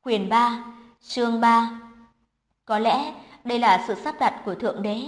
Quyển 3, chương 3. Có lẽ đây là sự sắp đặt của Thượng Đế.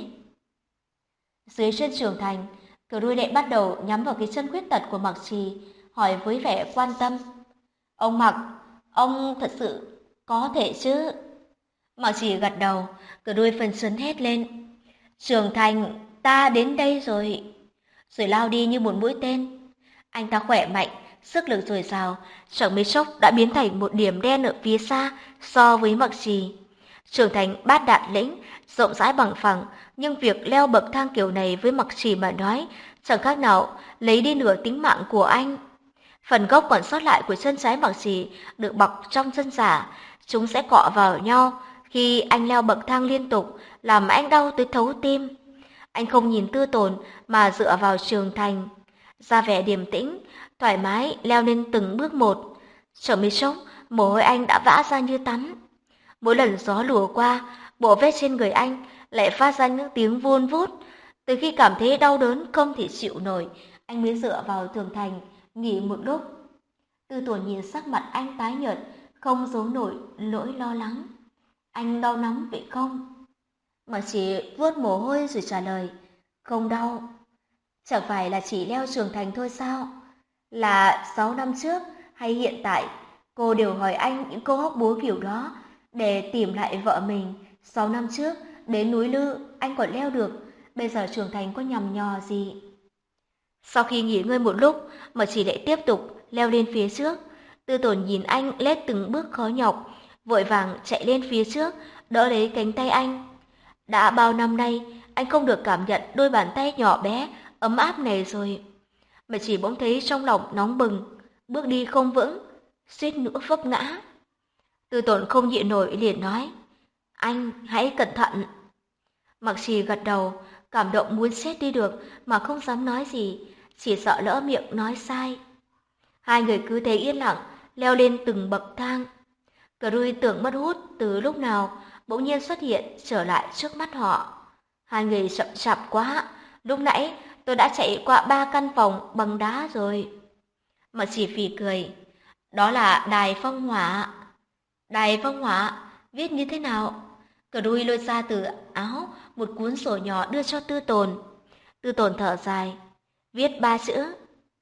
Dưới chân trường thành, Cửu đuôi đệ bắt đầu nhắm vào cái chân khuyết tật của Mặc Trì, hỏi với vẻ quan tâm. Ông Mặc, ông thật sự có thể chứ? Mặc Trì gật đầu, Cửu đuôi phấn chấn hét lên. Trường thành, ta đến đây rồi. Rồi lao đi như một mũi tên. Anh ta khỏe mạnh, sức lực dồi dào, chẳng mấy chốc đã biến thành một điểm đen ở phía xa so với Mặc Trì. Trường thành Bát Đạn Lĩnh rộng rãi bằng phẳng, nhưng việc leo bậc thang kiểu này với Mặc Trì mà nói chẳng khác nào lấy đi nửa tính mạng của anh. Phần gốc còn sót lại của chân trái Mặc Trì được bọc trong chân giả, chúng sẽ cọ vào nhau khi anh leo bậc thang liên tục, làm anh đau tới thấu tim. Anh không nhìn Tư Tồn mà dựa vào trường thành, ra vẻ điềm tĩnh, thoải mái leo lên từng bước một. Chẳng mấy chốc, mồ hôi anh đã vã ra như tắm. Mỗi lần gió lùa qua, bộ vết trên người anh lại phát ra những tiếng vun vút. Từ khi cảm thấy đau đớn không thể chịu nổi, anh mới dựa vào tường thành, nghỉ một lúc. Tư Tồn nhìn sắc mặt anh tái nhợt, không giấu nổi nỗi lo lắng. Anh đau lắm vậy không? Mà chỉ vuốt mồ hôi rồi trả lời, không đau. Chẳng phải là chỉ leo trường thành thôi sao? Là 6 năm trước hay hiện tại, cô đều hỏi anh những câu hóc búa kiểu đó để tìm lại vợ mình. 6 năm trước, đến núi Lư, anh còn leo được, bây giờ trưởng thành có nhằm nhò gì. Sau khi nghỉ ngơi một lúc, mà chỉ lại tiếp tục leo lên phía trước. Tư Tồn nhìn anh lết từng bước khó nhọc, vội vàng chạy lên phía trước, đỡ lấy cánh tay anh. Đã bao năm nay, anh không được cảm nhận đôi bàn tay nhỏ bé, ấm áp này rồi. Mà chỉ bỗng thấy trong lòng nóng bừng, bước đi không vững, suýt nữa vấp ngã. Tư Tồn không nhịn nổi liền nói, anh hãy cẩn thận. Mặc Trì gật đầu, cảm động muốn chết đi được mà không dám nói gì, chỉ sợ lỡ miệng nói sai. Hai người cứ thế yên lặng, leo lên từng bậc thang. Cờ đuôi tưởng mất hút từ lúc nào, bỗng nhiên xuất hiện trở lại trước mắt họ. Hai người chậm chạp quá, lúc nãy tôi đã chạy qua 3 căn phòng bằng đá rồi. Mặc Chỉ phì cười, đó là đài phong hỏa. Đài phong hỏa, viết như thế nào? Cờ đuôi lôi ra từ áo một cuốn sổ nhỏ đưa cho Tư Tồn. Tư Tồn thở dài, viết 3 chữ.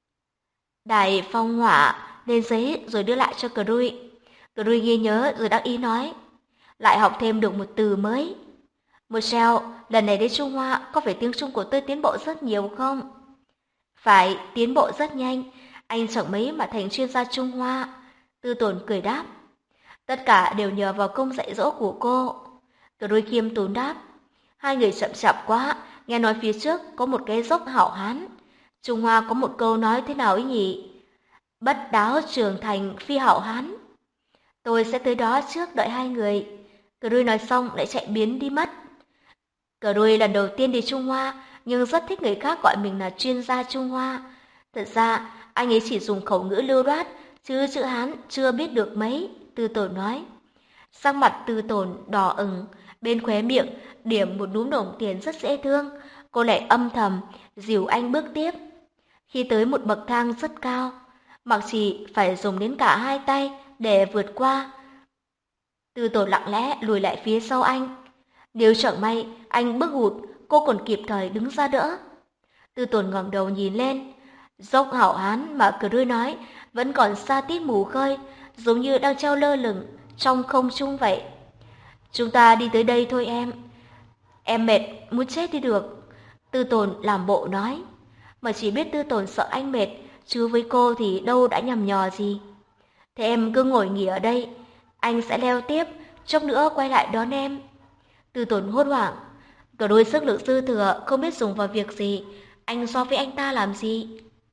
Đài phong hỏa lên giấy rồi đưa lại cho Cờ đuôi. Cờ đuôi ghi nhớ rồi đắc ý nói, lại học thêm được một từ mới. Michelle, lần này đến Trung Hoa có phải tiếng Trung của tôi tiến bộ rất nhiều không? Phải, tiến bộ rất nhanh, anh chẳng mấy mà thành chuyên gia Trung Hoa. Tư Tồn cười đáp. Tất cả đều nhờ vào công dạy dỗ của cô. Cờ đuôi khiêm tốn đáp. Hai người chậm chạp quá, nghe nói phía trước có một cái dốc hảo hán. Trung Hoa có một câu nói thế nào ấy nhỉ? Bất đáo trường thành phi hảo hán. Tôi sẽ tới đó trước đợi hai người. Cờ đuôi nói xong lại chạy biến đi mất. Cờ đuôi lần đầu tiên đi Trung Hoa, nhưng rất thích người khác gọi mình là chuyên gia Trung Hoa. Thật ra, anh ấy chỉ dùng khẩu ngữ lưu loát, chứ chữ Hán chưa biết được mấy, Tư Tồn nói. Sắc mặt Tư Tồn đỏ ửng, bên khóe miệng điểm một núm đồng tiền rất dễ thương, cô lại âm thầm dìu anh bước tiếp. Khi tới một bậc thang rất cao, Mặc Chỉ phải dùng đến cả hai tay để vượt qua. Tư Tồn lặng lẽ lùi lại phía sau anh. Nếu chẳng may anh bước hụt, cô còn kịp thời đứng ra đỡ. Tư Tồn ngẩng đầu nhìn lên, dốc hảo hán mà Cờ đuôi nói vẫn còn xa tít mù khơi, giống như đang treo lơ lửng trong không trung vậy. Chúng ta đi tới đây thôi em. Em mệt muốn chết đi được. Tư Tồn làm bộ nói, mà chỉ biết Tư Tồn sợ anh mệt, chứ với cô thì đâu đã nhằm nhò gì. Thế em cứ ngồi nghỉ ở đây, anh sẽ leo tiếp, chốc nữa quay lại đón em. Tư Tồn hốt hoảng, Cờ đuôi sức lực dư thừa không biết dùng vào việc gì, anh so với anh ta làm gì?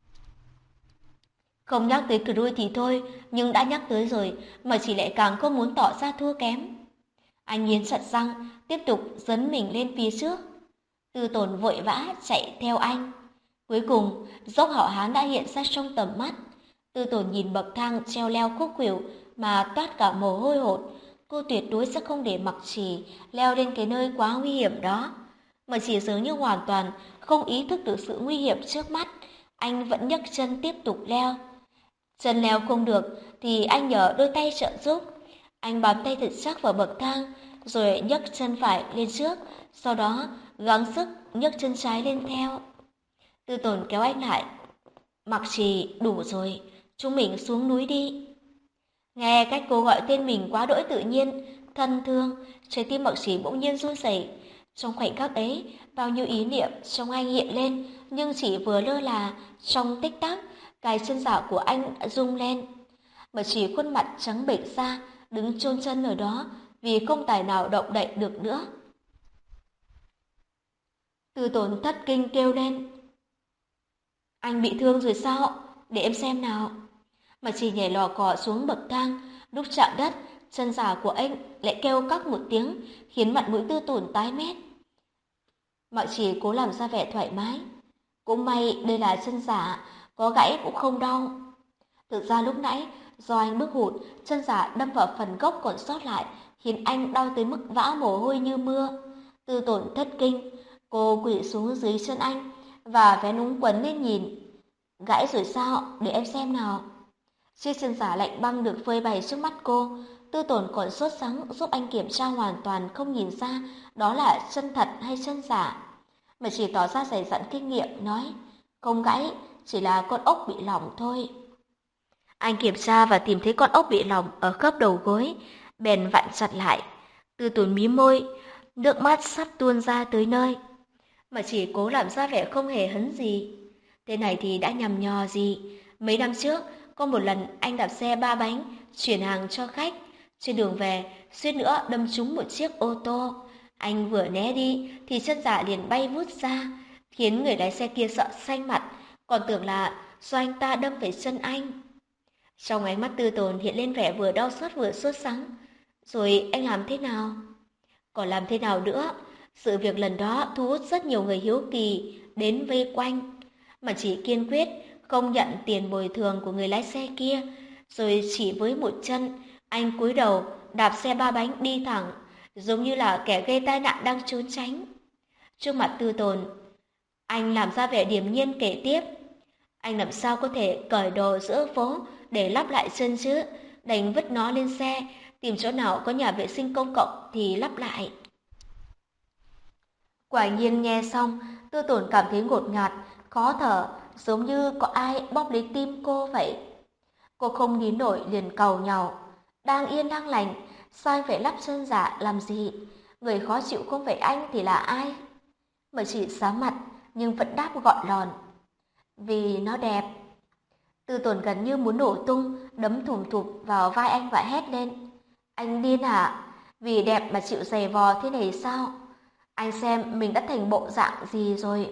Không nhắc tới Cờ đuôi thì thôi, nhưng đã nhắc tới rồi mà chỉ lại càng không muốn tỏ ra thua kém. Anh nghiến chặt răng, tiếp tục dấn mình lên phía trước. Tư Tồn vội vã chạy theo anh. Cuối cùng, dốc hảo hán đã hiện ra trong tầm mắt. Tư Tồn nhìn bậc thang treo leo khúc khuỷu mà toát cả mồ hôi hột. Cô tuyệt đối sẽ không để Mặc Chỉ leo lên cái nơi quá nguy hiểm đó. Mặc Chỉ dường như hoàn toàn không ý thức được sự nguy hiểm trước mắt. Anh vẫn nhấc chân tiếp tục leo. Chân leo không được thì anh nhờ đôi tay trợ giúp. Anh bám tay thật chắc vào bậc thang, rồi nhấc chân phải lên trước, sau đó gắng sức nhấc chân trái lên theo. Tư Tồn kéo anh lại. Mặc Trì, đủ rồi, chúng mình xuống núi đi. Nghe cách cô gọi tên mình quá đỗi tự nhiên, thân thương, trái tim Mặc Trì bỗng nhiên run rẩy. Trong khoảnh khắc ấy, bao nhiêu ý niệm trong anh hiện lên, nhưng chỉ vừa lơ là, trong tích tắc, cái chân giả của anh đã rung lên. Mà chỉ khuôn mặt trắng bệch ra, đứng chôn chân ở đó, vì không tài nào động đậy được nữa. Tư Tốn thất kinh kêu lên. Anh bị thương rồi sao? Để em xem nào. Mà chỉ nhảy lò cò xuống bậc thang, lúc chạm đất, chân giả của anh lại kêu cắc một tiếng, khiến mặt mũi Tư Tốn tái mét. Mọi chỉ cố làm ra vẻ thoải mái. Cũng may đây là chân giả, có gãy cũng không đau. Thực ra lúc nãy, do anh bước hụt, chân giả đâm vào phần gốc còn sót lại, khiến anh đau tới mức vã mồ hôi như mưa. Tư Tổn thất kinh, cô quỳ xuống dưới chân anh và vén úng quần lên nhìn. Gãy rồi sao? Để em xem nào. Chiếc chân giả lạnh băng được phơi bày trước mắt cô. Tư Tổn còn sốt sắng giúp anh kiểm tra hoàn toàn không nhìn ra đó là chân thật hay chân giả. Mà chỉ tỏ ra dày dặn kinh nghiệm, nói không gãy, chỉ là con ốc bị lỏng thôi. Anh kiểm tra và tìm thấy con ốc bị lỏng ở khớp đầu gối, bèn vặn chặt lại. Tư Tốn mím môi, nước mắt sắp tuôn ra tới nơi. Mà chỉ cố làm ra vẻ không hề hấn gì. Thế này thì đã nhầm nhò gì. Mấy năm trước, có một lần anh đạp xe ba bánh, chuyển hàng cho khách. Trên đường về, suýt nữa đâm trúng một chiếc ô tô. Anh vừa né đi, thì chân giả liền bay vút ra, khiến người lái xe kia sợ xanh mặt, còn tưởng là do anh ta đâm về chân anh. Trong ánh mắt Tư Tồn hiện lên vẻ vừa đau xót vừa sốt sắng. Rồi anh làm thế nào? Còn làm thế nào nữa? Sự việc lần đó thu hút rất nhiều người hiếu kỳ đến vây quanh, mà chỉ kiên quyết không nhận tiền bồi thường của người lái xe kia. Rồi chỉ với một chân, anh cúi đầu đạp xe ba bánh đi thẳng, giống như là kẻ gây tai nạn đang trốn tránh. Trước mặt Tư Tồn, anh làm ra vẻ điềm nhiên kể tiếp. Anh làm sao có thể cởi đồ giữa phố để lắp lại chân chứ, đành vứt nó lên xe, tìm chỗ nào có nhà vệ sinh công cộng thì lắp lại. Quả nhiên nghe xong, Tư Tổn cảm thấy ngột ngạt, khó thở, giống như có ai bóp lấy tim cô vậy. Cô không nín nổi liền càu nhàu. Đang yên đang lành, sao anh phải lắp chân giả làm gì? Người khó chịu không phải anh thì là ai? Mà chỉ xám mặt, nhưng vẫn đáp gọn lòn. Vì nó đẹp. Tư Tổn gần như muốn nổ tung, đấm thùm thụp vào vai anh và hét lên. Anh điên hả? Vì đẹp mà chịu giày vò thế này sao? Anh xem mình đã thành bộ dạng gì rồi.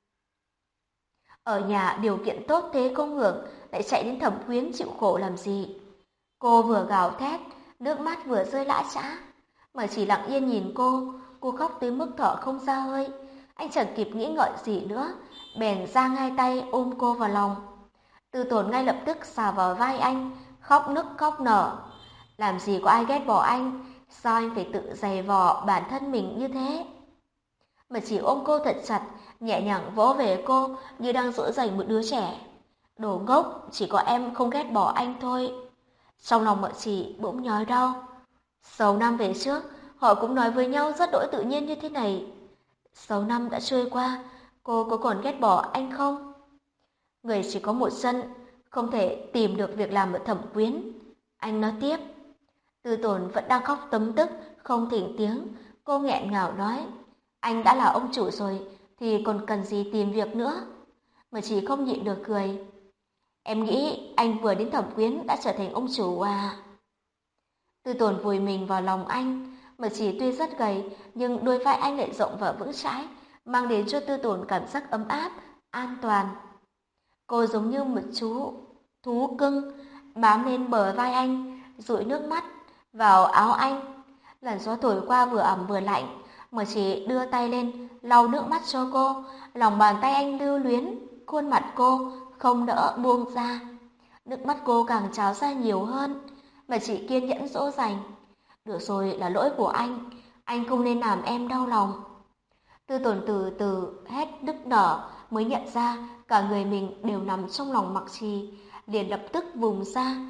Ở nhà điều kiện tốt thế không hưởng, lại chạy đến Thẩm Quyến chịu khổ làm gì? Cô vừa gào thét, nước mắt vừa rơi lã chã. Mà chỉ lặng yên nhìn cô khóc tới mức thở không ra hơi. Anh chẳng kịp nghĩ ngợi gì nữa, bèn giang hai tay ôm cô vào lòng. Tư Tổn ngay lập tức xà vào vai anh, khóc nức khóc nở. Làm gì có ai ghét bỏ anh, sao anh phải tự giày vò bản thân mình như thế? Mà chỉ ôm cô thật chặt, nhẹ nhàng vỗ về cô như đang dỗ dành một đứa trẻ. Đồ ngốc, chỉ có em không ghét bỏ anh thôi. Trong lòng Mợ Chỉ bỗng nhói đau. 6 năm về trước, họ cũng nói với nhau rất đỗi tự nhiên như thế này. 6 năm đã trôi qua, cô có còn ghét bỏ anh không? Người chỉ có một chân, không thể tìm được việc làm ở Thẩm Quyến. Anh nói tiếp. Tư Tồn vẫn đang khóc tấm tức, không thỉnh tiếng. Cô nghẹn ngào nói. Anh đã là ông chủ rồi, thì còn cần gì tìm việc nữa? Mà chỉ không nhịn được cười. Em nghĩ anh vừa đến Thẩm Quyến đã trở thành ông chủ à? Tư Tồn vùi mình vào lòng anh. Mà chỉ tuy rất gầy, nhưng đôi vai anh lại rộng và vững chãi, mang đến cho Tư Tồn cảm giác ấm áp, an toàn. Cô giống như một chú thú cưng bám lên bờ vai anh, dụi nước mắt vào áo anh. Làn gió thổi qua vừa ẩm vừa lạnh, mà chỉ đưa tay lên lau nước mắt cho cô. Lòng bàn tay anh lưu luyến, khuôn mặt cô không đỡ buông ra. Nước mắt cô càng trào ra nhiều hơn, mà chỉ kiên nhẫn dỗ dành. Được rồi, là lỗi của anh không nên làm em đau lòng. Tư Tồn từ từ hét nức nở, mới nhận ra cả người mình đều nằm trong lòng Mặc Trì, liền lập tức vùng ra,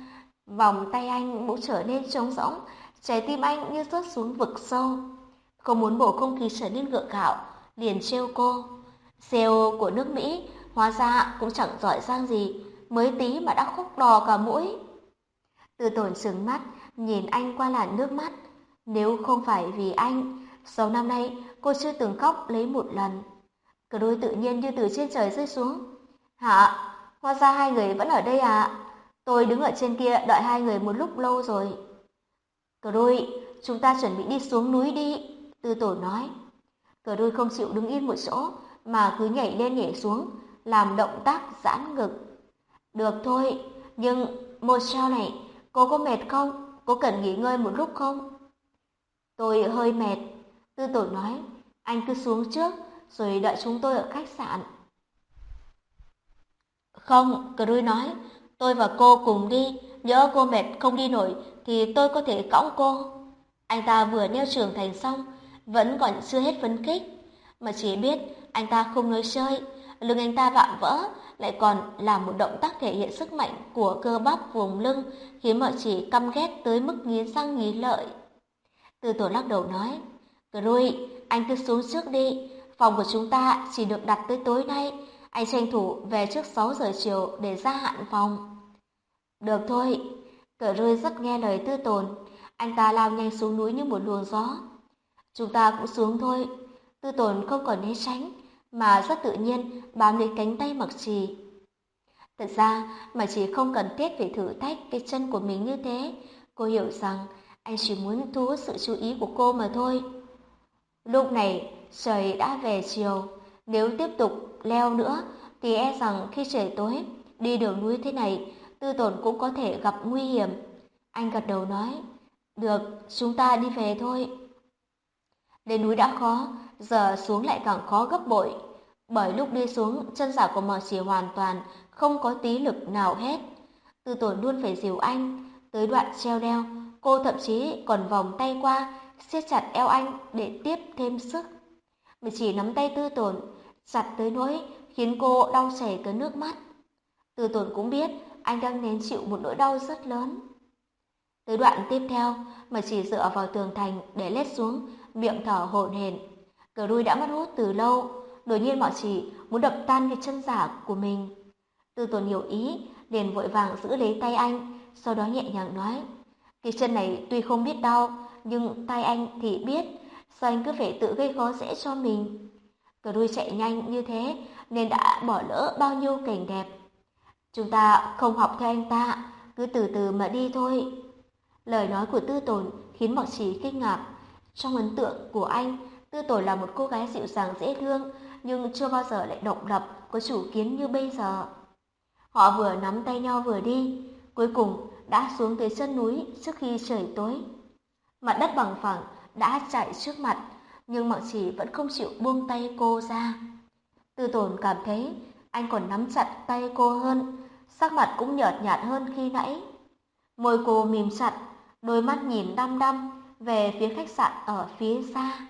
Vòng tay anh bỗng trở nên trống rỗng, trái tim anh như rớt xuống vực sâu. Không muốn bầu không khí trở nên gượng gạo, liền trêu cô. CEO của nước Mỹ hóa ra cũng chẳng giỏi giang gì, mới tí mà đã khóc đỏ cả mũi. Tư Tồn trừng mắt, nhìn anh qua làn nước mắt. Nếu không phải vì anh, 6 năm nay cô chưa từng khóc lấy một lần. Cờ đôi tự nhiên như từ trên trời rơi xuống. Hả? Hóa ra hai người vẫn ở đây à? Tôi đứng ở trên kia đợi hai người một lúc lâu rồi. Cờ đôi, chúng ta chuẩn bị đi xuống núi đi, Tư Tồn nói. Cờ đôi không chịu đứng yên một chỗ, mà cứ nhảy lên nhảy xuống, làm động tác giãn ngực. Được thôi, nhưng Michelle này, cô có mệt không? Cô cần nghỉ ngơi một lúc không? Tôi hơi mệt, Tư Tồn nói. Anh cứ xuống trước, rồi đợi chúng tôi ở khách sạn. Không, Cruy nói, tôi và cô cùng đi, nhỡ cô mệt không đi nổi thì tôi có thể cõng cô. Anh ta vừa nêu trưởng thành xong, vẫn còn chưa hết phấn khích, mà chỉ biết anh ta không nói chơi, lưng anh ta vạm vỡ, lại còn làm một động tác thể hiện sức mạnh của cơ bắp vùng lưng, khiến mọi chỉ căm ghét tới mức nghiến răng nghiến lợi. Từ Tổ lắc đầu nói, Cruy, anh cứ xuống trước đi, phòng của chúng ta chỉ được đặt tới tối nay, anh tranh thủ về trước 6 giờ chiều để gia hạn phòng. Được thôi, Cruy rất nghe lời Tư Tồn, anh ta lao nhanh xuống núi như một luồng gió. Chúng ta cũng xuống thôi. Tư Tồn không còn né tránh, mà rất tự nhiên bám lấy cánh tay Mặc Trì. Thật ra, Mặc Trì không cần thiết phải thử thách cái chân của mình như thế. Cô hiểu rằng anh chỉ muốn thu hút sự chú ý của cô mà thôi. Lúc này, trời đã về chiều. Nếu tiếp tục leo nữa, thì e rằng khi trời tối, đi đường núi thế này, Tư Tồn cũng có thể gặp nguy hiểm. Anh gật đầu nói, được, chúng ta đi về thôi. Lên núi đã khó, giờ xuống lại càng khó gấp bội. Bởi lúc đi xuống, chân giả của Mạc Chỉ hoàn toàn không có tí lực nào hết. Tư Tồn luôn phải dìu anh. Tới đoạn treo leo, cô thậm chí còn vòng tay qua, siết chặt eo anh để tiếp thêm sức. Mà chỉ nắm tay Tư Tồn, chặt tới nỗi khiến cô đau chảy cả nước mắt. Tư Tồn cũng biết anh đang nén chịu một nỗi đau rất lớn. Tới đoạn tiếp theo mà chỉ dựa vào tường thành để lết xuống, miệng thở hổn hển. Cờ đuôi đã mất hút từ lâu, đột nhiên Mạo Chỉ muốn đập tan cái chân giả của mình. Tư Tồn hiểu ý, liền vội vàng giữ lấy tay anh, sau đó nhẹ nhàng nói: "Cái chân này tuy không biết đau, nhưng tay anh thì biết, sao anh cứ phải tự gây khó dễ cho mình?" Cờ đuôi chạy nhanh như thế nên đã bỏ lỡ bao nhiêu cảnh đẹp. Chúng ta không học theo anh ta, cứ từ từ mà đi thôi. Lời nói của Tư Tồn khiến Mạc Chỉ kinh ngạc. Trong ấn tượng của anh, Tư Tồn là một cô gái dịu dàng dễ thương, nhưng chưa bao giờ lại độc lập, có chủ kiến như bây giờ. Họ vừa nắm tay nhau vừa đi, cuối cùng đã xuống tới chân núi trước khi trời tối. Mặt đất bằng phẳng đã trải trước mặt, nhưng Mạc Chỉ vẫn không chịu buông tay cô ra. Tư Tồn cảm thấy anh còn nắm chặt tay cô hơn, sắc mặt cũng nhợt nhạt hơn khi nãy. Môi cô mím chặt, đôi mắt nhìn đăm đăm về phía khách sạn ở phía xa.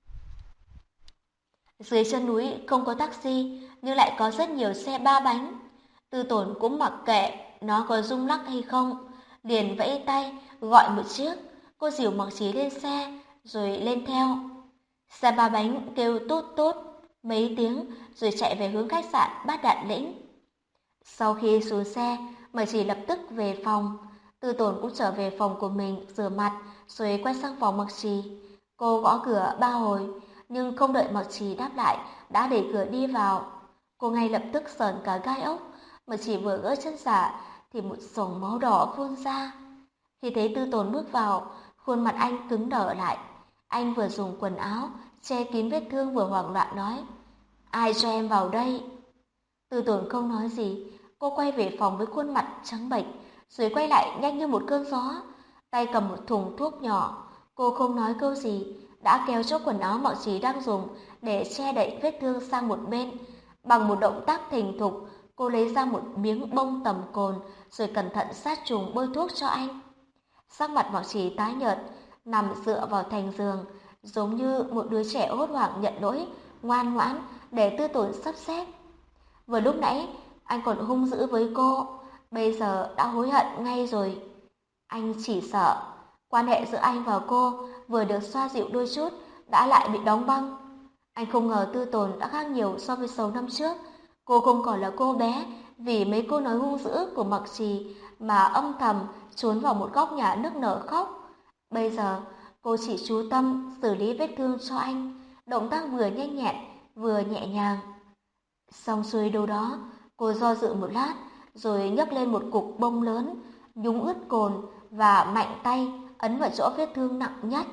Dưới chân núi không có taxi, nhưng lại có rất nhiều xe ba bánh. Tư Tồn cũng mặc kệ nó có rung lắc hay không, liền vẫy tay gọi một chiếc. Cô dìu Mạc Chí lên xe rồi lên theo. Xe ba bánh kêu tút tút mấy tiếng rồi chạy về hướng khách sạn Bát Đạn Lĩnh. Sau khi xuống xe, Mạc Chí lập tức về phòng. Tư Tồn cũng trở về phòng của mình rửa mặt rồi quay sang phòng Mạc Trì. Cô gõ cửa 3 hồi, nhưng không đợi Mạc Trì đáp lại đã đẩy cửa đi vào. Cô ngay lập tức sởn cả gai ốc. Mạc Trì vừa gỡ chân giả thì một dòng máu đỏ phun ra. Khi thấy Tư Tồn bước vào, khuôn mặt anh cứng đờ lại. Anh vừa dùng quần áo che kín vết thương vừa hoảng loạn nói: "Ai cho em vào đây?" Tư Tồn không nói gì. Cô quay về phòng với khuôn mặt trắng bệch, rồi quay lại nhanh như một cơn gió, tay cầm một thùng thuốc nhỏ. Cô không nói câu gì, đã kéo chỗ quần áo Mạo Chí đang dùng để che đậy vết thương sang một bên. Bằng một động tác thành thục, cô lấy ra một miếng bông tầm cồn, rồi cẩn thận sát trùng bôi thuốc cho anh. Sắc mặt Mạo Chí tái nhợt, nằm dựa vào thành giường, giống như một đứa trẻ hốt hoảng nhận lỗi, ngoan ngoãn để Tư Tồn sắp xếp. Vừa lúc nãy anh còn hung dữ với cô, bây giờ đã hối hận ngay rồi. Anh chỉ sợ quan hệ giữa anh và cô vừa được xoa dịu đôi chút đã lại bị đóng băng. Anh không ngờ Tư Tồn đã khác nhiều so với 6 năm trước. Cô không còn là cô bé vì mấy câu nói hung dữ của Mặc Trì mà âm thầm trốn vào một góc nhà nức nở khóc. Bây giờ, cô chỉ chú tâm xử lý vết thương cho anh, động tác vừa nhanh nhẹn, vừa nhẹ nhàng. Xong xuôi đâu đó, cô do dự một lát, rồi nhấc lên một cục bông lớn, nhúng ướt cồn và mạnh tay ấn vào chỗ vết thương nặng nhất.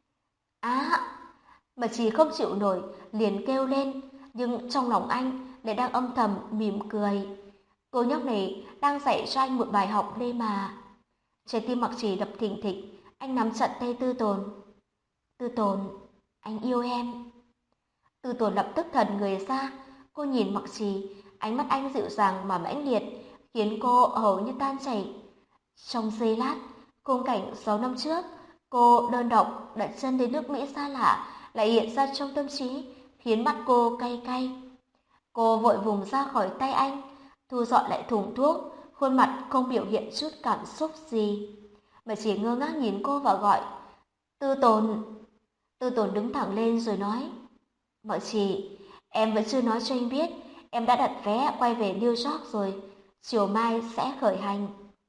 Á! Mà chỉ không chịu nổi, liền kêu lên, nhưng trong lòng anh lại đang âm thầm mỉm cười. Cô nhóc này đang dạy cho anh một bài học đây mà. Trái tim Mặc Trì đập thình thịch, anh nắm chặt tay Tư Tồn. Tư Tồn, anh yêu em. Tư Tồn lập tức thần người ra, cô nhìn Mặc Trì, ánh mắt anh dịu dàng mà mãnh liệt, khiến cô hầu như tan chảy. Trong giây lát, khung cảnh 6 năm trước, cô đơn độc đặt chân đến nước Mỹ xa lạ lại hiện ra trong tâm trí, khiến mắt cô cay cay. Cô vội vùng ra khỏi tay anh, thu dọn lại thùng thuốc, khuôn mặt không biểu hiện chút cảm xúc gì, mà chỉ ngơ ngác nhìn cô và gọi, Tư Tồn. Tư Tồn đứng thẳng lên rồi nói, Mọi chị, em vẫn chưa nói cho anh biết, em đã đặt vé quay về New York rồi, chiều mai sẽ khởi hành.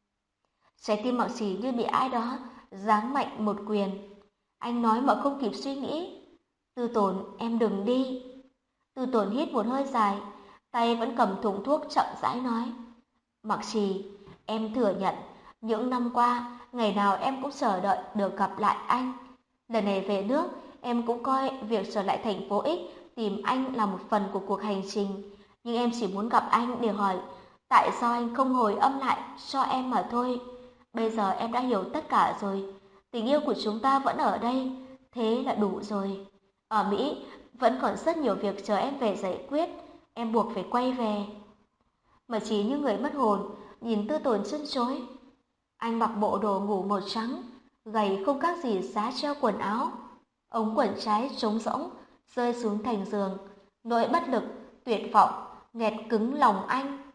Trái tim Mặc Trì như bị ai đó giáng mạnh một quyền. Anh nói mà không kịp suy nghĩ. Tư Tồn, em đừng đi. Tư Tồn hít một hơi dài, tay vẫn cầm thùng thuốc chậm rãi nói. Mặc Trì, em thừa nhận, những năm qua, ngày nào em cũng chờ đợi được gặp lại anh. Lần này về nước, em cũng coi việc trở lại thành phố X tìm anh là một phần của cuộc hành trình. Nhưng em chỉ muốn gặp anh để hỏi tại sao anh không hồi âm lại cho em mà thôi. Bây giờ em đã hiểu tất cả rồi. Tình yêu của chúng ta vẫn ở đây, thế là đủ rồi. Ở Mỹ vẫn còn rất nhiều việc chờ em về giải quyết, em buộc phải quay về. Mà chỉ như người mất hồn, nhìn Tư Tồn chân chối. Anh mặc bộ đồ ngủ màu trắng, gầy không khác gì giá treo quần áo. Ống quần trái trống rỗng, rơi xuống thành giường. Nỗi bất lực, tuyệt vọng, nghẹt cứng lòng anh.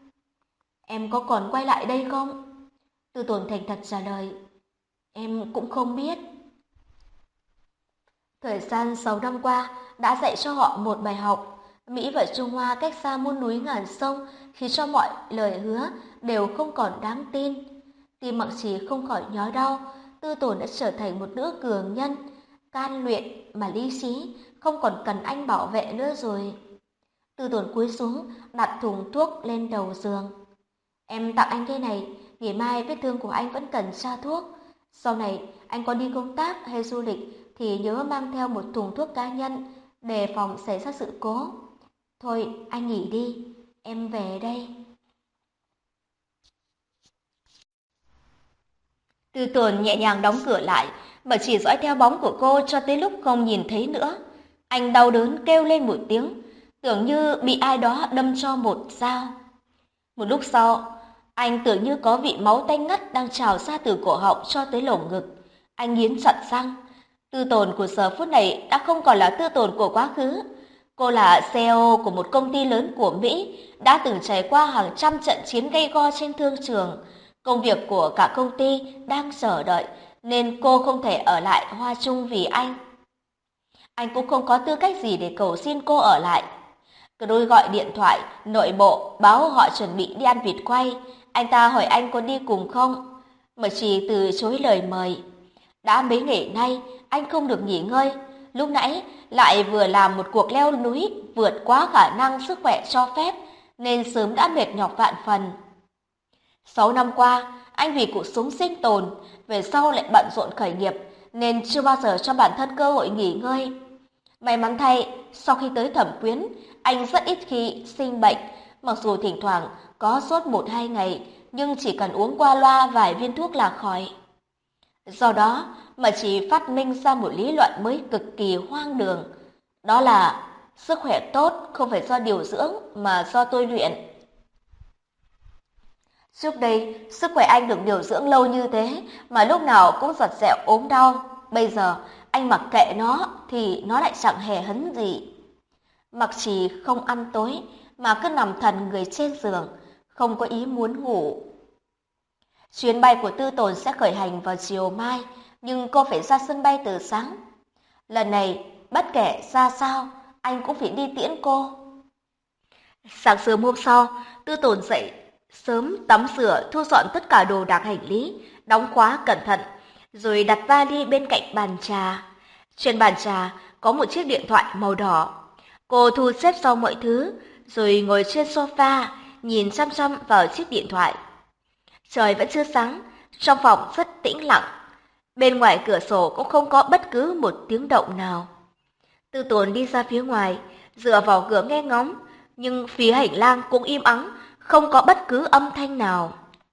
Em có còn quay lại đây không? Tư Tồn thành thật trả lời. Em cũng không biết. Thời gian 6 năm qua đã dạy cho họ một bài học. Mỹ và Trung Hoa cách xa muôn núi ngàn sông, khiến cho mọi lời hứa đều không còn đáng tin. Tim Mặc Trì không khỏi nhói đau. Tư Tồn đã trở thành một nữ cường nhân, can luyện mà lý trí, không còn cần anh bảo vệ nữa rồi. Tư Tồn cúi xuống, đặt thùng thuốc lên đầu giường. Em tặng anh cái này, ngày mai vết thương của anh vẫn cần tra thuốc. Sau này anh có đi công tác hay du lịch thì nhớ mang theo một thùng thuốc cá nhân, đề phòng xảy ra sự cố. Thôi anh nghỉ đi, em về đây. Tư Tồn nhẹ nhàng đóng cửa lại, mà chỉ dõi theo bóng của cô cho tới lúc không nhìn thấy nữa. Anh đau đớn kêu lên một tiếng, tưởng như bị ai đó đâm cho một dao. Một lúc sau, anh tưởng như có vị máu tanh ngắt đang trào ra từ cổ họng cho tới lồng ngực. Anh nghiến chặt răng. Tư Tồn của giờ phút này đã không còn là Tư Tồn của quá khứ. Cô là CEO của một công ty lớn của Mỹ, đã từng trải qua hàng trăm trận chiến gay go trên thương trường. Công việc của cả công ty đang chờ đợi, nên cô không thể ở lại Hoa Trung vì anh. Anh cũng không có tư cách gì để cầu xin cô ở lại. Cruise gọi điện thoại nội bộ báo họ chuẩn bị đi ăn vịt quay. Anh ta hỏi anh có đi cùng không? Mà chỉ từ chối lời mời. Đã mấy ngày nay anh không được nghỉ ngơi. Lúc nãy lại vừa làm một cuộc leo núi vượt quá khả năng sức khỏe cho phép, nên sớm đã mệt nhọc vạn phần. 6 năm qua, anh vì cuộc sống sinh tồn, về sau lại bận rộn khởi nghiệp, nên chưa bao giờ cho bản thân cơ hội nghỉ ngơi. May mắn thay, sau khi tới Thẩm Quyến, anh rất ít khi sinh bệnh, mặc dù thỉnh thoảng có sốt 1-2 ngày, nhưng chỉ cần uống qua loa vài viên thuốc là khỏi. Do đó mà chỉ phát minh ra một lý luận mới cực kỳ hoang đường, đó là sức khỏe tốt không phải do điều dưỡng mà do tôi luyện. Trước đây, sức khỏe anh được điều dưỡng lâu như thế mà lúc nào cũng giật giẹo ốm đau. Bây giờ, anh mặc kệ nó thì nó lại chẳng hề hấn gì. Mặc Trì không ăn tối mà cứ nằm thần người trên giường, không có ý muốn ngủ. Chuyến bay của Tư Tồn sẽ khởi hành vào chiều mai, nhưng cô phải ra sân bay từ sáng. Lần này, bất kể ra sao, anh cũng phải đi tiễn cô. Sáng sớm hôm sau, Tư Tồn dậy sớm tắm rửa, thu dọn tất cả đồ đạc hành lý, đóng khóa cẩn thận, rồi đặt vali bên cạnh bàn trà. Trên bàn trà có một chiếc điện thoại màu đỏ. Cô thu xếp xong mọi thứ, rồi ngồi trên sofa, nhìn chăm chăm vào chiếc điện thoại. Trời vẫn chưa sáng, trong phòng rất tĩnh lặng. Bên ngoài cửa sổ cũng không có bất cứ một tiếng động nào. Tư Tồn đi ra phía ngoài, dựa vào cửa nghe ngóng, nhưng phía hành lang cũng im ắng, không có bất cứ âm thanh nào.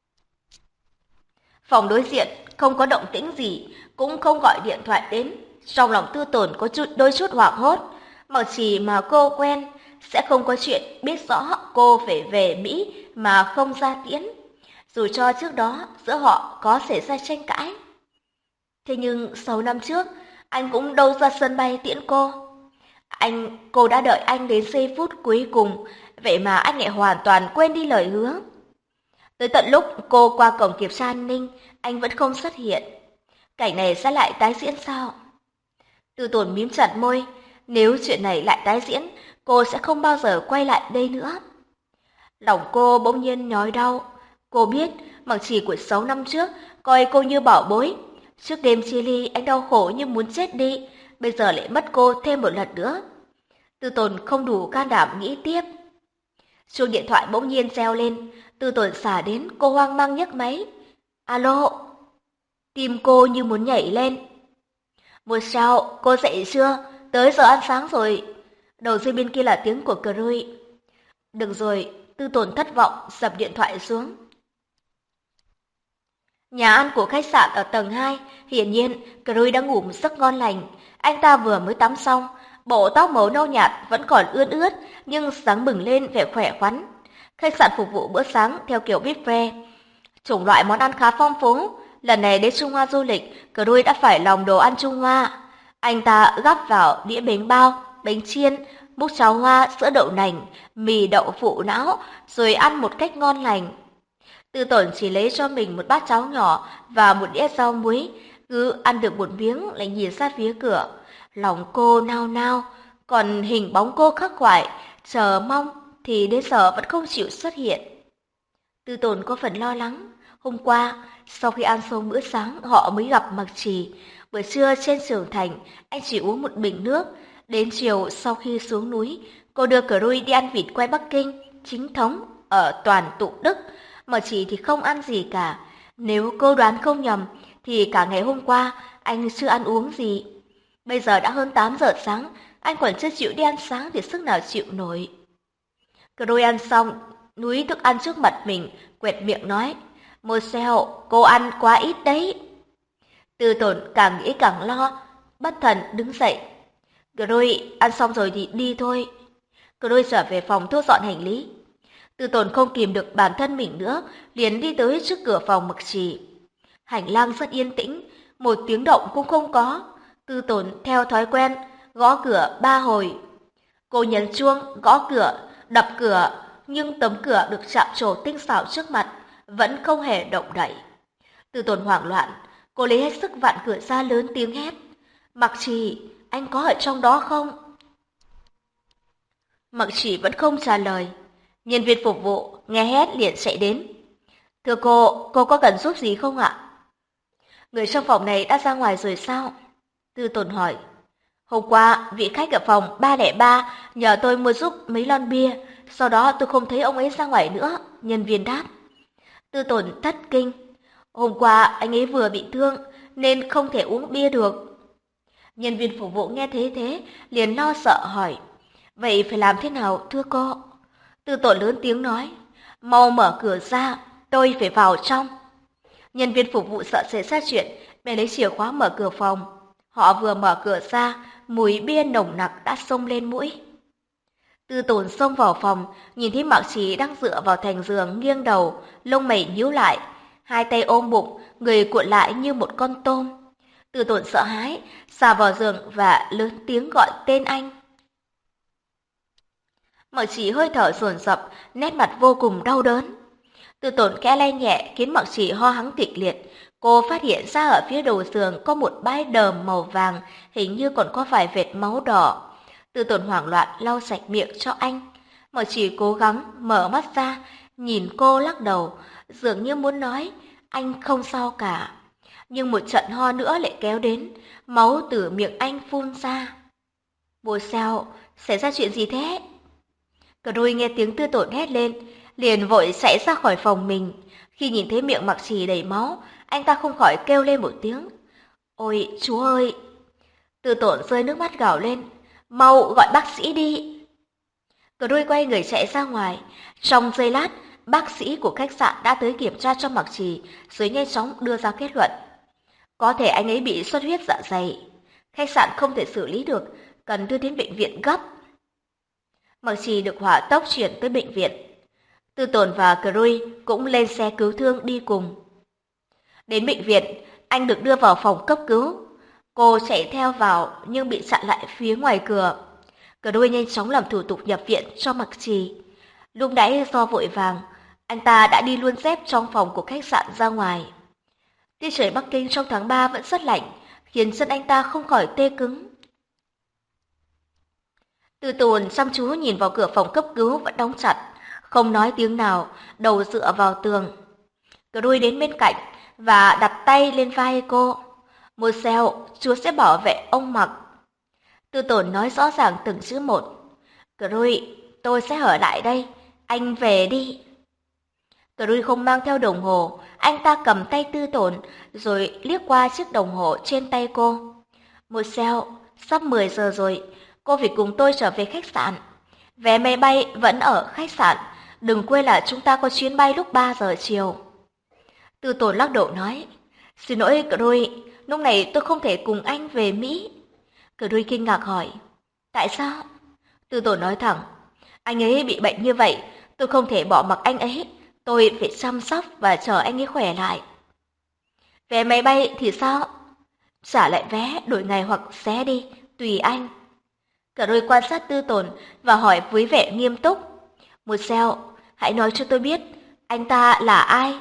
Phòng đối diện không có động tĩnh gì, cũng không gọi điện thoại đến. Trong lòng Tư Tồn có đôi chút hoảng hốt, mặc chỉ mà cô quen, sẽ không có chuyện biết rõ cô phải về Mỹ mà không ra tiễn, dù cho trước đó giữa họ có xảy ra tranh cãi. Thế nhưng 6 năm trước, anh cũng đâu ra sân bay tiễn cô. Cô đã đợi anh đến giây phút cuối cùng, vậy mà anh lại hoàn toàn quên đi lời hứa. Tới tận lúc cô qua cổng kiểm tra an ninh, anh vẫn không xuất hiện. Cảnh này sẽ lại tái diễn sao? Tư Tồn mím chặt môi, nếu chuyện này lại tái diễn, cô sẽ không bao giờ quay lại đây nữa. Lòng cô bỗng nhiên nhói đau. Cô biết, mặc chỉ của 6 năm trước, coi cô như bảo bối. Trước đêm chia ly, anh đau khổ như muốn chết đi, bây giờ lại mất cô thêm một lần nữa. Tư Tồn không đủ can đảm nghĩ tiếp. Chuông điện thoại bỗng nhiên reo lên, Tư Tồn xả đến, cô hoang mang nhấc máy. Alo? Tim cô như muốn nhảy lên. Một sao, cô dậy chưa? Tới giờ ăn sáng rồi. Đầu dây bên kia là tiếng của Crui. Được rồi, Tư Tồn thất vọng, dập điện thoại xuống. Nhà ăn của khách sạn ở tầng 2, hiển nhiên Crui đang ngủ một giấc ngon lành. Anh ta vừa mới tắm xong, bộ tóc màu nâu nhạt vẫn còn ướt ướt, nhưng sáng bừng lên vẻ khỏe khoắn. Khách sạn phục vụ bữa sáng theo kiểu buffet, chủng loại món ăn khá phong phú. Lần này đến Trung Hoa du lịch, Crui đã phải lòng đồ ăn Trung Hoa. Anh ta gắp vào đĩa bánh bao, bánh chiên, múc cháo hoa, sữa đậu nành, mì đậu phụ não, rồi ăn một cách ngon lành. Tư Tồn chỉ lấy cho mình một bát cháo nhỏ và một đĩa rau muối, cứ ăn được một miếng lại nhìn ra phía cửa. Lòng cô nao nao, còn hình bóng cô khắc khoải, chờ mong thì đến giờ vẫn không chịu xuất hiện. Tư Tồn có phần lo lắng. Hôm qua, sau khi ăn xong bữa sáng, họ mới gặp Mặc Trì. Buổi trưa trên Trường Thành, anh chỉ uống một bình nước. Đến chiều sau khi xuống núi, cô đưa Crui đi ăn vịt quay Bắc Kinh, chính thống, ở Toàn Tụ Đức. Mặc Trì thì không ăn gì cả. Nếu cô đoán không nhầm, thì cả ngày hôm qua, anh chưa ăn uống gì. Bây giờ đã hơn 8 giờ sáng, anh còn chưa chịu đi ăn sáng thì sức nào chịu nổi. Crui ăn xong, núi thức ăn trước mặt mình, quẹt miệng nói, Marcel, cô ăn quá ít đấy. Tư Tồn càng nghĩ càng lo, bất thần đứng dậy. Crui, ăn xong rồi thì đi thôi. Crui trở về phòng thu dọn hành lý. Tư Tồn không kìm được bản thân mình nữa, liền đi tới trước cửa phòng Mặc Trì. Hành lang rất yên tĩnh, một tiếng động cũng không có. Tư Tồn theo thói quen, gõ cửa 3 hồi. Cô nhấn chuông, gõ cửa, đập cửa, nhưng tấm cửa được chạm trổ tinh xảo trước mặt vẫn không hề động đậy. Tư Tồn hoảng loạn, cô lấy hết sức vặn cửa ra lớn tiếng hét. Mặc Trì, anh có ở trong đó không? Mặc Trì vẫn không trả lời. Nhân viên phục vụ nghe hét liền chạy đến. Thưa cô có cần giúp gì không ạ? Người trong phòng này đã ra ngoài rồi sao? Tư Tồn hỏi. Hôm qua, vị khách ở phòng 303 nhờ tôi mua giúp mấy lon bia, sau đó tôi không thấy ông ấy ra ngoài nữa, nhân viên đáp. Tư Tồn thất kinh. Hôm qua anh ấy vừa bị thương nên không thể uống bia được. Nhân viên phục vụ nghe thấy thế liền lo sợ hỏi. Vậy phải làm thế nào thưa cô? Tư Tồn lớn tiếng nói. Mau mở cửa ra, tôi phải vào trong. Nhân viên phục vụ sợ xảy ra chuyện, bèn lấy chìa khóa mở cửa phòng. Họ vừa mở cửa ra, mùi bia nồng nặc đã xông lên mũi. Tư Tồn xông vào phòng, nhìn thấy Mạc Trì đang dựa vào thành giường nghiêng đầu, lông mày nhíu lại, hai tay ôm bụng, người cuộn lại như một con tôm. Tư Tồn sợ hãi, xà vào giường và lớn tiếng gọi tên anh. Mạc Trì hơi thở dồn dập, nét mặt vô cùng đau đớn. Tư Tồn khẽ lay nhẹ khiến Mặc Trì ho hắng kịch liệt. Cô phát hiện ra ở phía đầu giường có một bãi đờm màu vàng, hình như còn có vài vệt máu đỏ. Tư Tồn hoảng loạn lau sạch miệng cho anh. Mặc Trì cố gắng mở mắt ra, nhìn cô lắc đầu, dường như muốn nói anh không sao cả. Nhưng một trận ho nữa lại kéo đến, máu từ miệng anh phun ra. Bố sao, xảy ra chuyện gì thế? Cruy nghe tiếng Tư Tồn hét lên, liền vội chạy ra khỏi phòng mình. Khi nhìn thấy miệng Mặc Trì đầy máu, anh ta không khỏi kêu lên một tiếng. Ôi, chú ơi! Tư Tồn rơi nước mắt gào lên. Mau gọi bác sĩ đi! Cruy quay người chạy ra ngoài. Trong giây lát, bác sĩ của khách sạn đã tới kiểm tra cho Mặc Trì, rồi nhanh chóng đưa ra kết luận. Có thể anh ấy bị xuất huyết dạ dày. Khách sạn không thể xử lý được, cần đưa đến bệnh viện gấp. Mặc Trì được hỏa tốc chuyển tới bệnh viện. Tư Tồn và Cruy cũng lên xe cứu thương đi cùng. Đến bệnh viện, anh được đưa vào phòng cấp cứu. Cô chạy theo vào nhưng bị chặn lại phía ngoài cửa. Cruy nhanh chóng làm thủ tục nhập viện cho Mặc Trì. Lúc nãy do vội vàng, anh ta đã đi luôn dép trong phòng của khách sạn ra ngoài. Tiết trời Bắc Kinh trong tháng 3 vẫn rất lạnh, khiến chân anh ta không khỏi tê cứng. Tư Tồn chăm chú nhìn vào cửa phòng cấp cứu vẫn đóng chặt, không nói tiếng nào, đầu dựa vào tường. Cruy đến bên cạnh và đặt tay lên vai cô. Một xeo, chúa sẽ bảo vệ ông Mặc. Tư Tồn nói rõ ràng từng chữ một. Cruy, tôi sẽ ở lại đây, anh về đi. Cruy không mang theo đồng hồ, anh ta cầm tay Tư Tồn rồi liếc qua chiếc đồng hồ trên tay cô. Một xeo, sắp 10 giờ rồi, cô phải cùng tôi trở về khách sạn. Vé máy bay vẫn ở khách sạn, đừng quên là chúng ta có chuyến bay lúc 3 giờ chiều. Tư Tồn lắc đầu nói, xin lỗi Cruy, lúc này tôi không thể cùng anh về Mỹ. Cruy kinh ngạc hỏi, tại sao? Tư Tồn nói thẳng, anh ấy bị bệnh như vậy, tôi không thể bỏ mặc anh ấy, tôi phải chăm sóc và chờ anh ấy khỏe lại. Vé máy bay thì sao? Trả lại vé, đổi ngày hoặc xé đi, tùy anh. Cruy quan sát Tư Tồn và hỏi với vẻ nghiêm túc, một xeo, hãy nói cho tôi biết, anh ta là ai?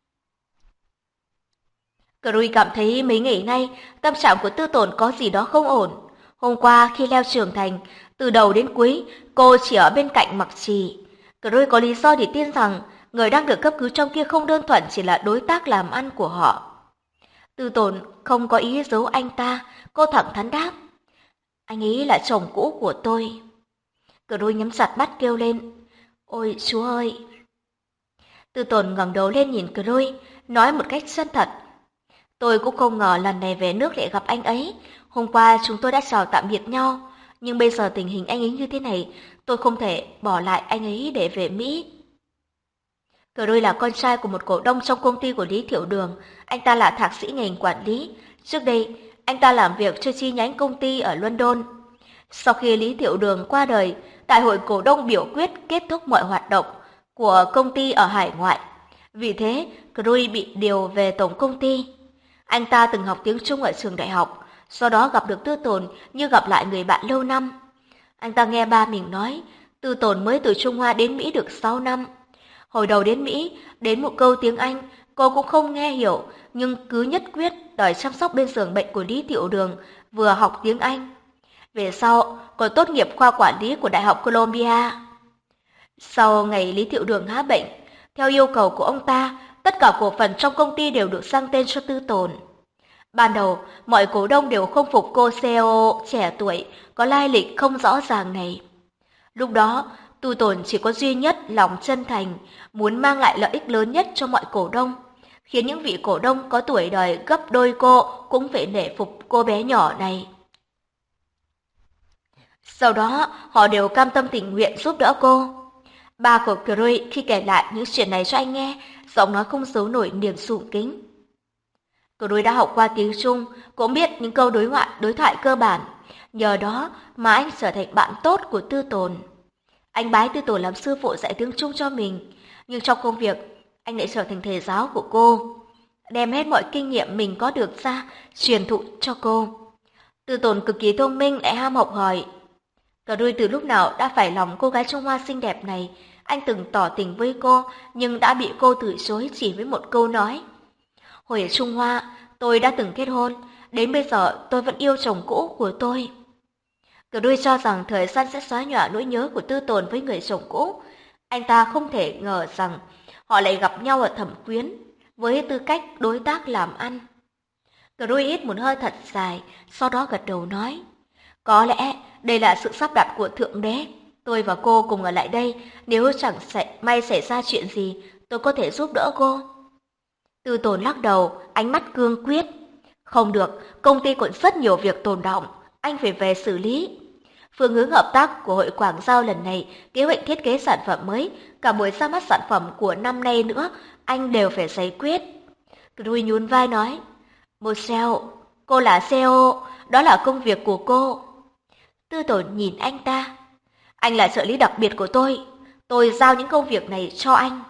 Cruy cảm thấy mấy ngày nay tâm trạng của Tư Tồn có gì đó không ổn. Hôm qua khi leo trưởng thành, từ đầu đến cuối cô chỉ ở bên cạnh Mặc Trì. Cruy có lý do để tin rằng người đang được cấp cứu trong kia không đơn thuần chỉ là đối tác làm ăn của họ. Tư Tồn không có ý giấu anh ta, cô thẳng thắn đáp. Anh ấy là chồng cũ của tôi. Cruy nhắm chặt mắt kêu lên. Ôi chúa ơi! Tư Tồn ngẩng đầu lên nhìn Cruy, nói một cách chân thật. Tôi cũng không ngờ lần này về nước lại gặp anh ấy. Hôm qua chúng tôi đã chào tạm biệt nhau, nhưng bây giờ tình hình anh ấy như thế này, tôi không thể bỏ lại anh ấy để về Mỹ. Cruy là con trai của một cổ đông trong công ty của Lý Thiệu Đường, anh ta là thạc sĩ ngành quản lý. Trước đây, anh ta làm việc cho chi nhánh công ty ở London. Sau khi Lý Thiệu Đường qua đời, đại hội cổ đông biểu quyết kết thúc mọi hoạt động của công ty ở hải ngoại. Vì thế, Cruy bị điều về tổng công ty. Anh ta từng học tiếng Trung ở trường đại học, sau đó gặp được Tư Tồn như gặp lại người bạn lâu năm. Anh ta nghe ba mình nói, Tư Tồn mới từ Trung Hoa đến Mỹ được 6 năm. Hồi đầu đến Mỹ, đến một câu tiếng Anh, cô cũng không nghe hiểu, nhưng cứ nhất quyết đòi chăm sóc bên giường bệnh của Lý Thiệu Đường, vừa học tiếng Anh. Về sau, còn tốt nghiệp khoa quản lý của Đại học Columbia. Sau ngày Lý Thiệu Đường ngã bệnh, theo yêu cầu của ông ta, tất cả cổ phần trong công ty đều được sang tên cho Tư Tồn. Ban đầu, mọi cổ đông đều không phục cô CEO trẻ tuổi, có lai lịch không rõ ràng này. Lúc đó, Tư Tồn chỉ có duy nhất lòng chân thành, muốn mang lại lợi ích lớn nhất cho mọi cổ đông, khiến những vị cổ đông có tuổi đời gấp đôi cô cũng phải nể phục cô bé nhỏ này. Sau đó, họ đều cam tâm tình nguyện giúp đỡ cô. Ba của Cruy khi kể lại những chuyện này cho anh nghe, giọng nói không giấu nổi niềm sùng kính. Cruy đã học qua tiếng Trung, cũng biết những câu đối thoại cơ bản. Nhờ đó mà anh trở thành bạn tốt của Tư Tồn. Anh bái Tư Tồn làm sư phụ dạy tiếng Trung cho mình, nhưng trong công việc, anh lại trở thành thầy giáo của cô, đem hết mọi kinh nghiệm mình có được ra, truyền thụ cho cô. Tư Tồn cực kỳ thông minh lại ham học hỏi. Cruy từ lúc nào đã phải lòng cô gái Trung Hoa xinh đẹp này, anh từng tỏ tình với cô, nhưng đã bị cô từ chối chỉ với một câu nói. Hồi ở Trung Hoa, tôi đã từng kết hôn, đến bây giờ tôi vẫn yêu chồng cũ của tôi. Cờ đuôi cho rằng thời gian sẽ xóa nhòa nỗi nhớ của Tư Tồn với người chồng cũ. Anh ta không thể ngờ rằng họ lại gặp nhau ở Thẩm Quyến, với tư cách đối tác làm ăn. Cờ đuôi hít một hơi thật dài, sau đó gật đầu nói. Có lẽ đây là sự sắp đặt của Thượng Đế. Tôi và cô cùng ở lại đây, nếu chẳng may xảy ra chuyện gì, tôi có thể giúp đỡ cô. Tư Tồn lắc đầu, ánh mắt cương quyết. Không được, công ty còn rất nhiều việc tồn đọng, anh phải về xử lý. Phương hướng hợp tác của Hội Quảng Giao lần này, kế hoạch thiết kế sản phẩm mới, cả buổi ra mắt sản phẩm của năm nay nữa, anh đều phải giải quyết. Rui nhún vai nói, Michelle, cô là CEO, đó là công việc của cô. Tư Tồn nhìn anh ta. Anh là trợ lý đặc biệt của tôi giao những công việc này cho anh.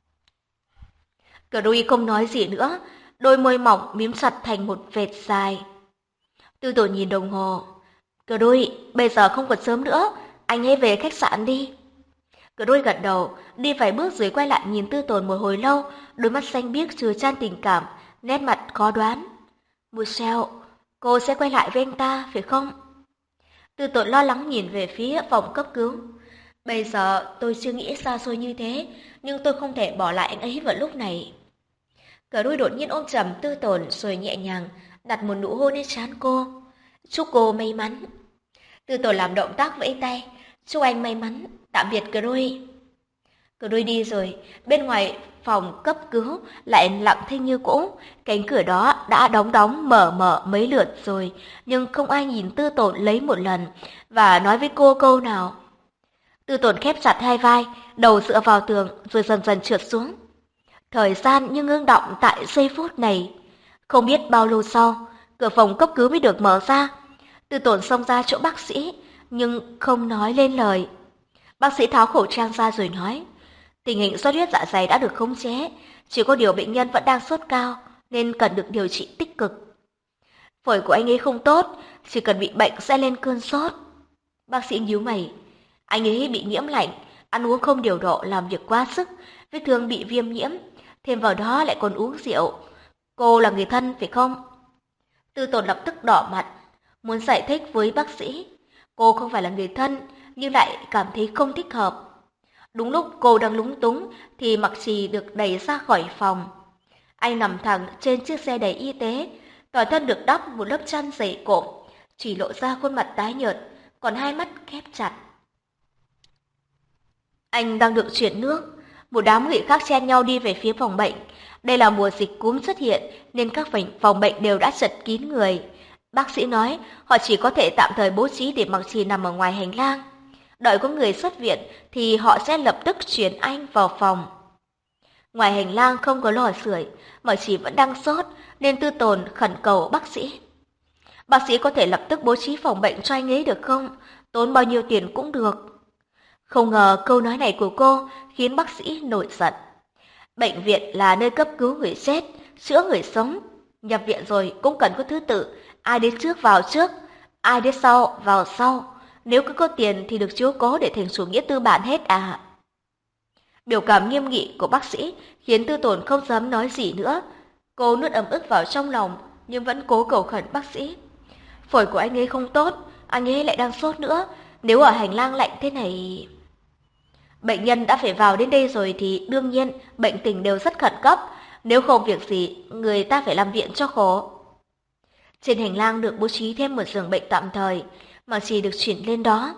Rui không nói gì nữa, đôi môi mỏng mím chặt thành một vệt dài. Tư Tồn nhìn đồng hồ. Rui, bây giờ không còn sớm nữa, anh hãy về khách sạn đi. Rui gật đầu, đi vài bước rồi quay lại nhìn Tư Tồn một hồi lâu, đôi mắt xanh biếc chứa chan tình cảm, nét mặt khó đoán. Michelle, cô sẽ quay lại với anh ta, phải không? Tư Tồn lo lắng nhìn về phía phòng cấp cứu. Bây giờ tôi chưa nghĩ xa xôi như thế, nhưng tôi không thể bỏ lại anh ấy vào lúc này. Rui đột nhiên ôm chầm Tư Tồn rồi nhẹ nhàng đặt một nụ hôn lên trán cô. Chúc cô may mắn. Tư Tồn làm động tác vẫy tay. Chúc anh may mắn. Tạm biệt Rui. Rui đi rồi. Bên ngoài phòng cấp cứu lại lặng thinh như cũ. Cánh cửa đó đã đóng mở mấy lượt rồi, nhưng không ai nhìn Tư Tồn lấy một lần và nói với cô câu nào. Tư Tồn khép chặt hai vai, đầu dựa vào tường rồi dần dần trượt xuống. Thời gian như ngưng đọng tại giây phút này. Không biết bao lâu sau, cửa phòng cấp cứu mới được mở ra. Tư Tồn xông ra chỗ bác sĩ, nhưng không nói lên lời. Bác sĩ tháo khẩu trang ra rồi nói, tình hình xuất huyết dạ dày đã được khống chế, chỉ có điều bệnh nhân vẫn đang sốt cao, nên cần được điều trị tích cực. Phổi của anh ấy không tốt, chỉ cần bị bệnh sẽ lên cơn sốt. Bác sĩ nhíu mày, anh ấy bị nhiễm lạnh, ăn uống không điều độ, làm việc quá sức, vết thương bị viêm nhiễm, thêm vào đó lại còn uống rượu. Cô là người thân phải không? Tư Tồn lập tức đỏ mặt, muốn giải thích với bác sĩ. Cô không phải là người thân, nhưng lại cảm thấy không thích hợp. Đúng lúc cô đang lúng túng, thì Mặc Trì được đẩy ra khỏi phòng. Anh nằm thẳng trên chiếc xe đẩy y tế, toàn thân được đắp một lớp chăn dày cộm, chỉ lộ ra khuôn mặt tái nhợt, còn hai mắt khép chặt. Anh đang được chuyển nước, một đám người khác chen nhau đi về phía phòng bệnh. Đây là mùa dịch cúm xuất hiện nên các phòng bệnh đều đã chật kín người. Bác sĩ nói họ chỉ có thể tạm thời bố trí để Mặc Trì nằm ở ngoài hành lang. Đợi có người xuất viện thì họ sẽ lập tức chuyển anh vào phòng. Ngoài hành lang không có lò sưởi, Mặc Trì vẫn đang sốt nên Tư Tồn khẩn cầu bác sĩ. Bác sĩ có thể lập tức bố trí phòng bệnh cho anh ấy được không? Tốn bao nhiêu tiền cũng được. Không ngờ câu nói này của cô khiến bác sĩ nổi giận. Bệnh viện là nơi cấp cứu người chết, chữa người sống. Nhập viện rồi cũng cần có thứ tự, ai đến trước vào trước, ai đến sau vào sau. Nếu cứ có tiền thì được chiếu cố để thành chủ nghĩa tư bản hết à. Biểu cảm nghiêm nghị của bác sĩ khiến Tư Tồn không dám nói gì nữa. Cô nuốt ấm ức vào trong lòng nhưng vẫn cố cầu khẩn bác sĩ. Phổi của anh ấy không tốt, anh ấy lại đang sốt nữa. Nếu ở hành lang lạnh thế này... Bệnh nhân đã phải vào đến đây rồi thì đương nhiên bệnh tình đều rất khẩn cấp. Nếu không việc gì, người ta phải làm viện cho khổ. Trên hành lang được bố trí thêm một giường bệnh tạm thời, mà chỉ được chuyển lên đó.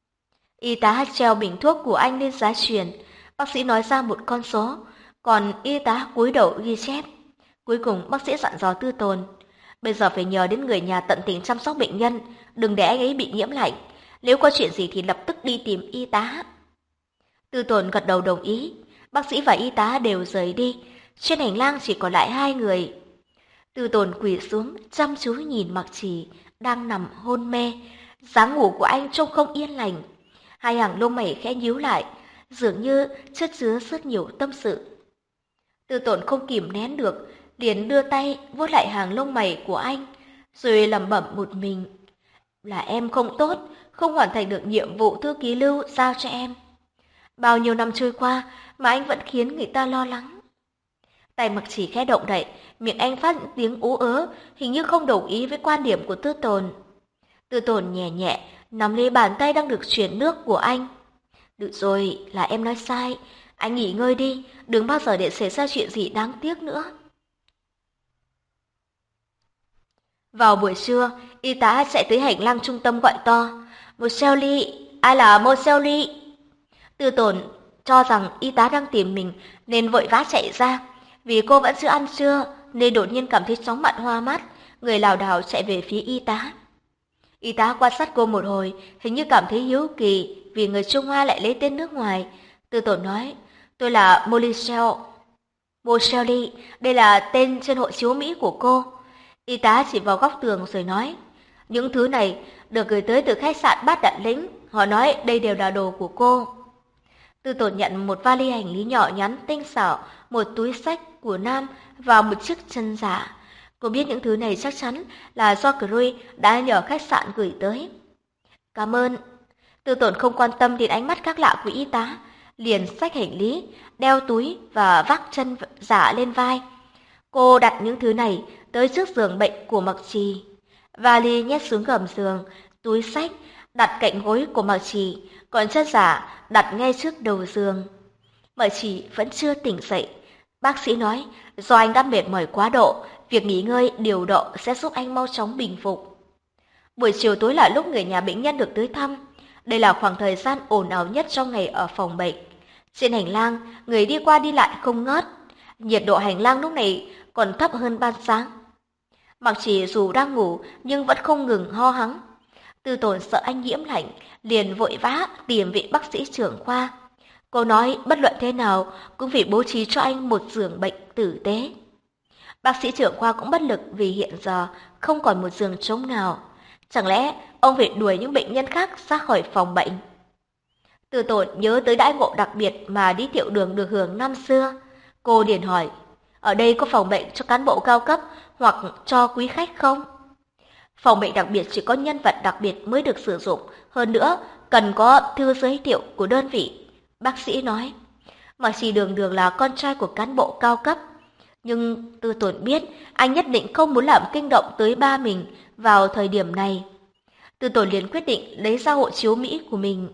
Y tá treo bình thuốc của anh lên giá truyền. Bác sĩ nói ra một con số, còn y tá cúi đầu ghi chép. Cuối cùng bác sĩ dặn dò Tư Tồn. Bây giờ phải nhờ đến người nhà tận tình chăm sóc bệnh nhân, đừng để anh ấy bị nhiễm lạnh. Nếu có chuyện gì thì lập tức đi tìm y tá. Tư Tồn gật đầu đồng ý. Bác sĩ và y tá đều rời đi. Trên hành lang chỉ còn lại hai người. Tư Tồn quỳ xuống chăm chú nhìn Mặc Trì đang nằm hôn mê. Dáng ngủ của anh trông không yên lành. Hai hàng lông mày khẽ nhíu lại, dường như chất chứa rất nhiều tâm sự. Tư Tồn không kìm nén được, liền đưa tay vuốt lại hàng lông mày của anh, rồi lẩm bẩm một mình. Là em không tốt, không hoàn thành được nhiệm vụ thư ký Lưu giao cho em. Bao nhiêu năm trôi qua mà anh vẫn khiến người ta lo lắng. Tay Mặc Chỉ khẽ động đậy, miệng anh phát những tiếng ú ớ, hình như không đồng ý với quan điểm của Tư Tồn. Tư Tồn nhẹ nhẹ nắm lấy bàn tay đang được chuyển nước của anh. Được rồi, là em nói sai. Anh nghỉ ngơi đi, đừng bao giờ để xảy ra chuyện gì đáng tiếc nữa. Vào buổi trưa, y tá chạy tới hành lang trung tâm gọi to. Moselly, ai là Moselly? Tư Tồn cho rằng y tá đang tìm mình nên vội vã chạy ra. Vì cô vẫn chưa ăn trưa nên đột nhiên cảm thấy chóng mặt hoa mắt, người lảo đảo chạy về phía y tá. Y tá quan sát cô một hồi, hình như cảm thấy hiếu kỳ vì người Trung Hoa lại lấy tên nước ngoài. Tư Tồn nói, tôi là Moselly, đây là tên trên hộ chiếu Mỹ của cô. Y tá chỉ vào góc tường rồi nói, những thứ này được gửi tới từ khách sạn Bát Đạn Lĩnh, họ nói đây đều là đồ của cô. Tư Tồn nhận một vali hành lý nhỏ nhắn tinh xảo, một túi xách của nam và một chiếc chân giả. Cô biết những thứ này chắc chắn là do Cruz đã nhờ khách sạn gửi tới. Cảm ơn. Tư Tồn không quan tâm đến ánh mắt khác lạ của y tá, liền xách hành lý, đeo túi và vác chân giả lên vai. Cô đặt những thứ này tới trước giường bệnh của Mặc Trì. Vali nhét xuống gầm giường, túi xách đặt cạnh gối của Mặc Trì, còn chân giả đặt ngay trước đầu giường. Mặc Trì vẫn chưa tỉnh dậy. Bác sĩ nói, do anh đã mệt mỏi quá độ, việc nghỉ ngơi điều độ sẽ giúp anh mau chóng bình phục. Buổi chiều tối là lúc người nhà bệnh nhân được tới thăm. Đây là khoảng thời gian ồn ào nhất trong ngày ở phòng bệnh. Trên hành lang, người đi qua đi lại không ngớt. Nhiệt độ hành lang lúc này còn thấp hơn ban sáng. Mặc Chỉ dù đang ngủ nhưng vẫn không ngừng ho hắng. Tư Tồn sợ anh nhiễm lạnh, liền vội vã tìm vị bác sĩ trưởng khoa. Cô nói bất luận thế nào cũng phải bố trí cho anh một giường bệnh tử tế. Bác sĩ trưởng khoa cũng bất lực vì hiện giờ không còn một giường trống nào. Chẳng lẽ ông phải đuổi những bệnh nhân khác ra khỏi phòng bệnh? Tư Tồn nhớ tới đãi ngộ đặc biệt mà đi tiểu đường được hưởng năm xưa. Cô liền hỏi, ở đây có phòng bệnh cho cán bộ cao cấp hoặc cho quý khách không? Phòng bệnh đặc biệt chỉ có nhân vật đặc biệt mới được sử dụng, hơn nữa cần có thư giới thiệu của đơn vị. Bác sĩ nói, Mạc Chỉ đường đường là con trai của cán bộ cao cấp. Nhưng Tư Tồn biết anh nhất định không muốn làm kinh động tới ba mình vào thời điểm này. Tư Tồn liền quyết định lấy ra hộ chiếu Mỹ của mình.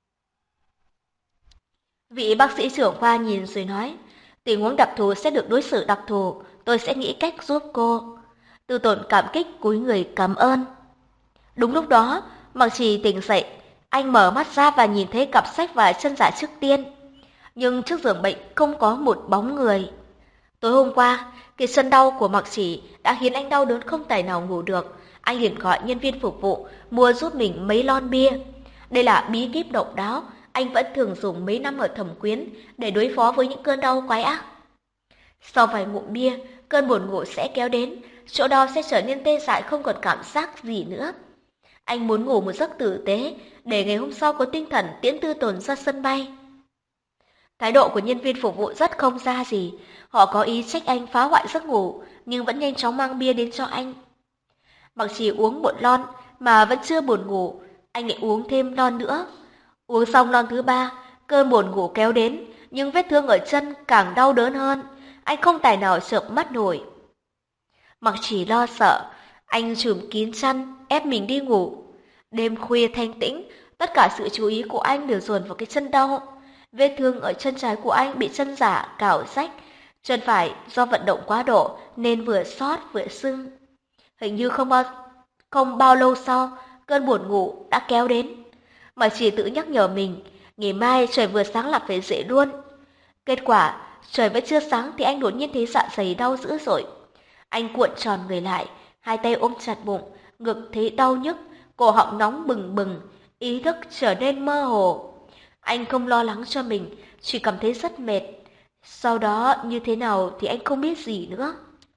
Vị bác sĩ trưởng khoa nhìn rồi nói, tình huống đặc thù sẽ được đối xử đặc thù, tôi sẽ nghĩ cách giúp cô. Tư Tồn cảm kích cúi người cảm ơn. Đúng lúc đó, Mạc Chỉ tỉnh dậy, anh mở mắt ra và nhìn thấy cặp sách và chân giả trước tiên. Nhưng trước giường bệnh không có một bóng người. Tối hôm qua, cái chân đau của Mạc Chỉ đã khiến anh đau đớn không tài nào ngủ được. Anh liền gọi nhân viên phục vụ mua giúp mình mấy lon bia. Đây là bí kíp độc đáo, anh vẫn thường dùng mấy năm ở Thẩm Quyến để đối phó với những cơn đau quái ác. Sau vài ngụm bia, cơn buồn ngủ sẽ kéo đến, chỗ đau sẽ trở nên tê dại không còn cảm giác gì nữa. Anh muốn ngủ một giấc tử tế để ngày hôm sau có tinh thần tiễn Tư Tồn ra sân bay. Thái độ của nhân viên phục vụ rất không ra gì, họ có ý trách anh phá hoại giấc ngủ nhưng vẫn nhanh chóng mang bia đến cho anh. Mặc chỉ uống một lon mà vẫn chưa buồn ngủ, anh lại uống thêm lon nữa. Uống xong lon thứ ba, cơn buồn ngủ kéo đến, nhưng vết thương ở chân càng đau đớn hơn, anh không tài nào chợp mắt nổi. Mặc chỉ lo sợ, anh trùm kín chăn, ép mình đi ngủ. Đêm khuya thanh tĩnh, tất cả sự chú ý của anh đều dồn vào cái chân đau. Vết thương ở chân trái của anh bị chân giả cào rách, chân phải do vận động quá độ nên vừa xót vừa sưng. Hình như không bao lâu sau, cơn buồn ngủ đã kéo đến. Mà chỉ tự nhắc nhở mình, ngày mai trời vừa sáng là phải dậy luôn. Kết quả, trời vẫn chưa sáng thì anh đột nhiên thấy dạ dày đau dữ dội. Anh cuộn tròn người lại, hai tay ôm chặt bụng, ngực thấy đau nhức, cổ họng nóng bừng bừng, ý thức trở nên mơ hồ. Anh không lo lắng cho mình, chỉ cảm thấy rất mệt. Sau đó như thế nào thì anh không biết gì nữa.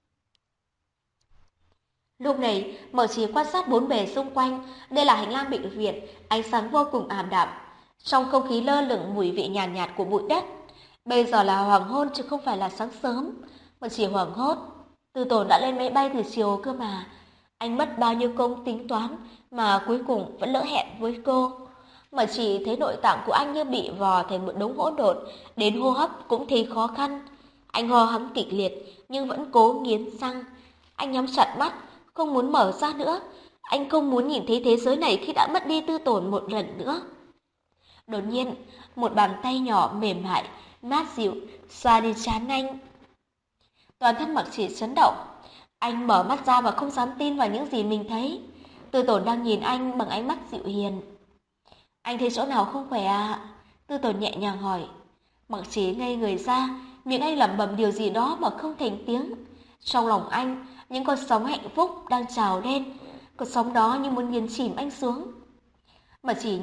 Lúc này, Mở Chỉ quan sát bốn bề xung quanh, đây là hành lang bệnh viện, ánh sáng vô cùng ảm đạm. Trong không khí lơ lửng mùi vị nhàn nhạt của bụi đất. Bây giờ là hoàng hôn chứ không phải là sáng sớm. Mở Chỉ hoảng hốt, Tư Tồn đã lên máy bay từ chiều cơ mà. Anh mất bao nhiêu công tính toán mà cuối cùng vẫn lỡ hẹn với cô. mà chỉ thấy nội tạng của anh như bị vò thành một đống hỗn độn, đến hô hấp cũng thấy khó khăn. Anh ho hắng kịch liệt nhưng vẫn cố nghiến răng. Anh nhắm chặt mắt, không muốn mở ra nữa. Anh không muốn nhìn thấy thế giới này khi đã mất đi Tư Tồn một lần nữa. Đột nhiên, một bàn tay nhỏ mềm mại, mát dịu xoa đi trán anh. Toàn thân Mặc Chỉ chấn động. Anh mở mắt ra và không dám tin vào những gì mình thấy. Tư Tồn đang nhìn anh bằng ánh mắt dịu hiền. Anh thấy chỗ nào không khỏe à? Tư Tồn nhẹ nhàng hỏi. Mặc Chỉ ngây người ra, miệng anh lẩm bẩm điều gì đó mà không thành tiếng. Trong lòng anh, những con sóng hạnh phúc đang trào lên. Con sóng đó như muốn nghiền chìm anh xuống. Mặc Chỉ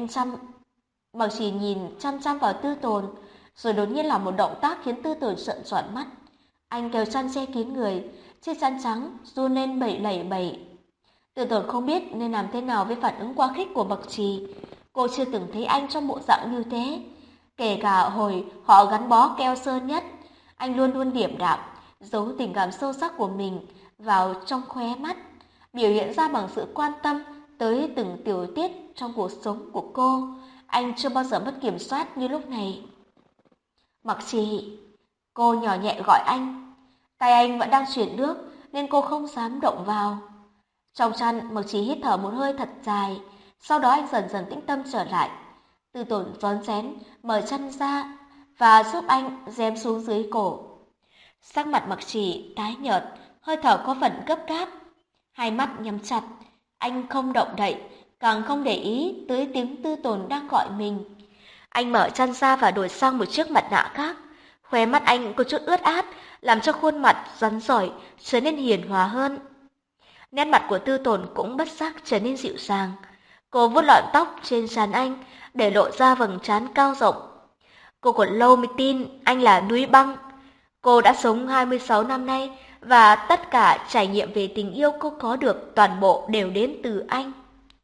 nhìn chăm chăm vào Tư Tồn, rồi đột nhiên làm một động tác khiến Tư Tồn trợn tròn mắt. Anh kéo chăn che kín người, chiếc chăn trắng run lên lẩy bẩy. Tư Tồn không biết nên làm thế nào với phản ứng quá khích của Mặc Trì. Cô chưa từng thấy anh trong bộ dạng như thế. Kể cả hồi họ gắn bó keo sơn nhất, anh luôn luôn điềm đạm, giấu tình cảm sâu sắc của mình vào trong khóe mắt, biểu hiện ra bằng sự quan tâm tới từng tiểu tiết trong cuộc sống của cô. Anh chưa bao giờ mất kiểm soát như lúc này. Mặc Trì, cô nhỏ nhẹ gọi anh. Tay anh vẫn đang chuyển nước nên cô không dám động vào. Trong chăn, Mặc Trì hít thở một hơi thật dài, sau đó anh dần dần tĩnh tâm trở lại. Tư Tồn rón rén mở chăn ra và giúp anh giếm xuống dưới cổ. Sắc mặt Mặc Trì tái nhợt, hơi thở có phần gấp gáp, hai mắt nhắm chặt, anh không động đậy, càng không để ý tới tiếng Tư Tồn đang gọi mình. Anh mở chăn ra và đổi sang một chiếc mặt nạ khác. Khóe mắt anh có chút ướt át, làm cho khuôn mặt rắn rỏi trở nên hiền hòa hơn. Nét mặt của Tư Tồn cũng bất giác trở nên dịu dàng. Cô vuốt lọn tóc trên trán anh, để lộ ra vầng trán cao rộng. Cô còn lâu mới tin anh là núi băng. Cô đã sống 26 năm nay và tất cả trải nghiệm về tình yêu cô có được toàn bộ đều đến từ anh.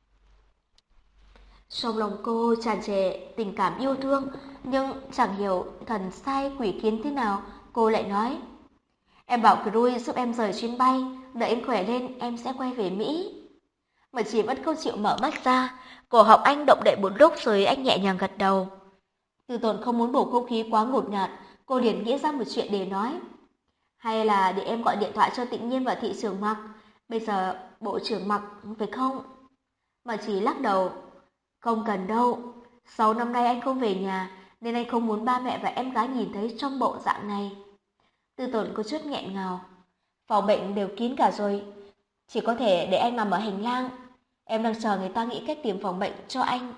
Trong lòng cô tràn trề tình cảm yêu thương, nhưng chẳng hiểu thần sai quỷ khiến thế nào, cô lại nói: "Em bảo Cruise giúp em rời chuyến bay, đợi em khỏe lên em sẽ quay về Mỹ." Mà chị vẫn không chịu mở mắt ra, cổ họng anh động đậy một lúc rồi anh nhẹ nhàng gật đầu. Tư Tồn không muốn bầu không khí quá ngột ngạt, cô liền nghĩ ra một chuyện để nói. Hay là để em gọi điện thoại cho Tịnh Nhiên và thị trưởng Mặc, bây giờ bộ trưởng Mặc phải không? Mà chỉ lắc đầu. Không cần đâu, 6 năm nay anh không về nhà, nên anh không muốn ba mẹ và em gái nhìn thấy trong bộ dạng này. Tư Tồn có chút nghẹn ngào. Phòng bệnh đều kín cả rồi, chỉ có thể để anh nằm ở hành lang. Em đang chờ người ta nghĩ cách tìm phòng bệnh cho anh.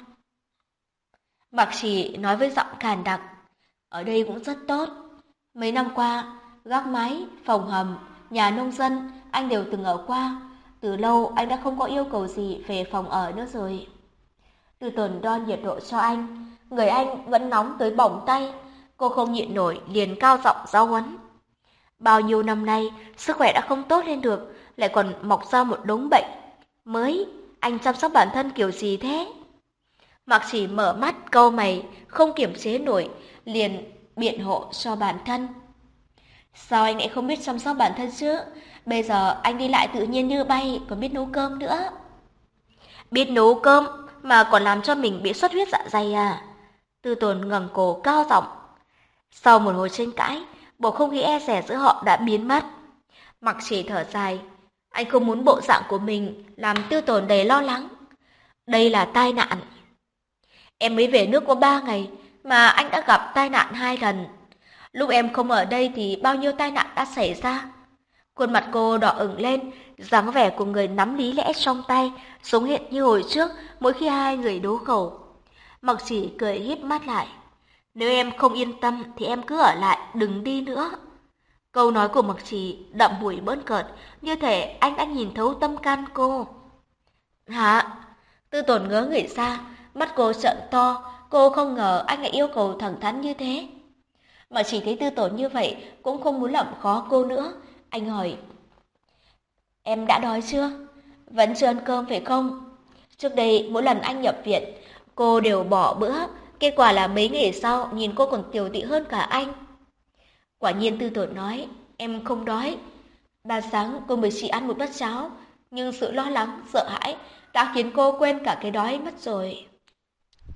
Mạc Chỉ nói với giọng khàn đặc. Ở đây cũng rất tốt. Mấy năm qua, gác mái, phòng hầm, nhà nông dân, anh đều từng ở qua. Từ lâu anh đã không có yêu cầu gì về phòng ở nữa rồi. Tư Tồn đo nhiệt độ cho anh. Người anh vẫn nóng tới bỏng tay. Cô không nhịn nổi, liền cao giọng giáo huấn. Bao nhiêu năm nay, sức khỏe đã không tốt lên được, lại còn mọc ra một đống bệnh mới. Anh chăm sóc bản thân kiểu gì thế? Mạc Chỉ mở mắt cau mày, không kiềm chế nổi, liền biện hộ cho bản thân. Sao anh lại không biết chăm sóc bản thân chứ? Bây giờ anh đi lại tự nhiên như bay, còn biết nấu cơm nữa. Biết nấu cơm mà còn làm cho mình bị xuất huyết dạ dày à? Tư Tồn ngẩng cổ cao giọng. Sau một hồi tranh cãi, bầu không khí e dè giữa họ đã biến mất. Mạc Chỉ thở dài. Anh không muốn bộ dạng của mình làm Tư Tồn đầy lo lắng. Đây là tai nạn. Em mới về nước có 3 ngày mà anh đã gặp tai nạn 2 lần. Lúc em không ở đây thì bao nhiêu tai nạn đã xảy ra. Khuôn mặt cô đỏ ửng lên, dáng vẻ của người nắm lý lẽ trong tay, giống hiện như hồi trước mỗi khi hai người đấu khẩu. Mạc Chỉ cười híp mắt lại. Nếu em không yên tâm thì em cứ ở lại, đừng đi nữa. Câu nói của Mạc Chỉ đậm mùi bỡn cợt, như thể anh đã nhìn thấu tâm can cô. Hả? Tư Tồn ngớ người ra, mắt cô trợn to, cô không ngờ anh lại yêu cầu thẳng thắn như thế. Mà chỉ thấy Tư Tồn như vậy cũng không muốn làm khó cô nữa. Anh hỏi, em đã đói chưa? Vẫn chưa ăn cơm phải không? Trước đây mỗi lần anh nhập viện, cô đều bỏ bữa, kết quả là mấy ngày sau nhìn cô còn tiều tụy hơn cả anh. Quả nhiên Tư Tồn nói, em không đói. Ban sáng cô mới chỉ ăn một bát cháo, nhưng sự lo lắng, sợ hãi đã khiến cô quên cả cái đói mất rồi.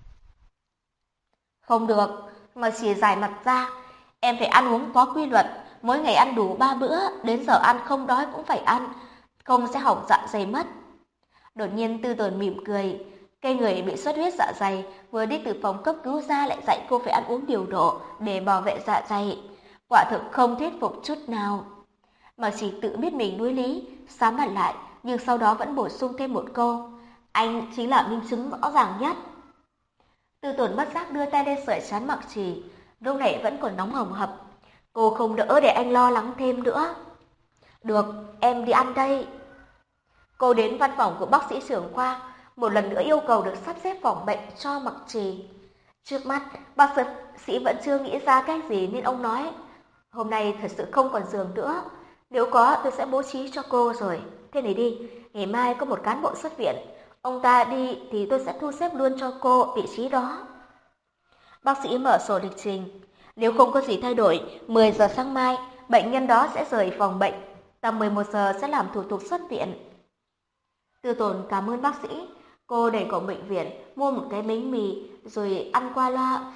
Không được, mà chỉ dài mặt ra. Em phải ăn uống có quy luật, mỗi ngày ăn đủ 3 bữa, đến giờ ăn không đói cũng phải ăn, không sẽ hỏng dạ dày mất. Đột nhiên Tư Tồn mỉm cười, cây người bị xuất huyết dạ dày, vừa đi từ phòng cấp cứu ra lại dạy cô phải ăn uống điều độ để bảo vệ dạ dày. Quả thực không thuyết phục chút nào. Mà chỉ tự biết mình đuối lý, sám mặt lại, nhưng sau đó vẫn bổ sung thêm một câu. Anh chính là minh chứng rõ ràng nhất. Tư Tồn bất giác đưa tay lên sưởi trán Mặc Trì, lúc này vẫn còn nóng hồng hập. Cô không đỡ để anh lo lắng thêm nữa. Được, em đi ăn đây. Cô đến văn phòng của bác sĩ trưởng khoa, một lần nữa yêu cầu được sắp xếp phòng bệnh cho Mặc Trì. Trước mắt, bác sĩ vẫn chưa nghĩ ra cách gì nên ông nói, hôm nay thật sự không còn giường nữa. Nếu có, tôi sẽ bố trí cho cô rồi. Thế này đi, ngày mai có một cán bộ xuất viện. Ông ta đi thì tôi sẽ thu xếp luôn cho cô vị trí đó. Bác sĩ mở sổ lịch trình. Nếu không có gì thay đổi, 10 giờ sáng mai, bệnh nhân đó sẽ rời phòng bệnh. Tầm 11 giờ sẽ làm thủ tục xuất viện. Tư Tồn cảm ơn bác sĩ. Cô đẩy cổng bệnh viện, mua một cái bánh mì, rồi ăn qua loa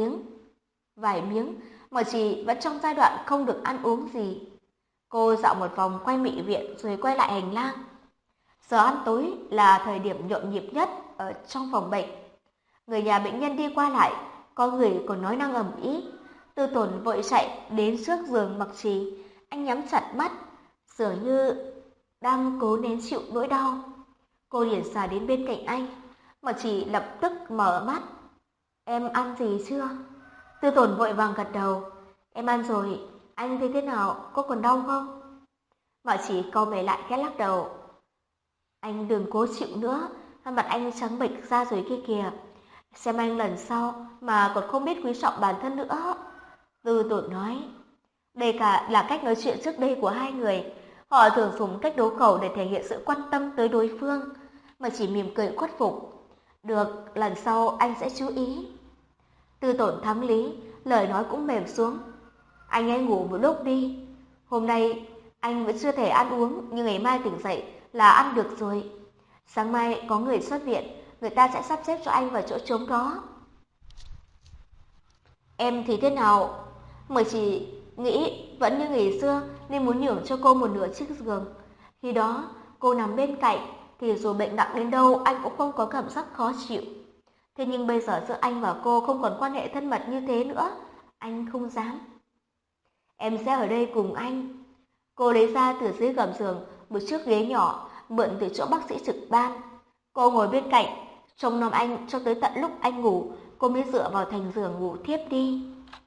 vài miếng, mà chị vẫn trong giai đoạn không được ăn uống gì. Cô dạo một vòng quanh bệnh viện rồi quay lại hành lang. Giờ ăn tối là thời điểm nhộn nhịp nhất ở trong phòng bệnh. Người nhà bệnh nhân đi qua lại, có người còn nói năng ầm ĩ. Tư Tồn vội chạy đến trước giường Mặc Trì, anh nhắm chặt mắt, dường như đang cố nén chịu nỗi đau. Cô liền xà đến bên cạnh anh, Mặc Trì lập tức mở mắt. Em ăn gì chưa? Tư Tồn vội vàng gật đầu. Em ăn rồi, anh thấy thế nào, có còn đau không? Mặc Trì cau mày lại khẽ lắc đầu. Anh đừng cố chịu nữa, mặt anh trắng bệch ra rồi kia kìa. Xem anh lần sau mà còn không biết quý trọng bản thân nữa. Tư Tồn nói. Đây cả là cách nói chuyện trước đây của hai người. Họ thường dùng cách đấu khẩu để thể hiện sự quan tâm tới đối phương, mà chỉ mỉm cười khuất phục. Được, lần sau anh sẽ chú ý. Tư Tồn thắm lý, lời nói cũng mềm xuống. Anh hãy ngủ một lúc đi. Hôm nay anh vẫn chưa thể ăn uống, nhưng ngày mai tỉnh dậy là ăn được rồi. Sáng mai có người xuất viện, người ta sẽ sắp xếp cho anh vào chỗ trống đó. Em thì thế nào? Mới chỉ nghĩ vẫn như ngày xưa nên muốn nhường cho cô một nửa chiếc giường. Khi đó cô nằm bên cạnh thì dù bệnh nặng đến đâu anh cũng không có cảm giác khó chịu. Thế nhưng bây giờ giữa anh và cô không còn quan hệ thân mật như thế nữa. Anh không dám. Em sẽ ở đây cùng anh. Cô lấy ra từ dưới gầm giường một chiếc ghế nhỏ mượn từ chỗ bác sĩ trực ban. Cô ngồi bên cạnh, trông nom anh cho tới tận lúc anh ngủ, cô mới dựa vào thành giường ngủ thiếp đi.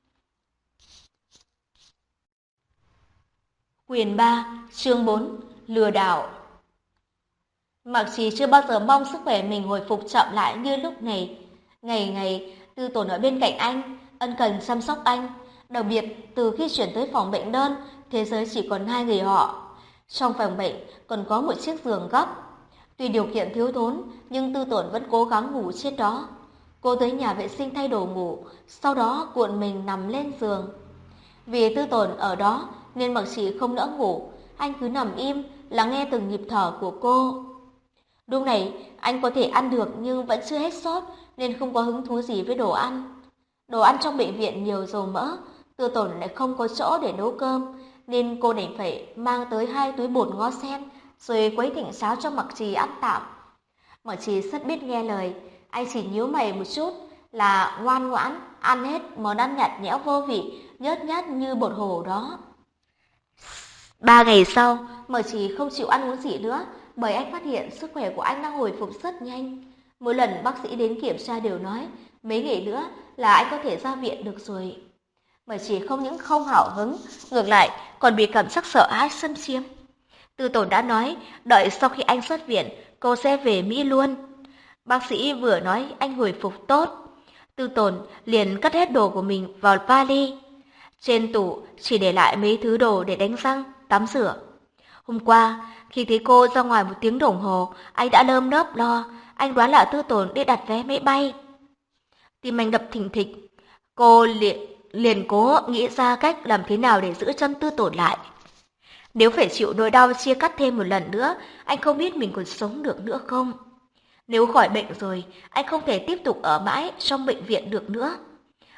Quyển 3, chương 4, lừa đảo. Mặc Trì chưa bao giờ mong sức khỏe mình hồi phục chậm lại như lúc này. Ngày ngày, Tư Tồn ở bên cạnh anh, ân cần chăm sóc anh. Đặc biệt, từ khi chuyển tới phòng bệnh đơn, thế giới chỉ còn hai người họ. Trong phòng bệnh còn có một chiếc giường gấp. Tuy điều kiện thiếu thốn, nhưng Tư Tồn vẫn cố gắng ngủ trên đó. Cô tới nhà vệ sinh thay đồ ngủ, sau đó cuộn mình nằm lên giường. Vì Tư Tồn ở đó nên Mặc Trì không nỡ ngủ, anh cứ nằm im, lắng nghe từng nhịp thở của cô. Lúc này, anh có thể ăn được nhưng vẫn chưa hết sốt nên không có hứng thú gì với đồ ăn. Đồ ăn trong bệnh viện nhiều dầu mỡ, Tư Tồn lại không có chỗ để nấu cơm, nên cô đành phải mang tới 2 túi bột ngó sen, rồi quấy thịnh sáo cho Mặc Trì ăn tạm. Mặc Trì rất biết nghe lời, anh chỉ nhíu mày một chút là ngoan ngoãn, ăn hết món ăn nhạt nhẽo vô vị, nhớt nhát như bột hồ đó. 3 ngày sau, Mặc Trì không chịu ăn uống gì nữa, bởi anh phát hiện sức khỏe của anh đang hồi phục rất nhanh. Mỗi lần bác sĩ đến kiểm tra đều nói, mấy ngày nữa là anh có thể ra viện được rồi. Mặc Trì không những không hào hứng, ngược lại còn bị cảm giác sợ hãi xâm chiếm. Tư Tồn đã nói, đợi sau khi anh xuất viện, cô sẽ về Mỹ luôn. Bác sĩ vừa nói anh hồi phục tốt. Tư Tồn liền cất hết đồ của mình vào vali. Trên tủ chỉ để lại mấy thứ đồ để đánh răng, tắm rửa. Hôm qua, khi thấy cô ra ngoài 1 tiếng đồng hồ, anh đã lơm nớp lo, anh đoán là Tư Tồn đi đặt vé máy bay. Tim anh đập thình thịch, cô liền cố nghĩ ra cách làm thế nào để giữ chân Tư Tồn lại. Nếu phải chịu nỗi đau chia cắt thêm một lần nữa, anh không biết mình còn sống được nữa không. Nếu khỏi bệnh rồi, anh không thể tiếp tục ở mãi trong bệnh viện được nữa.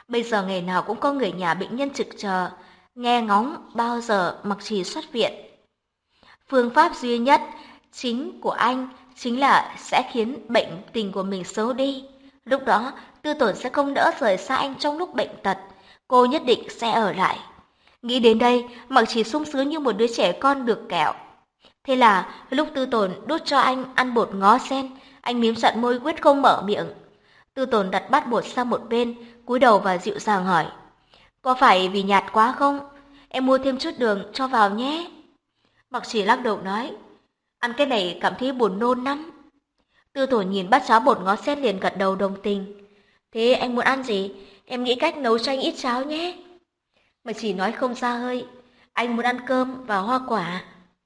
Bây giờ ngày nào cũng có người nhà bệnh nhân trực chờ, nghe ngóng bao giờ Mặc Trì xuất viện. Phương pháp duy nhất chính của anh chính là sẽ khiến bệnh tình của mình xấu đi. Lúc đó, Tư Tổn sẽ không nỡ rời xa anh trong lúc bệnh tật. Cô nhất định sẽ ở lại. Nghĩ đến đây, Mặc Trì sung sướng như một đứa trẻ con được kẹo. Thế là, lúc Tư Tổn đút cho anh ăn bột ngó sen, anh mím chặt môi quyết không mở miệng. Tư Tổn đặt bát bột sang một bên, cúi đầu và dịu dàng hỏi. Có phải vì nhạt quá không? Em mua thêm chút đường cho vào nhé. Mặc Trì lắc đầu nói. Ăn cái này cảm thấy buồn nôn lắm. Tư Tổn nhìn bát cháo bột ngó sen liền gật đầu đồng tình. Thế anh muốn ăn gì? Em nghĩ cách nấu cho anh ít cháo nhé. Mặc Trì nói không ra hơi. Anh muốn ăn cơm và hoa quả.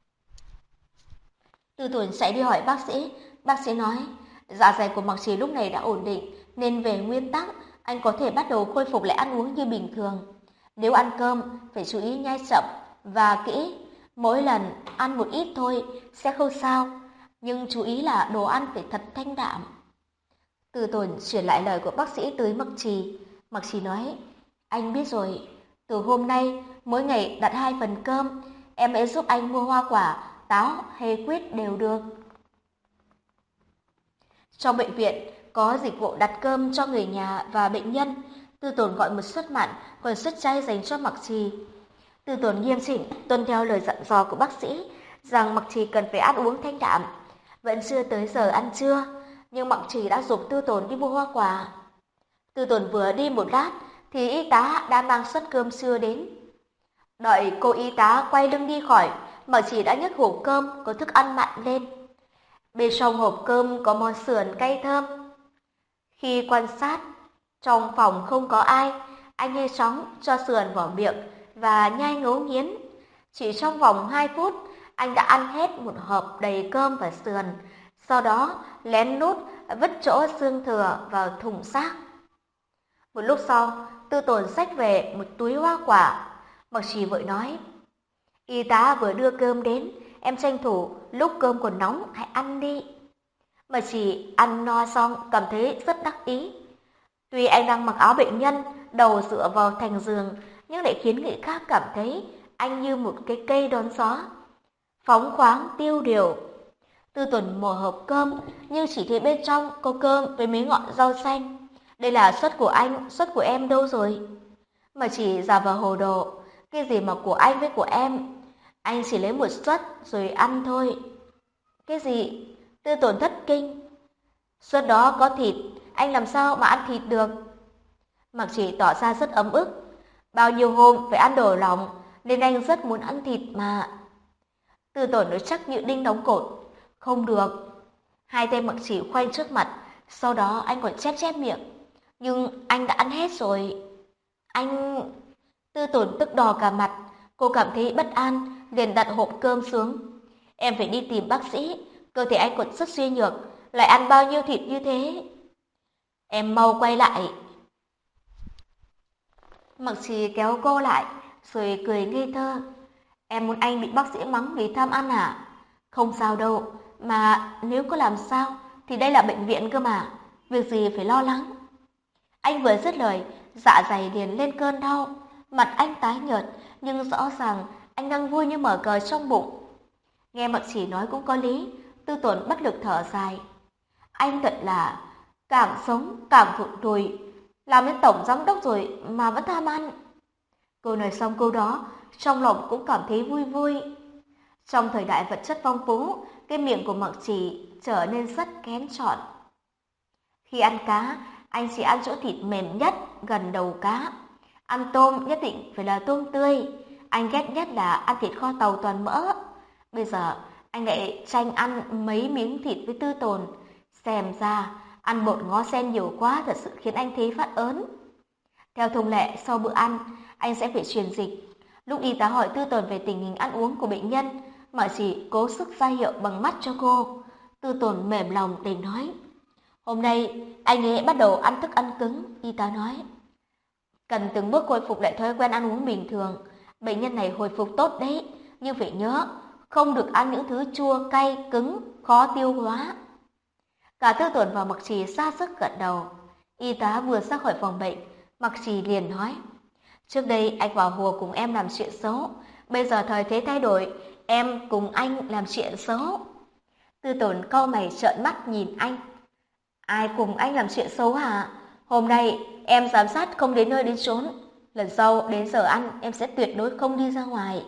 Tư Tổn chạy đi hỏi bác sĩ. Bác sĩ nói, dạ dày của Mặc Trì lúc này đã ổn định, nên về nguyên tắc, anh có thể bắt đầu khôi phục lại ăn uống như bình thường. Nếu ăn cơm, phải chú ý nhai chậm và kỹ. Mỗi lần ăn một ít thôi, sẽ không sao. Nhưng chú ý là đồ ăn phải thật thanh đạm. Tư Tổn chuyển lại lời của bác sĩ tới Mặc Trì. Mặc Trì nói, anh biết rồi, từ hôm nay, mỗi ngày đặt 2 phần cơm, em sẽ giúp anh mua hoa quả, táo hay quýt đều được. Trong bệnh viện có dịch vụ đặt cơm cho người nhà và bệnh nhân. Tư Tổn gọi một suất mặn, còn suất chay dành cho Mặc Trì. Tư Tổn nghiêm chỉnh tuân theo lời dặn dò của bác sĩ rằng Mặc Trì cần phải ăn uống thanh đạm. Vẫn chưa tới giờ ăn trưa, nhưng Mặc Trì đã giục Tư Tổn đi mua hoa quả. Tư Tổn vừa đi một lát thì y tá đã mang suất cơm trưa đến. Đợi cô y tá quay lưng đi khỏi, Mặc Trì đã nhấc hộp cơm có thức ăn mặn lên. Bên trong hộp cơm có món sườn cay thơm. Khi quan sát, trong phòng không có ai, anh nhanh chóng cho sườn vào miệng và nhai ngấu nghiến. Chỉ trong vòng 2 phút, anh đã ăn hết một hộp đầy cơm và sườn, sau đó lén lút vứt chỗ xương thừa vào thùng rác. Một lúc sau, Tư Tổn xách về một túi hoa quả. Mặc Trì vội nói, y tá vừa đưa cơm đến, em tranh thủ lúc cơm còn nóng hãy ăn đi. Mặc Trì ăn no xong cảm thấy rất đắc ý. Tuy anh đang mặc áo bệnh nhân, đầu dựa vào thành giường, nhưng lại khiến người khác cảm thấy anh như một cái cây đón gió, phóng khoáng tiêu điều. Tư Tổn mở hộp cơm, nhưng chỉ thấy bên trong có cơm với mấy ngọn rau xanh. Đây là suất của anh, suất của em đâu rồi? Mà chỉ giả vờ hồ đồ, cái gì mà của anh với của em? Anh chỉ lấy một suất rồi ăn thôi. Cái gì? Tư Tổn thất kinh. Suất đó có thịt, anh làm sao mà ăn thịt được? Mặc Chỉ tỏ ra rất ấm ức. Bao nhiêu hôm phải ăn đồ lòng, nên anh rất muốn ăn thịt mà. Tư Tổn nói chắc như đinh đóng cột. Không được. Hai tay Mặc Chỉ khoanh trước mặt, sau đó anh còn chép chép miệng. Nhưng anh đã ăn hết rồi. Anh... Tư Tổn tức đỏ cả mặt. Cô cảm thấy bất an, liền đặt hộp cơm xuống. Em phải đi tìm bác sĩ. Cơ thể anh còn rất suy nhược, lại ăn bao nhiêu thịt như thế? Em mau quay lại. Mặc Trì kéo cô lại, rồi cười ngây thơ. Em muốn anh bị bác sĩ mắng vì tham ăn à? Không sao đâu, mà nếu có làm sao thì đây là bệnh viện cơ mà, việc gì phải lo lắng. Anh vừa dứt lời, dạ dày liền lên cơn đau, mặt anh tái nhợt, nhưng rõ ràng anh đang vui như mở cờ trong bụng. Nghe Mặc Chỉ nói cũng có lý, Tư Tổn bất lực thở dài. Anh thật là càng sống càng vụng đùi, làm đến tổng giám đốc rồi mà vẫn tham ăn. Cô nói xong câu đó, trong lòng cũng cảm thấy vui vui. Trong thời đại vật chất phong phú, cái miệng của Mặc Chỉ trở nên rất kén chọn. Khi ăn cá, anh chỉ ăn chỗ thịt mềm nhất gần đầu cá. Ăn tôm nhất định phải là tôm tươi. Anh ghét nhất là ăn thịt kho tàu toàn mỡ. Bây giờ anh lại tranh ăn mấy miếng thịt với Tư Tồn. Xem ra ăn bột ngó sen nhiều quá thật sự khiến anh thấy phát ớn. Theo thông lệ, sau bữa ăn, anh sẽ phải truyền dịch. Lúc y tá hỏi Tư Tồn về tình hình ăn uống của bệnh nhân, mà chỉ cố sức ra hiệu bằng mắt cho cô. Tư Tồn mềm lòng để nói. Hôm nay, anh ấy bắt đầu ăn thức ăn cứng, y tá nói. Cần từng bước khôi phục lại thói quen ăn uống bình thường. Bệnh nhân này hồi phục tốt đấy, nhưng phải nhớ, không được ăn những thứ chua, cay, cứng, khó tiêu hóa. Cả Tư Tồn và Mặc Trì ra sức gật đầu. Y tá vừa ra khỏi phòng bệnh, Mặc Trì liền nói, trước đây anh vào Hùa cùng em làm chuyện xấu, bây giờ thời thế thay đổi, em cùng anh làm chuyện xấu. Tư Tồn cau mày trợn mắt nhìn anh. Ai cùng anh làm chuyện xấu hả? Hôm nay em giám sát không đến nơi đến chốn, lần sau đến giờ ăn em sẽ tuyệt đối không đi ra ngoài.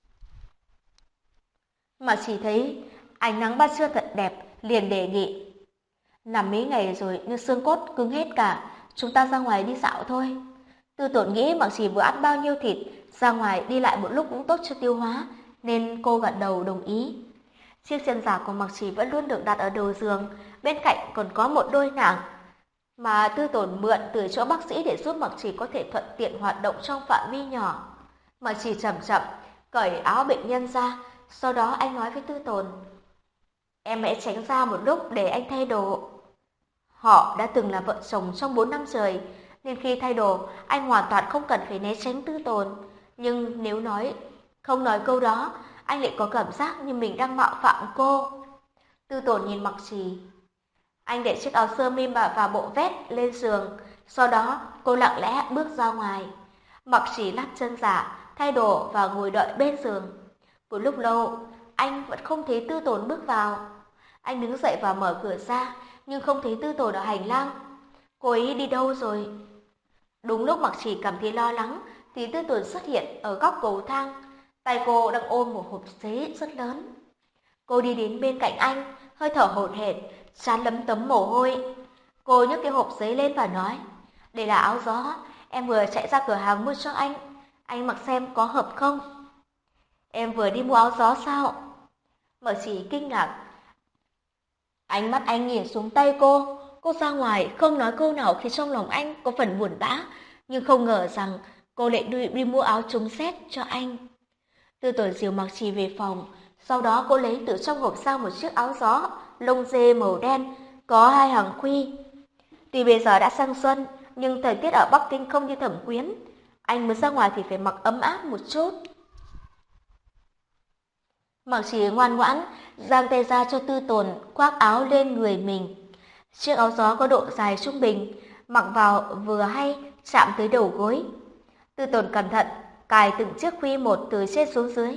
Mà chỉ thấy ánh nắng ban trưa thật đẹp, liền đề nghị. Nằm mấy ngày rồi như xương cốt cứng hết cả, chúng ta ra ngoài đi dạo thôi. Tư Tồn nghĩ Mặc Chỉ vừa ăn bao nhiêu thịt, ra ngoài đi lại một lúc cũng tốt cho tiêu hóa, nên cô gật đầu đồng ý. Chiếc chân giả của Mặc Chỉ vẫn luôn được đặt ở đầu giường, bên cạnh còn có một đôi nạng mà Tư Tồn mượn từ chỗ bác sĩ để giúp Mặc Chỉ có thể thuận tiện hoạt động trong phạm vi nhỏ. Mặc Chỉ chậm chậm cởi áo bệnh nhân ra, sau đó anh nói với Tư Tồn, em hãy tránh ra một lúc để anh thay đồ. Họ đã từng là vợ chồng trong 4 năm trời, nên khi thay đồ, anh hoàn toàn không cần phải né tránh Tư Tồn. Nhưng nếu không nói câu đó, anh lại có cảm giác như mình đang mạo phạm cô. Tư Tồn nhìn Mặc Trì. Anh để chiếc áo sơ mi và bộ vest lên giường, sau đó cô lặng lẽ bước ra ngoài. Mặc Trì lắp chân giả, thay đồ và ngồi đợi bên giường. Một lúc lâu, anh vẫn không thấy Tư Tồn bước vào. Anh đứng dậy và mở cửa ra, nhưng không thấy Tư Tồn ở hành lang. Cô ấy đi đâu rồi? Đúng lúc Mặc Chỉ cảm thấy lo lắng, thì Tư Tồn xuất hiện ở góc cầu thang. Tay cô đang ôm một hộp giấy rất lớn. Cô đi đến bên cạnh anh, hơi thở hổn hển, trán lấm tấm mồ hôi. Cô nhấc cái hộp giấy lên và nói, đây là áo gió, em vừa chạy ra cửa hàng mua cho anh mặc xem có hợp không? Em vừa đi mua áo gió sao? Mặc Chỉ kinh ngạc. Ánh mắt anh nhìn xuống tay cô ra ngoài không nói câu nào khiến trong lòng anh có phần buồn bã, nhưng không ngờ rằng cô lại đi mua áo chống rét cho anh. Tư Tồn dìu Mặc Trì về phòng, sau đó cô lấy từ trong hộp ra một chiếc áo gió lông dê màu đen, có 2 hàng khuy. Tuy bây giờ đã sang xuân, nhưng thời tiết ở Bắc Kinh không như Thẩm Quyến, anh muốn ra ngoài thì phải mặc ấm áp một chút. Mặc Trì ngoan ngoãn, giang tay ra cho Tư Tồn khoác áo lên người mình. Chiếc áo gió có độ dài trung bình, mặc vào vừa hay chạm tới đầu gối. Tư Tồn cẩn thận cài từng chiếc khuy một từ trên xuống dưới.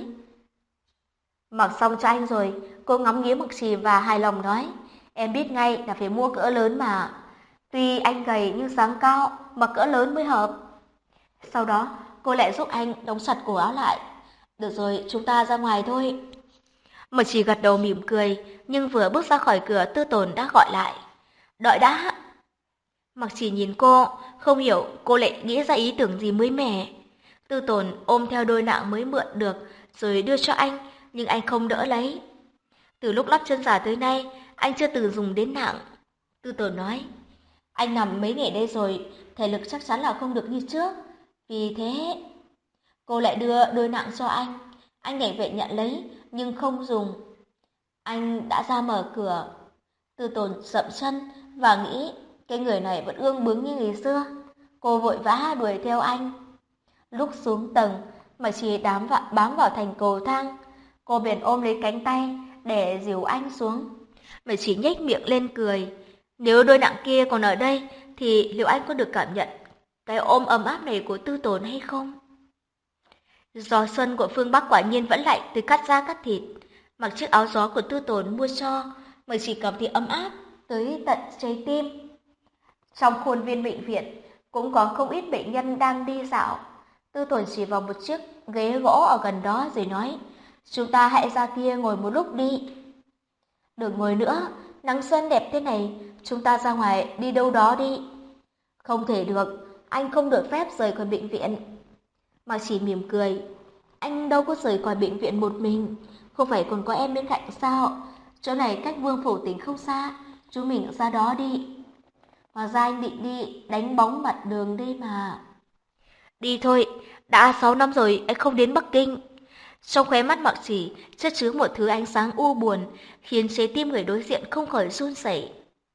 Mặc xong cho anh rồi, cô ngắm nghía Mặc Trì và hài lòng nói, em biết ngay là phải mua cỡ lớn mà. Tuy anh gầy nhưng dáng cao, mặc cỡ lớn mới hợp. Sau đó, cô lại giúp anh đóng chặt cổ áo lại. Được rồi, chúng ta ra ngoài thôi. Mặc Trì gật đầu mỉm cười, nhưng vừa bước ra khỏi cửa Tư Tồn đã gọi lại. Đợi đã. Mặc Trì nhìn cô, không hiểu cô lại nghĩ ra ý tưởng gì mới mẻ. Tư Tồn ôm theo đôi nạng mới mượn được, rồi đưa cho anh, nhưng anh không đỡ lấy. Từ lúc lắp chân giả tới nay, anh chưa từng dùng đến nạng. Tư Tồn nói, anh nằm mấy ngày đây rồi, thể lực chắc chắn là không được như trước. Vì thế, cô lại đưa đôi nạng cho anh nhảy vậy nhận lấy, nhưng không dùng. Anh đã ra mở cửa. Tư Tồn dậm chân và nghĩ cái người này vẫn ương bướng như ngày xưa. Cô vội vã đuổi theo anh. Lúc xuống tầng, mà chỉ bám vào thành cầu thang. Cô bèn ôm lấy cánh tay để dìu anh xuống. Mà chỉ nhếch miệng lên cười. Nếu đôi nạng kia còn ở đây, thì liệu anh có được cảm nhận cái ôm ấm áp này của Tư Tồn hay không? Gió xuân của phương Bắc quả nhiên vẫn lạnh từ cắt da cắt thịt. Mặc chiếc áo gió của Tư Tồn mua cho, mà chỉ cảm thấy ấm áp tới tận trái tim. Trong khuôn viên bệnh viện cũng có không ít bệnh nhân đang đi dạo. Tư Tồn chỉ vào một chiếc ghế gỗ ở gần đó rồi nói, chúng ta hãy ra kia ngồi một lúc đi. Đừng ngồi nữa, nắng xuân đẹp thế này, chúng ta ra ngoài đi đâu đó đi. Không thể được, anh không được phép rời khỏi bệnh viện. Mà chỉ mỉm cười, anh đâu có rời khỏi bệnh viện một mình, không phải còn có em bên cạnh sao? Chỗ này cách Vương Phủ Tỉnh không xa, chúng mình ra đó đi. Hóa ra anh định đi đánh bóng mặt đường đây mà. Đi thôi, đã 6 năm rồi anh không đến Bắc Kinh. Trong khóe mắt Mặc Chỉ chất chứa một thứ ánh sáng u buồn, khiến trái tim người đối diện không khỏi run rẩy.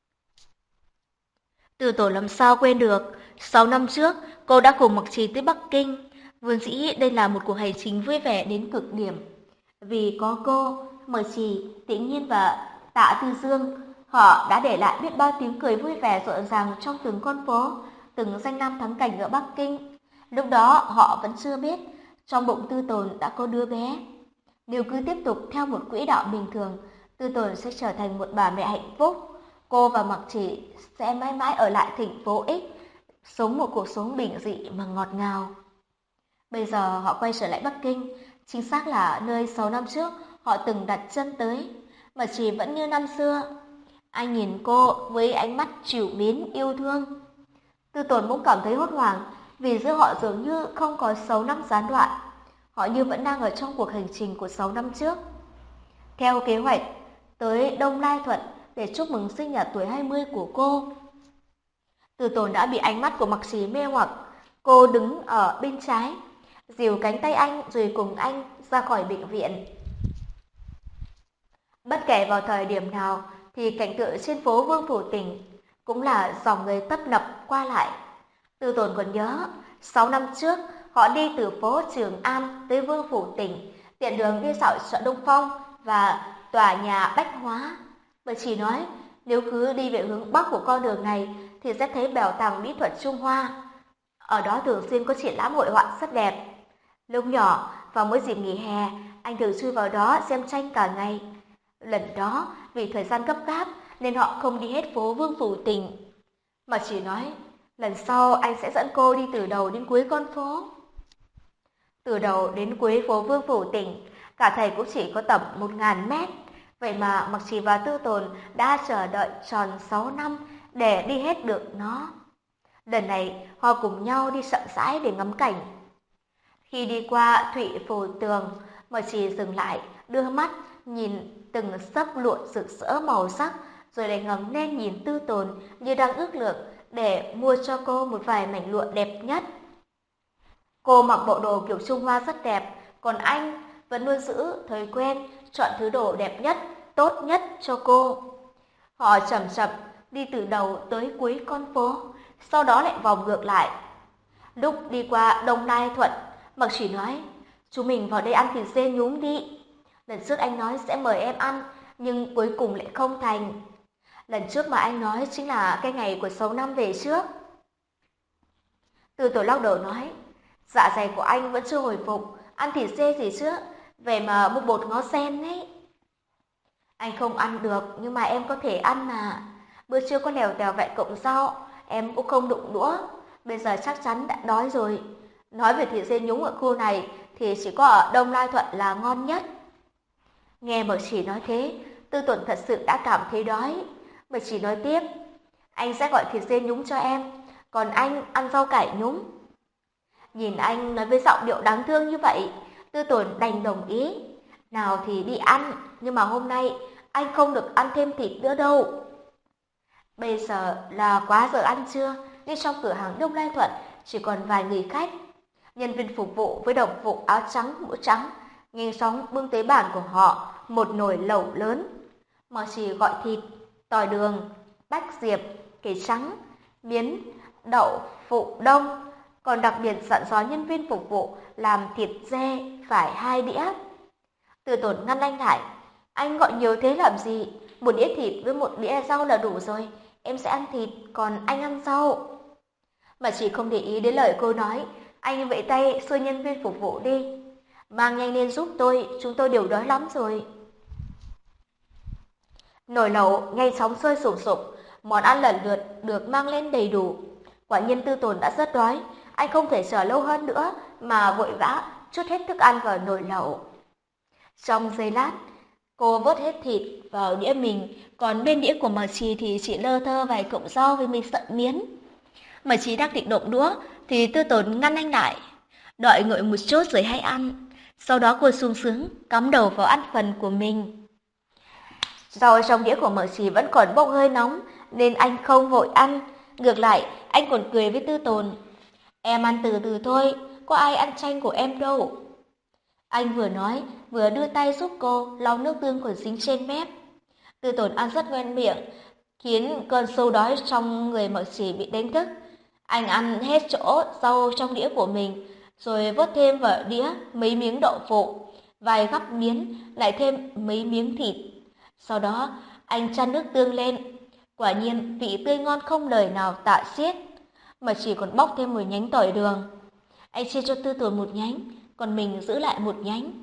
Từ Tổ làm sao quên được, 6 năm trước cô đã cùng Mặc Chỉ tới Bắc Kinh. Vốn dĩ đây là một cuộc hành trình vui vẻ đến cực điểm. Vì có cô, Mặc Chỉ, Tĩnh Nhiên và Tạ Tư Dương, họ đã để lại biết bao tiếng cười vui vẻ rộn ràng trong từng con phố, từng danh lam thắng cảnh ở Bắc Kinh. Lúc đó họ vẫn chưa biết trong bụng Tư Tồn đã có đứa bé. Nếu cứ tiếp tục theo một quỹ đạo bình thường, Tư Tồn sẽ trở thành một bà mẹ hạnh phúc. Cô và Mặc Chỉ sẽ mãi mãi ở lại thành phố X, sống một cuộc sống bình dị mà ngọt ngào. Bây giờ họ quay trở lại Bắc Kinh, chính xác là nơi 6 năm trước họ từng đặt chân tới. Mặc Chỉ vẫn như năm xưa. Anh nhìn cô với ánh mắt trìu mến yêu thương. Tư Tồn cũng cảm thấy hốt hoảng vì giữa họ dường như không có 6 năm gián đoạn. Họ như vẫn đang ở trong cuộc hành trình của 6 năm trước. Theo kế hoạch, tới Đông Lai Thuận để chúc mừng sinh nhật tuổi 20 của cô. Tư Tồn đã bị ánh mắt của Mặc Chỉ mê hoặc. Cô đứng ở bên trái, dìu cánh tay anh rồi cùng anh ra khỏi bệnh viện. Bất kể vào thời điểm nào thì cảnh tượng trên phố Vương Phủ Tỉnh cũng là dòng người tấp nập qua lại. Tư Tồn còn nhớ, 6 năm trước họ đi từ phố Trường An tới Vương Phủ Tỉnh, tiện đường đi dạo chợ Đông Phong và tòa nhà Bách Hóa. Bà chỉ nói, nếu cứ đi về hướng bắc của con đường này thì sẽ thấy bảo tàng mỹ thuật Trung Hoa. Ở đó thường xuyên có triển lãm hội họa rất đẹp. Lúc nhỏ, vào mỗi dịp nghỉ hè, anh thường chui vào đó xem tranh cả ngày. Lần đó, vì thời gian gấp gáp nên họ không đi hết phố Vương Phủ Tỉnh. Mà chỉ nói, lần sau anh sẽ dẫn cô đi từ đầu đến cuối con phố. Từ đầu đến cuối phố Vương Phủ Tỉnh, cả thầy cũng chỉ có tầm 1.000 mét. Vậy mà Mặc Chỉ và Tư Tồn đã chờ đợi tròn 6 năm để đi hết được nó. Lần này, họ cùng nhau đi chậm rãi để ngắm cảnh. Khi đi qua Thụy Phù Tường, Mặc Chỉ dừng lại, đưa mắt nhìn từng xấp lụa rực rỡ màu sắc, rồi lại ngẩng lên nhìn Tư Tồn như đang ước lượng để mua cho cô một vài mảnh lụa đẹp nhất. Cô mặc bộ đồ kiểu Trung Hoa rất đẹp, còn anh vẫn luôn giữ thói quen chọn thứ đồ đẹp nhất, tốt nhất cho cô. Họ chậm chậm đi từ đầu tới cuối con phố, sau đó lại vòng ngược lại. Lúc đi qua Đông Lai Thuận, Mặc Chỉ nói, chúng mình vào đây ăn thịt dê nhúng đi. Lần trước anh nói sẽ mời em ăn, nhưng cuối cùng lại không thành. Lần trước mà anh nói chính là cái ngày của 6 năm về trước. Tư Tồn lắc đầu nói, dạ dày của anh vẫn chưa hồi phục, ăn thịt dê gì chứ, về mà mua bột ngó sen ấy. Anh không ăn được, nhưng mà em có thể ăn mà. Bữa trưa có lèo tèo vẹn cộng rau, em cũng không đụng đũa. Bây giờ chắc chắn đã đói rồi. Nói về thịt dê nhúng ở khu này thì chỉ có ở Đông Lai Thuận là ngon nhất. Nghe Mặc Chỉ nói thế, Tư Tồn thật sự đã cảm thấy đói. Mặc Chỉ nói tiếp, anh sẽ gọi thịt dê nhúng cho em, còn anh ăn rau cải nhúng. Nhìn anh nói với giọng điệu đáng thương như vậy, Tư Tồn đành đồng ý. Nào thì đi ăn, nhưng mà hôm nay anh không được ăn thêm thịt nữa đâu. Bây giờ là quá giờ ăn trưa, nên trong cửa hàng Đông Lai Thuận chỉ còn vài người khách. Nhân viên phục vụ với đồng phục áo trắng, mũ trắng, nhanh chóng bưng tới bàn của họ một nồi lẩu lớn. Mặc Chỉ gọi thịt, tỏi đường, bách diệp, cải trắng, miến, đậu, phụ đông, còn đặc biệt dặn dò nhân viên phục vụ làm thịt dê phải 2 đĩa. Tư Tồn ngăn anh lại, anh gọi nhiều thế làm gì? Một đĩa thịt với một đĩa rau là đủ rồi, em sẽ ăn thịt, còn anh ăn rau. Mà chỉ không để ý đến lời cô nói, anh vẫy tay xua nhân viên phục vụ đi. Mang nhanh lên giúp tôi, chúng tôi đều đói lắm rồi. Nồi lẩu ngay chóng sôi sùng sục, món ăn lần lượt được mang lên đầy đủ. Quả nhiên Tư Tồn đã rất đói, anh không thể chờ lâu hơn nữa mà vội vã trút hết thức ăn vào nồi lẩu. Trong giây lát, cô vớt hết thịt vào đĩa mình, còn bên đĩa của Mặc Chỉ thì chỉ lơ thơ vài cọng rau với mì sợi miến. Mặc Chỉ đang định động đũa thì Tư Tồn ngăn anh lại. Đợi nguội một chút rồi hãy ăn. Sau đó cô sung sướng cắm đầu vào ăn phần của mình. Rau trong đĩa của Mặc Chỉ vẫn còn bốc hơi nóng nên anh không vội ăn. Ngược lại, anh còn cười với Tư Tồn. Em ăn từ từ thôi, có ai ăn chanh của em đâu. Anh vừa nói, vừa đưa tay giúp cô lau nước tương còn dính trên mép. Tư Tồn ăn rất quen miệng, khiến cơn sâu đói trong người Mặc Chỉ bị đánh thức. Anh ăn hết chỗ rau trong đĩa của mình, rồi vớt thêm vào đĩa mấy miếng đậu phụ, vài gắp miến, lại thêm mấy miếng thịt. Sau đó, anh chan nước tương lên. Quả nhiên, vị tươi ngon không lời nào tả xiết. mà chỉ còn bóc thêm một nhánh tỏi đường. Anh chia cho Tư Tồn một nhánh, còn mình giữ lại một nhánh.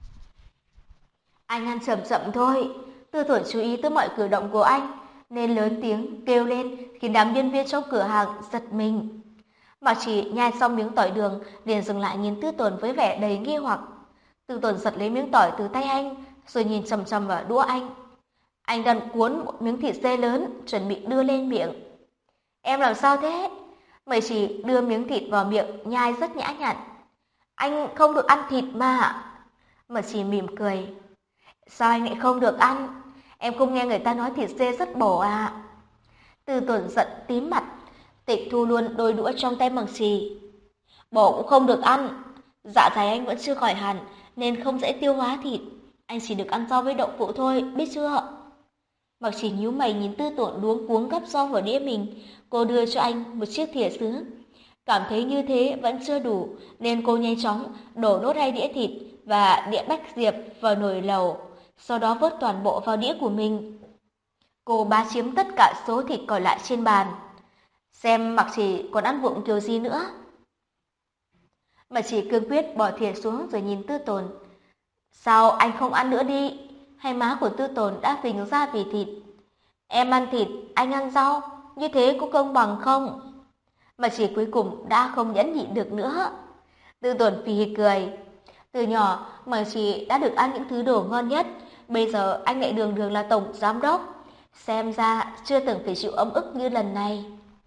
Anh ăn chậm chậm thôi. Tư Tồn chú ý tới mọi cử động của anh, nên lớn tiếng kêu lên khiến đám nhân viên trong cửa hàng giật mình. Mạc Chỉ nhai xong miếng tỏi đường, liền dừng lại nhìn Tư Tồn với vẻ đầy nghi hoặc. Tư Tồn giật lấy miếng tỏi từ tay anh, rồi nhìn chằm chằm vào đũa anh. Anh đang cuốn một miếng thịt dê lớn, chuẩn bị đưa lên miệng. Em làm sao thế? Mạc Chỉ đưa miếng thịt vào miệng, nhai rất nhã nhặn. Anh không được ăn thịt mà. Mạc Chỉ mỉm cười. Sao anh lại không được ăn? Em không nghe người ta nói thịt dê rất bổ à? Tư Tồn giận tím mặt, tịch thu luôn đôi đũa trong tay Mạc Chỉ. Bổ cũng không được ăn. Dạ dày anh vẫn chưa khỏi hẳn, nên không dễ tiêu hóa thịt. Anh chỉ được ăn rau với đậu phụ thôi, biết chưa? Mạc Chỉ nhíu mày nhìn Tư Tồn luống cuống gắp rau vào đĩa mình. Cô đưa cho anh một chiếc thìa sứ. Cảm thấy như thế vẫn chưa đủ, nên cô nhanh chóng đổ nốt 2 đĩa thịt và đĩa bách diệp vào nồi lẩu, sau đó vớt toàn bộ vào đĩa của mình. Cô bá chiếm tất cả số thịt còn lại trên bàn. Xem Mạc Chỉ còn ăn vụng kiểu gì nữa. Mạc Chỉ cương quyết bỏ thìa xuống rồi nhìn Tư Tồn. Sao anh không ăn nữa đi? Hai má của Tư Tồn đã phình ra vì thịt. Em ăn thịt, anh ăn rau, như thế có công bằng không? Mạc Chỉ cuối cùng đã không nhẫn nhịn được nữa. Tư Tồn phì cười. Từ nhỏ, Mạc Chỉ đã được ăn những thứ đồ ngon nhất. Bây giờ anh lại đường đường là tổng giám đốc. Xem ra chưa từng phải chịu ấm ức như lần này.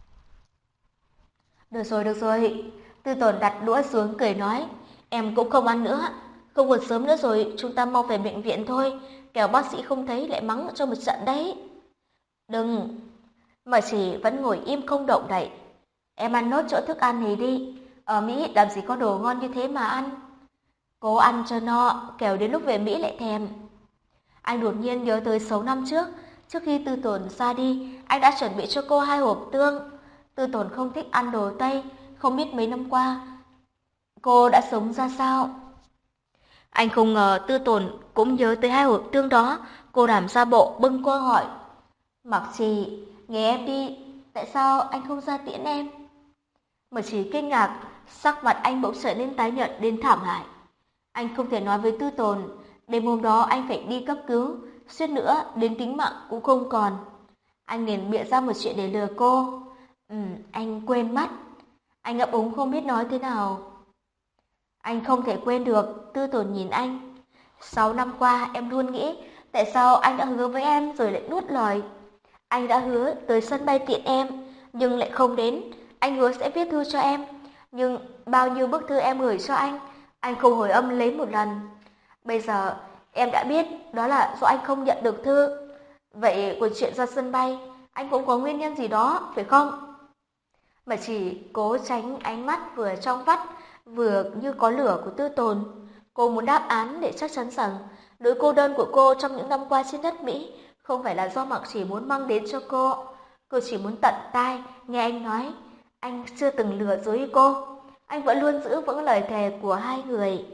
Được rồi, được rồi. Tư Tồn đặt đũa xuống cười nói. Em cũng không ăn nữa. Không còn sớm nữa rồi, chúng ta mau về bệnh viện thôi. Kẻo bác sĩ không thấy lại mắng cho một trận đấy. Đừng. Mạc Chỉ vẫn ngồi im không động đậy. Em ăn nốt chỗ thức ăn này đi. Ở Mỹ làm gì có đồ ngon như thế mà ăn. Cố ăn cho no, kẻo đến lúc về Mỹ lại thèm. Anh đột nhiên nhớ tới 6 năm trước khi Tư Tồn ra đi, anh đã chuẩn bị cho cô 2 hộp tương. Tư Tồn không thích ăn đồ Tây, không biết mấy năm qua cô đã sống ra sao. Anh không ngờ Tư Tồn cũng nhớ tới 2 hộp tương đó, cô làm ra bộ bưng cô hỏi. Mạc Chỉ, nghe em đi, tại sao anh không ra tiễn em? Mạc Chỉ kinh ngạc, sắc mặt anh bỗng trở nên tái nhợt đến thảm hại. Anh không thể nói với Tư Tồn, đêm hôm đó anh phải đi cấp cứu, suýt nữa đến tính mạng cũng không còn. Anh liền bịa ra một chuyện để lừa cô. Anh quên mất. Anh ấp úng không biết nói thế nào. Anh không thể quên được. Tư Tồn nhìn anh. 6 năm qua em luôn nghĩ tại sao anh đã hứa với em rồi lại nuốt lời. Anh đã hứa tới sân bay tiện em, nhưng lại không đến. Anh hứa sẽ viết thư cho em, nhưng bao nhiêu bức thư em gửi cho anh không hồi âm lấy một lần. Bây giờ em đã biết đó là do anh không nhận được thư. Vậy cuộc chuyện ra sân bay, anh cũng có nguyên nhân gì đó, phải không? Mà chỉ cố tránh ánh mắt vừa trong vắt, vừa như có lửa của Tư Tồn. Cô muốn đáp án để chắc chắn rằng nỗi cô đơn của cô trong những năm qua trên đất Mỹ không phải là do Mạc Chỉ muốn mang đến cho cô. Cô chỉ muốn tận tai nghe anh nói anh chưa từng lừa dối cô. Anh vẫn luôn giữ vững lời thề của hai người.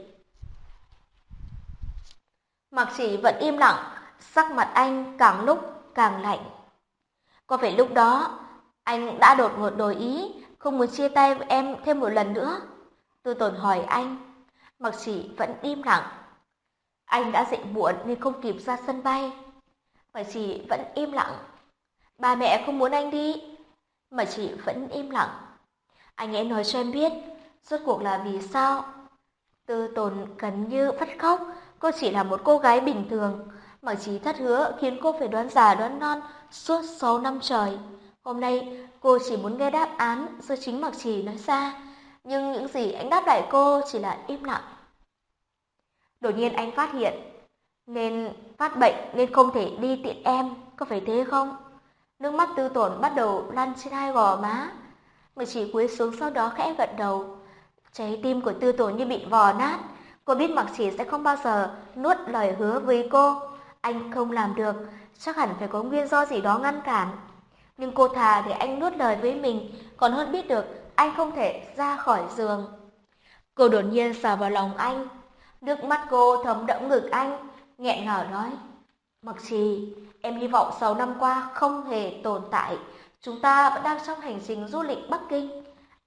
Mạc Chỉ vẫn im lặng, sắc mặt anh càng lúc càng lạnh. Có phải lúc đó anh đã đột ngột đổi ý, không muốn chia tay với em thêm một lần nữa? Tư Tồn hỏi anh. Mạc Chỉ vẫn im lặng. Anh đã dậy muộn nên không kịp ra sân bay. Mạc Chỉ vẫn im lặng. Ba mẹ không muốn anh đi. Mạc Chỉ vẫn im lặng. Anh hãy nói cho em biết, rốt cuộc là vì sao? Tư Tồn gần như phát khóc. Cô chỉ là một cô gái bình thường. Mạc Chỉ thất hứa khiến cô phải đoán già đoán non suốt 6 năm trời. Hôm nay cô chỉ muốn nghe đáp án do chính Mạc Chỉ nói ra. Nhưng những gì anh đáp lại cô chỉ là im lặng. Đột nhiên anh phát hiện nên phát bệnh nên không thể đi tiện em, có phải thế không? Nước mắt Tư Tồn bắt đầu lăn trên hai gò má. Mạc Chỉ cúi xuống sau đó khẽ gật đầu. Trái tim của Tư Tồn như bị vò nát. Cô biết Mạc Chỉ sẽ không bao giờ nuốt lời hứa với cô. Anh không làm được, chắc hẳn phải có nguyên do gì đó ngăn cản. Nhưng cô thà để anh nuốt lời với mình, còn hơn biết được anh không thể ra khỏi giường. Cô đột nhiên xả vào lòng anh. Nước mắt cô thấm đẫm ngực anh, nghẹn ngào nói. Mạc Chỉ, em hy vọng 6 năm qua không hề tồn tại. Chúng ta vẫn đang trong hành trình du lịch Bắc Kinh.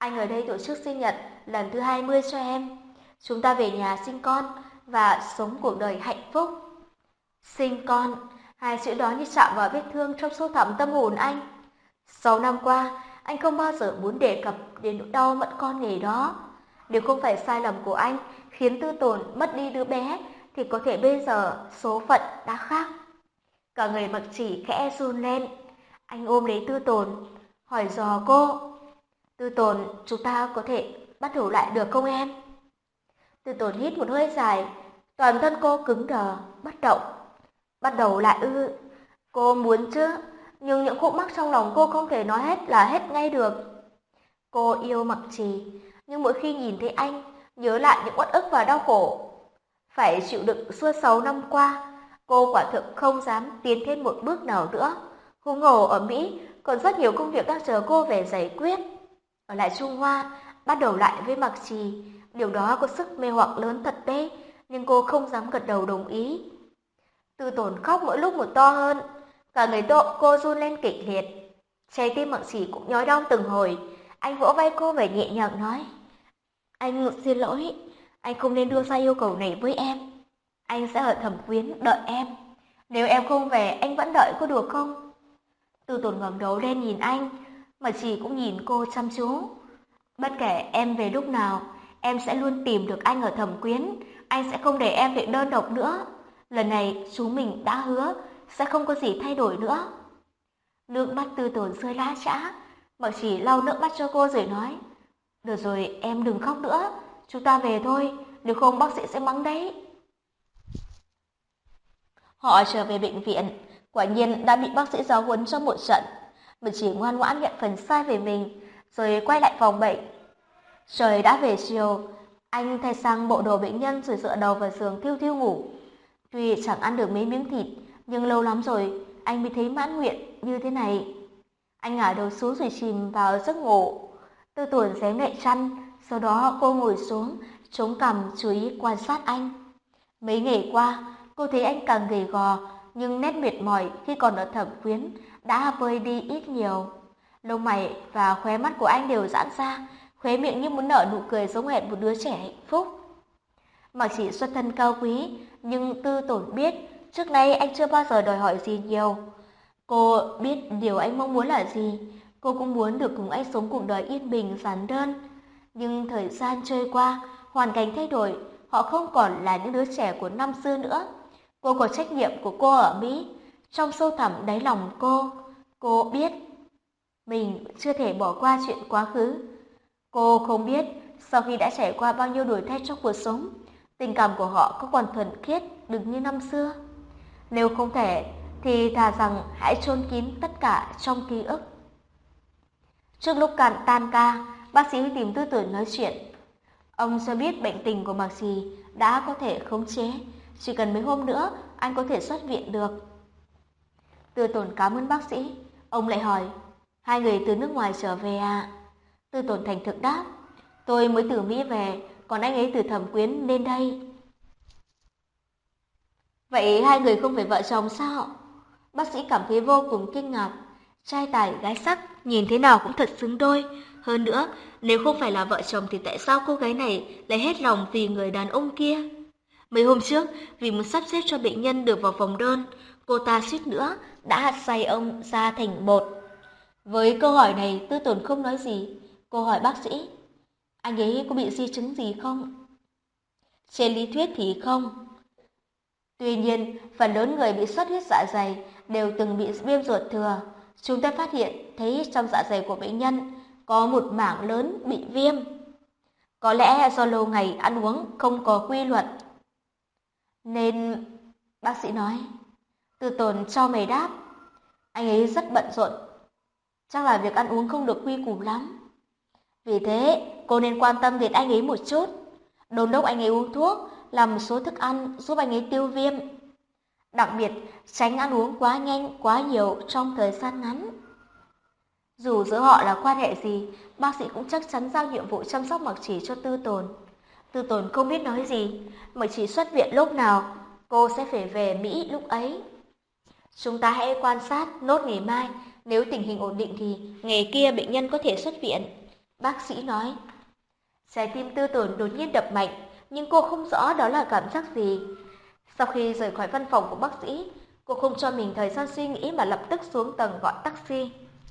Anh ở đây tổ chức sinh nhật lần thứ 20 cho em. Chúng ta về nhà sinh con và sống cuộc đời hạnh phúc. Sinh con, hai chữ đó như chạm vào vết thương trong sâu thẳm tâm hồn anh. 6 năm qua, anh không bao giờ muốn đề cập đến nỗi đau mất con nghề đó. Nếu không phải sai lầm của anh khiến Tư Tồn mất đi đứa bé, thì có thể bây giờ số phận đã khác. Cả người Mặc Chỉ khẽ run lên. Anh ôm lấy Tư Tồn, hỏi dò cô. Tư Tồn, chúng ta có thể bắt đầu lại được không em? Tư Tồn hít một hơi dài, toàn thân cô cứng đờ, bất động. Bắt đầu lại ư? Cô muốn chứ, nhưng những khúc mắc trong lòng cô không thể nói hết là hết ngay được. Cô yêu Mặc Trì, nhưng mỗi khi nhìn thấy anh, nhớ lại những uất ức và đau khổ phải chịu đựng suốt 6 năm qua, cô quả thực không dám tiến thêm một bước nào nữa. Huống hồ ở Mỹ còn rất nhiều công việc đang chờ cô về giải quyết. Ở lại Trung Hoa, bắt đầu lại với Mặc Trì, điều đó có sức mê hoặc lớn thật đấy, nhưng cô không dám gật đầu đồng ý. Tư Tồn khóc mỗi lúc một to hơn, cả người cô run lên kịch liệt. Trái tim Mặc Chỉ cũng nhói đau từng hồi. Anh vỗ vai cô và nhẹ nhàng nói: "Anh xin lỗi, anh không nên đưa ra yêu cầu này với em. Anh sẽ ở Thẩm Quyến đợi em. Nếu em không về, anh vẫn đợi có được không?" Tư Tồn ngẩng đầu lên nhìn anh, Mặc Chỉ cũng nhìn cô chăm chú. "Bất kể em về lúc nào, em sẽ luôn tìm được anh ở Thẩm Quyến. Anh sẽ không để em bị đơn độc nữa. Lần này chúng mình đã hứa sẽ không có gì thay đổi nữa." Nước mắt Tư Tồn rơi lã chã, Mặc Chỉ lau nước mắt cho cô rồi nói: "Được rồi, em đừng khóc nữa, chúng ta về thôi, nếu không bác sĩ sẽ mắng đấy." Họ trở về bệnh viện, quả nhiên đã bị bác sĩ giáo huấn cho một trận. Mặc Chỉ ngoan ngoãn nhận phần sai về mình, rồi quay lại phòng bệnh. Trời đã về chiều, anh thay sang bộ đồ bệnh nhân rồi dựa đầu vào giường thiu thiu ngủ. Tuy chẳng ăn được mấy miếng thịt, nhưng lâu lắm rồi anh mới thấy mãn nguyện như thế này. Anh ngả đầu xuống rồi chìm vào giấc ngủ. Tư Tồn xé nhẹ chăn, sau đó cô ngồi xuống, chống cằm chú ý quan sát anh. Mấy ngày qua, cô thấy anh càng gầy gò, nhưng nét mệt mỏi khi còn ở Thẩm Quyến đã vơi đi ít nhiều. Lông mày và khóe mắt của anh đều giãn ra, khóe miệng như muốn nở nụ cười giống hệt một đứa trẻ hạnh phúc. Mặc Chỉ xuất thân cao quý, nhưng Tư Tồn biết trước nay anh chưa bao giờ đòi hỏi gì nhiều. Cô biết điều anh mong muốn là gì, cô cũng muốn được cùng anh sống cuộc đời yên bình giản đơn. Nhưng thời gian trôi qua, hoàn cảnh thay đổi, họ không còn là những đứa trẻ của năm xưa nữa. Cô có trách nhiệm của cô ở Mỹ, trong sâu thẳm đáy lòng cô biết mình chưa thể bỏ qua chuyện quá khứ. Cô không biết sau khi đã trải qua bao nhiêu đổi thay trong cuộc sống, tình cảm của họ có còn thuần khiết được như năm xưa. Nếu không thể, thì thà rằng hãy chôn kín tất cả trong ký ức. Trước lúc tan ca, bác sĩ tìm Tư Tồn nói chuyện. Ông cho biết bệnh tình của Mạc Trì đã có thể khống chế, chỉ cần mấy hôm nữa anh có thể xuất viện được. Tư Tồn cảm ơn bác sĩ. Ông lại hỏi: "Hai người từ nước ngoài trở về à?" Tư Tồn thành thực đáp: "Tôi mới từ Mỹ về, còn anh ấy từ Thẩm Quyến lên đây." "Vậy hai người không phải vợ chồng sao?" Bác sĩ cảm thấy vô cùng kinh ngạc. Trai tài gái sắc, nhìn thế nào cũng thật xứng đôi. Hơn nữa, nếu không phải là vợ chồng thì tại sao cô gái này lại hết lòng vì người đàn ông kia? Mấy hôm trước, vì muốn sắp xếp cho bệnh nhân được vào phòng đơn, cô ta suýt nữa đã xay ông ra thành bột. Với câu hỏi này, Tư Tồn không nói gì. Cô hỏi bác sĩ: "Anh ấy có bị di chứng gì không?" Trên lý thuyết thì không. Tuy nhiên, phần lớn người bị xuất huyết dạ dày đều từng bị viêm ruột thừa. Chúng ta phát hiện thấy trong dạ dày của bệnh nhân có một mảng lớn bị viêm. Có lẽ do lâu ngày ăn uống không có quy luật. Nên, bác sĩ nói. Tư Tồn cho mày đáp: "Anh ấy rất bận rộn. Chắc là việc ăn uống không được quy củ lắm. Vì thế, cô nên quan tâm đến anh ấy một chút. Đôn đốc anh ấy uống thuốc, làm một số thức ăn giúp anh ấy tiêu viêm. Đặc biệt, tránh ăn uống quá nhanh, quá nhiều trong thời gian ngắn." Dù giữa họ là quan hệ gì, bác sĩ cũng chắc chắn giao nhiệm vụ chăm sóc Mặc Chỉ cho Tư Tồn. Tư Tồn không biết nói gì, Mặc Chỉ xuất viện lúc nào, cô sẽ phải về Mỹ lúc ấy. "Chúng ta hãy quan sát nốt ngày mai, nếu tình hình ổn định thì ngày kia bệnh nhân có thể xuất viện." Bác sĩ nói. Trái tim Tư Tồn đột nhiên đập mạnh, nhưng cô không rõ đó là cảm giác gì. Sau khi rời khỏi văn phòng của bác sĩ, cô không cho mình thời gian suy nghĩ mà lập tức xuống tầng gọi taxi.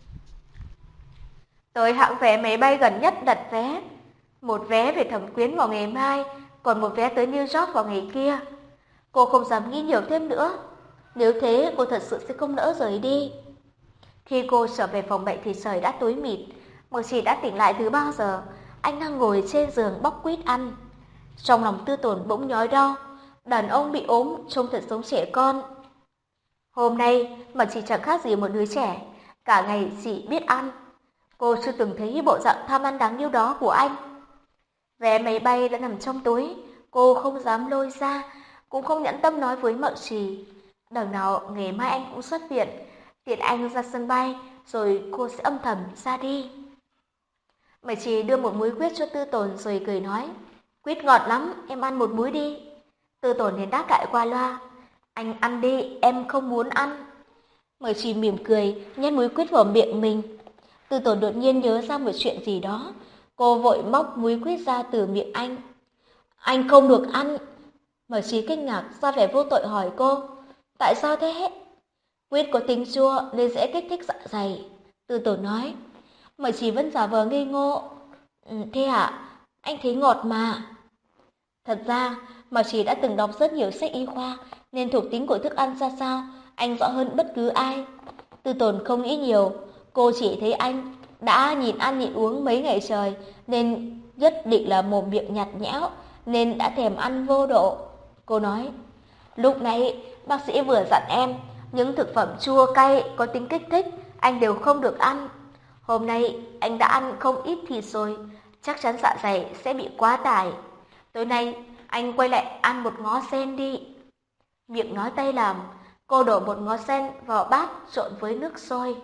Tới hãng vé máy bay gần nhất đặt vé. Một vé về Thẩm Quyến vào ngày mai, còn một vé tới New York vào ngày kia. Cô không dám nghĩ nhiều thêm nữa. Nếu thế, cô thật sự sẽ không nỡ rời đi. Khi cô trở về phòng bệnh thì trời đã tối mịt. Mộc Chỉ đã tỉnh lại từ bao giờ. Anh đang ngồi trên giường bóc quýt ăn. Trong lòng Tư Tồn bỗng nhói đau. Đàn ông bị ốm trông thật giống trẻ con. Hôm nay Mộc Chỉ chẳng khác gì một đứa trẻ, cả ngày chỉ biết ăn. Cô chưa từng thấy bộ dạng tham ăn đáng yêu đó của anh. Vé máy bay đã nằm trong túi, cô không dám lôi ra, cũng không nhẫn tâm nói với Mậu Trì. Đằng nào ngày mai anh cũng xuất viện, tiện anh ra sân bay, rồi cô sẽ âm thầm ra đi. Mậu Trì đưa một múi quýt cho Tư Tồn rồi cười nói, quýt ngọt lắm, em ăn một múi đi. Tư Tồn liền đáp lại qua loa, anh ăn đi, em không muốn ăn. Mậu Trì mỉm cười, nhét múi quýt vào miệng mình. Tư Tồn đột nhiên nhớ ra một chuyện gì đó. Cô vội móc múi quýt ra từ miệng anh. Anh không được ăn. Mộc Chí kinh ngạc ra vẻ vô tội hỏi cô. Tại sao thế? Quýt có tính chua nên dễ kích thích dạ dày. Tư Tồn nói. Mộc Chí vẫn giả vờ ngây ngô. Thế à? Anh thấy ngọt mà. Thật ra, Mộc Chí đã từng đọc rất nhiều sách y khoa nên thuộc tính của thức ăn ra sao anh rõ hơn bất cứ ai. Tư Tồn không nghĩ nhiều. Cô chỉ thấy anh đã nhịn ăn nhịn uống mấy ngày trời nên nhất định là mồm miệng nhạt nhẽo nên đã thèm ăn vô độ. Cô nói, lúc nãy bác sĩ vừa dặn em những thực phẩm chua cay có tính kích thích anh đều không được ăn. Hôm nay anh đã ăn không ít thịt rồi, chắc chắn dạ dày sẽ bị quá tải. Tối nay anh quay lại ăn một ngó sen đi. Miệng nói tay làm, cô đổ một ngó sen vào bát trộn với nước sôi.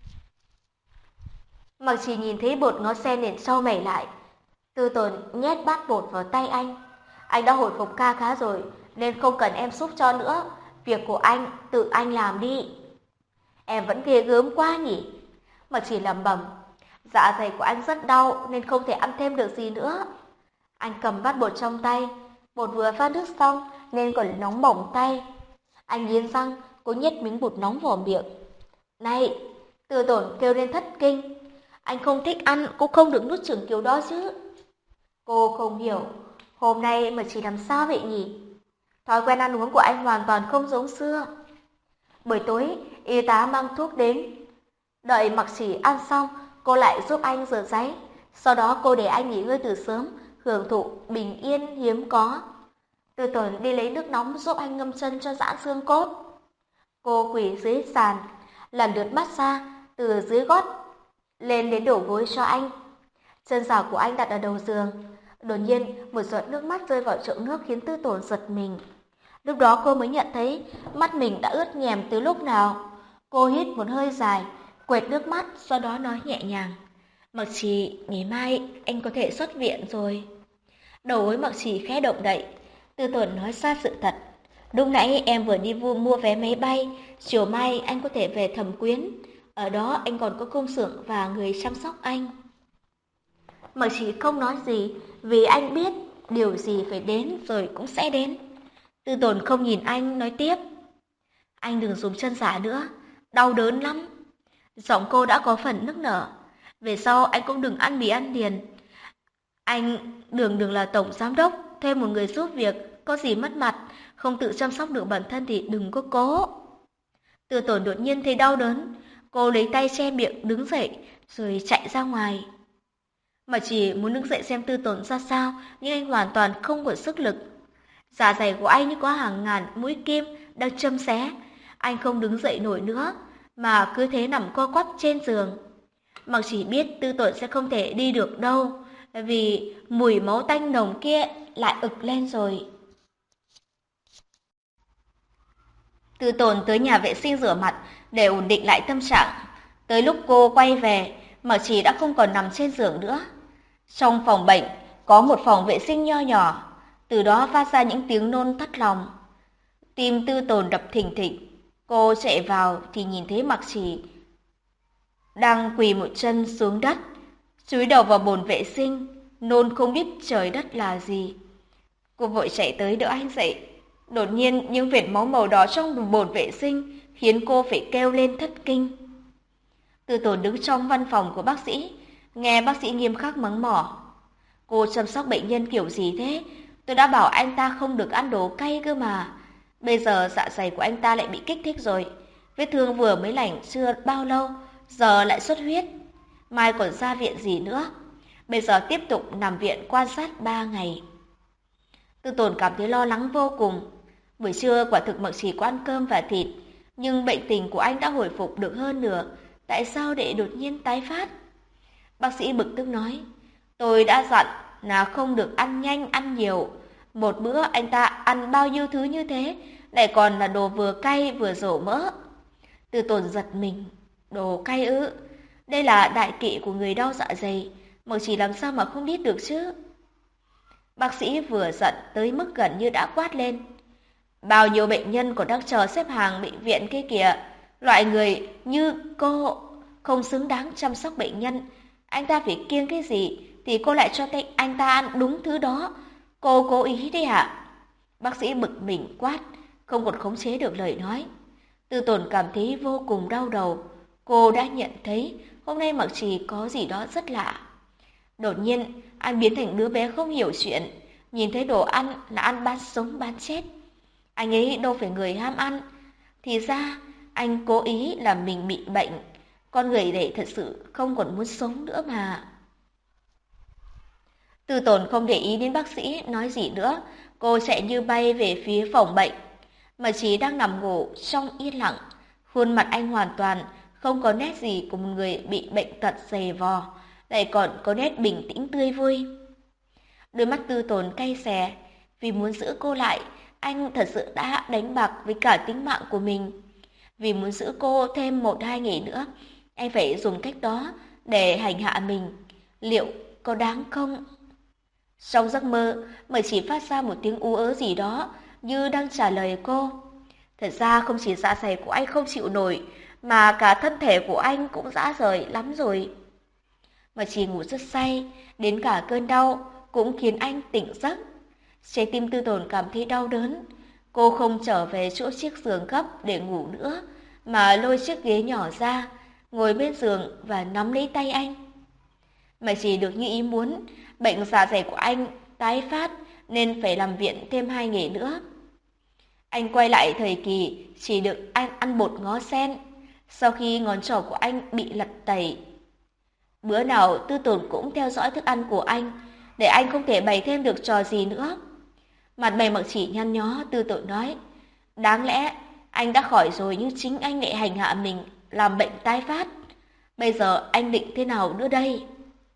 Mặc chỉ nhìn thấy bột ngó sen liền sâu mày lại. Tư Tồn nhét bát bột vào tay anh. Anh đã hồi phục kha khá rồi, nên không cần em giúp cho nữa. Việc của anh, tự anh làm đi. Em vẫn ghê gớm quá nhỉ? Mặc chỉ lẩm bẩm. Dạ dày của anh rất đau nên không thể ăn thêm được gì nữa. Anh cầm bát bột trong tay. Bột vừa pha nước xong nên còn nóng bỏng tay. Anh nghiến răng, cố nhét miếng bột nóng vào miệng. Này! Tư Tồn kêu lên thất kinh. Anh không thích ăn cũng không được nuốt chửng kiểu đó chứ. Cô không hiểu, hôm nay mà chỉ làm sao vậy nhỉ? Thói quen ăn uống của anh hoàn toàn không giống xưa. Buổi tối, y tá mang thuốc đến. Đợi Mặc Chỉ ăn xong, cô lại giúp anh rửa ráy. Sau đó cô để anh nghỉ ngơi từ sớm, hưởng thụ bình yên hiếm có. Tư Tồn đi lấy nước nóng giúp anh ngâm chân cho giãn xương cốt. Cô quỳ dưới sàn, lần lượt massage từ dưới gót lên đến đầu gối cho anh. Chân giỏ của anh đặt ở đầu giường. Đột nhiên, một giọt nước mắt rơi vào chậu nước khiến Tư Tồn giật mình. Lúc đó cô mới nhận thấy mắt mình đã ướt nhèm từ lúc nào. Cô hít một hơi dài, quệt nước mắt, sau đó nói nhẹ nhàng. Mặc Chỉ, ngày mai anh có thể xuất viện rồi. Đầu gối Mặc Chỉ khẽ động đậy. Tư Tồn nói ra sự thật. Lúc nãy em vừa đi mua vé máy bay, chiều mai anh có thể về Thẩm Quyến. Ở đó anh còn có công xưởng và người chăm sóc anh. Mặc Chỉ không nói gì, vì anh biết điều gì phải đến rồi cũng sẽ đến. Tư Tồn không nhìn anh, nói tiếp. Anh đừng dùng chân giả nữa, đau đớn lắm. Giọng cô đã có phần nức nở. Về sau anh cũng đừng ăn mì ăn liền. Anh đừng là tổng giám đốc, thuê một người giúp việc, có gì mất mặt, không tự chăm sóc được bản thân thì đừng có cố. Tư Tồn đột nhiên thấy đau đớn. Cô lấy tay che miệng đứng dậy rồi chạy ra ngoài. Mà chỉ muốn đứng dậy xem Tư Tồn ra sao, nhưng anh hoàn toàn không có sức lực. Dạ dày của anh như có hàng ngàn mũi kim đang châm xé. Anh không đứng dậy nổi nữa, mà cứ thế nằm co quắp trên giường. Mặc chỉ biết Tư Tồn sẽ không thể đi được đâu, vì mùi máu tanh nồng kia lại ực lên rồi. Tư Tồn tới nhà vệ sinh rửa mặt để ổn định lại tâm trạng. Tới lúc cô quay về, Mặc Chỉ đã không còn nằm trên giường nữa. Trong phòng bệnh có một phòng vệ sinh nho nhỏ, từ đó phát ra những tiếng nôn thất lòng. Tim Tư Tồn đập thình thịch. Cô chạy vào thì nhìn thấy Mặc Chỉ đang quỳ một chân xuống đất, chúi đầu vào bồn vệ sinh, nôn không biết trời đất là gì. Cô vội chạy tới đỡ anh dậy. Đột nhiên những vệt máu màu đỏ trong bồn vệ sinh khiến cô phải kêu lên thất kinh. Tư Tồn đứng trong văn phòng của bác sĩ, nghe bác sĩ nghiêm khắc mắng mỏ. Cô chăm sóc bệnh nhân kiểu gì thế? Tôi đã bảo anh ta không được ăn đồ cay cơ mà. Bây giờ dạ dày của anh ta lại bị kích thích rồi. Vết thương vừa mới lành chưa bao lâu, giờ lại xuất huyết. Mai còn ra viện gì nữa? Bây giờ tiếp tục nằm viện quan sát 3 ngày. Tư Tồn cảm thấy lo lắng vô cùng. Buổi trưa quả thực Mộng Chỉ có ăn cơm và thịt, nhưng bệnh tình của anh đã hồi phục được hơn nửa. Tại sao để đột nhiên tái phát? Bác sĩ bực tức nói, tôi đã dặn là không được ăn nhanh, ăn nhiều. Một bữa anh ta ăn bao nhiêu thứ như thế, lại còn là đồ vừa cay vừa dầu mỡ. Tư Tồn giật mình, đồ cay ư? Đây là đại kỵ của người đau dạ dày, Mộng Chỉ làm sao mà không biết được chứ? Bác sĩ vừa giận tới mức gần như đã quát lên. Bao nhiêu bệnh nhân còn đang chờ xếp hàng bệnh viện kia kìa. Loại người như cô không xứng đáng chăm sóc bệnh nhân. Anh ta phải kiêng cái gì thì cô lại cho anh ta ăn đúng thứ đó. Cô cố ý đi hả? Bác sĩ bực mình quát, không còn khống chế được lời nói. Tư Tồn cảm thấy vô cùng đau đầu. Cô đã nhận thấy hôm nay Mộng Chỉ có gì đó rất lạ. Đột nhiên, anh biến thành đứa bé không hiểu chuyện, nhìn thấy đồ ăn là ăn bán sống bán chết. Anh ấy đâu phải người ham ăn, thì ra anh cố ý làm mình bị bệnh. Con người này thật sự không còn muốn sống nữa mà. Tư Tồn không để ý đến bác sĩ nói gì nữa, cô chạy như bay về phía phòng bệnh. Mà Chí đang nằm ngủ trong yên lặng, khuôn mặt anh hoàn toàn không có nét gì của một người bị bệnh tật dày vò, lại còn có nét bình tĩnh tươi vui. Đôi mắt Tư Tồn cay xè, vì muốn giữ cô lại, anh thật sự đã đánh bạc với cả tính mạng của mình. Vì muốn giữ cô thêm 1-2 ngày nữa, anh phải dùng cách đó để hành hạ mình. Liệu có đáng không? Trong giấc mơ, mới chỉ phát ra một tiếng ú ớ gì đó, như đang trả lời cô. Thật ra không chỉ dạ dày của anh không chịu nổi, mà cả thân thể của anh cũng rã rời lắm rồi. Mà chỉ ngủ rất say, đến cả cơn đau cũng khiến anh tỉnh giấc. Trái tim Tư Tồn cảm thấy đau đớn. Cô không trở về chỗ chiếc giường gấp để ngủ nữa, mà lôi chiếc ghế nhỏ ra, ngồi bên giường và nắm lấy tay anh. Mà chỉ được như ý muốn, bệnh dạ dày của anh tái phát nên phải nằm viện thêm 2 ngày nữa. Anh quay lại thời kỳ chỉ được anh ăn bột ngó sen, sau khi ngón trỏ của anh bị lật tẩy. Bữa nào Tư Tồn cũng theo dõi thức ăn của anh, để anh không thể bày thêm được trò gì nữa. Mặt mày Mặc Chỉ nhăn nhó, Tư Tồn nói, đáng lẽ anh đã khỏi rồi nhưng chính anh lại hành hạ mình, làm bệnh tái phát. Bây giờ anh định thế nào nữa đây?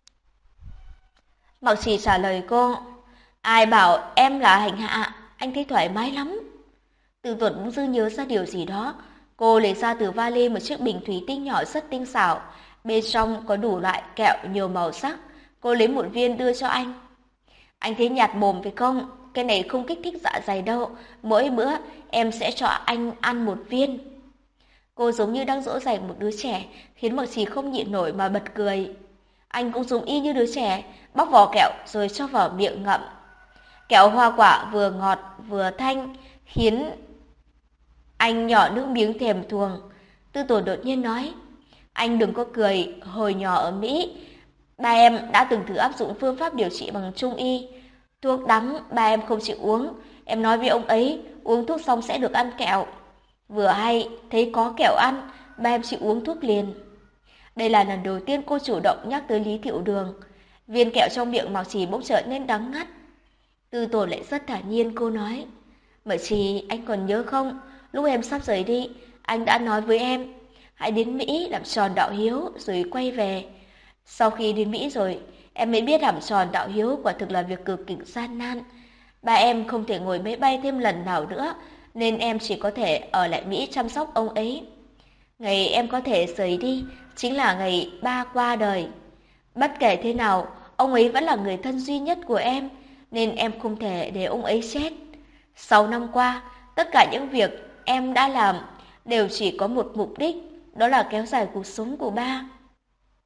Mặc Chỉ trả lời cô, ai bảo em là hành hạ, anh thấy thoải mái lắm. Tư Tồn cũng dư nhớ ra điều gì đó, cô lấy ra từ vali một chiếc bình thủy tinh nhỏ rất tinh xảo, bên trong có đủ loại kẹo nhiều màu sắc. Cô lấy một viên đưa cho anh. Anh thấy nhạt mồm phải không? Cái này không kích thích dạ dày đâu. Mỗi bữa em sẽ cho anh ăn 1 viên. Cô giống như đang dỗ dành một đứa trẻ, khiến Mặc Trì không nhịn nổi mà bật cười. Anh cũng giống y như đứa trẻ, bóc vỏ kẹo rồi cho vào miệng ngậm. Kẹo hoa quả vừa ngọt vừa thanh, khiến anh nhỏ nước miếng thèm thuồng. Tư Tồn đột nhiên nói, anh đừng có cười, hồi nhỏ ở Mỹ, ba em đã từng thử áp dụng phương pháp điều trị bằng Trung y. Thuốc đắng ba em không chịu uống, em nói với ông ấy uống thuốc xong sẽ được ăn kẹo. Vừa hay thấy có kẹo ăn, ba em chịu uống thuốc liền. Đây là lần đầu tiên cô chủ động nhắc tới Lý Thiệu Đường. Viên kẹo trong miệng Mạc Trì bỗng trở nên đắng ngắt. Tư Tồn lại rất thản nhiên, cô nói, Mạc Trì, anh còn nhớ không, lúc em sắp rời đi, anh đã nói với em, hãy đến Mỹ làm tròn đạo hiếu rồi quay về. Sau khi đến Mỹ rồi, em mới biết làm tròn đạo hiếu quả thực là việc cực kỳ gian nan. Ba em không thể ngồi máy bay thêm lần nào nữa, nên em chỉ có thể ở lại Mỹ chăm sóc ông ấy. Ngày em có thể rời đi chính là ngày ba qua đời. Bất kể thế nào, ông ấy vẫn là người thân duy nhất của em, nên em không thể để ông ấy chết. 6 năm qua, tất cả những việc em đã làm đều chỉ có một mục đích, đó là kéo dài cuộc sống của ba.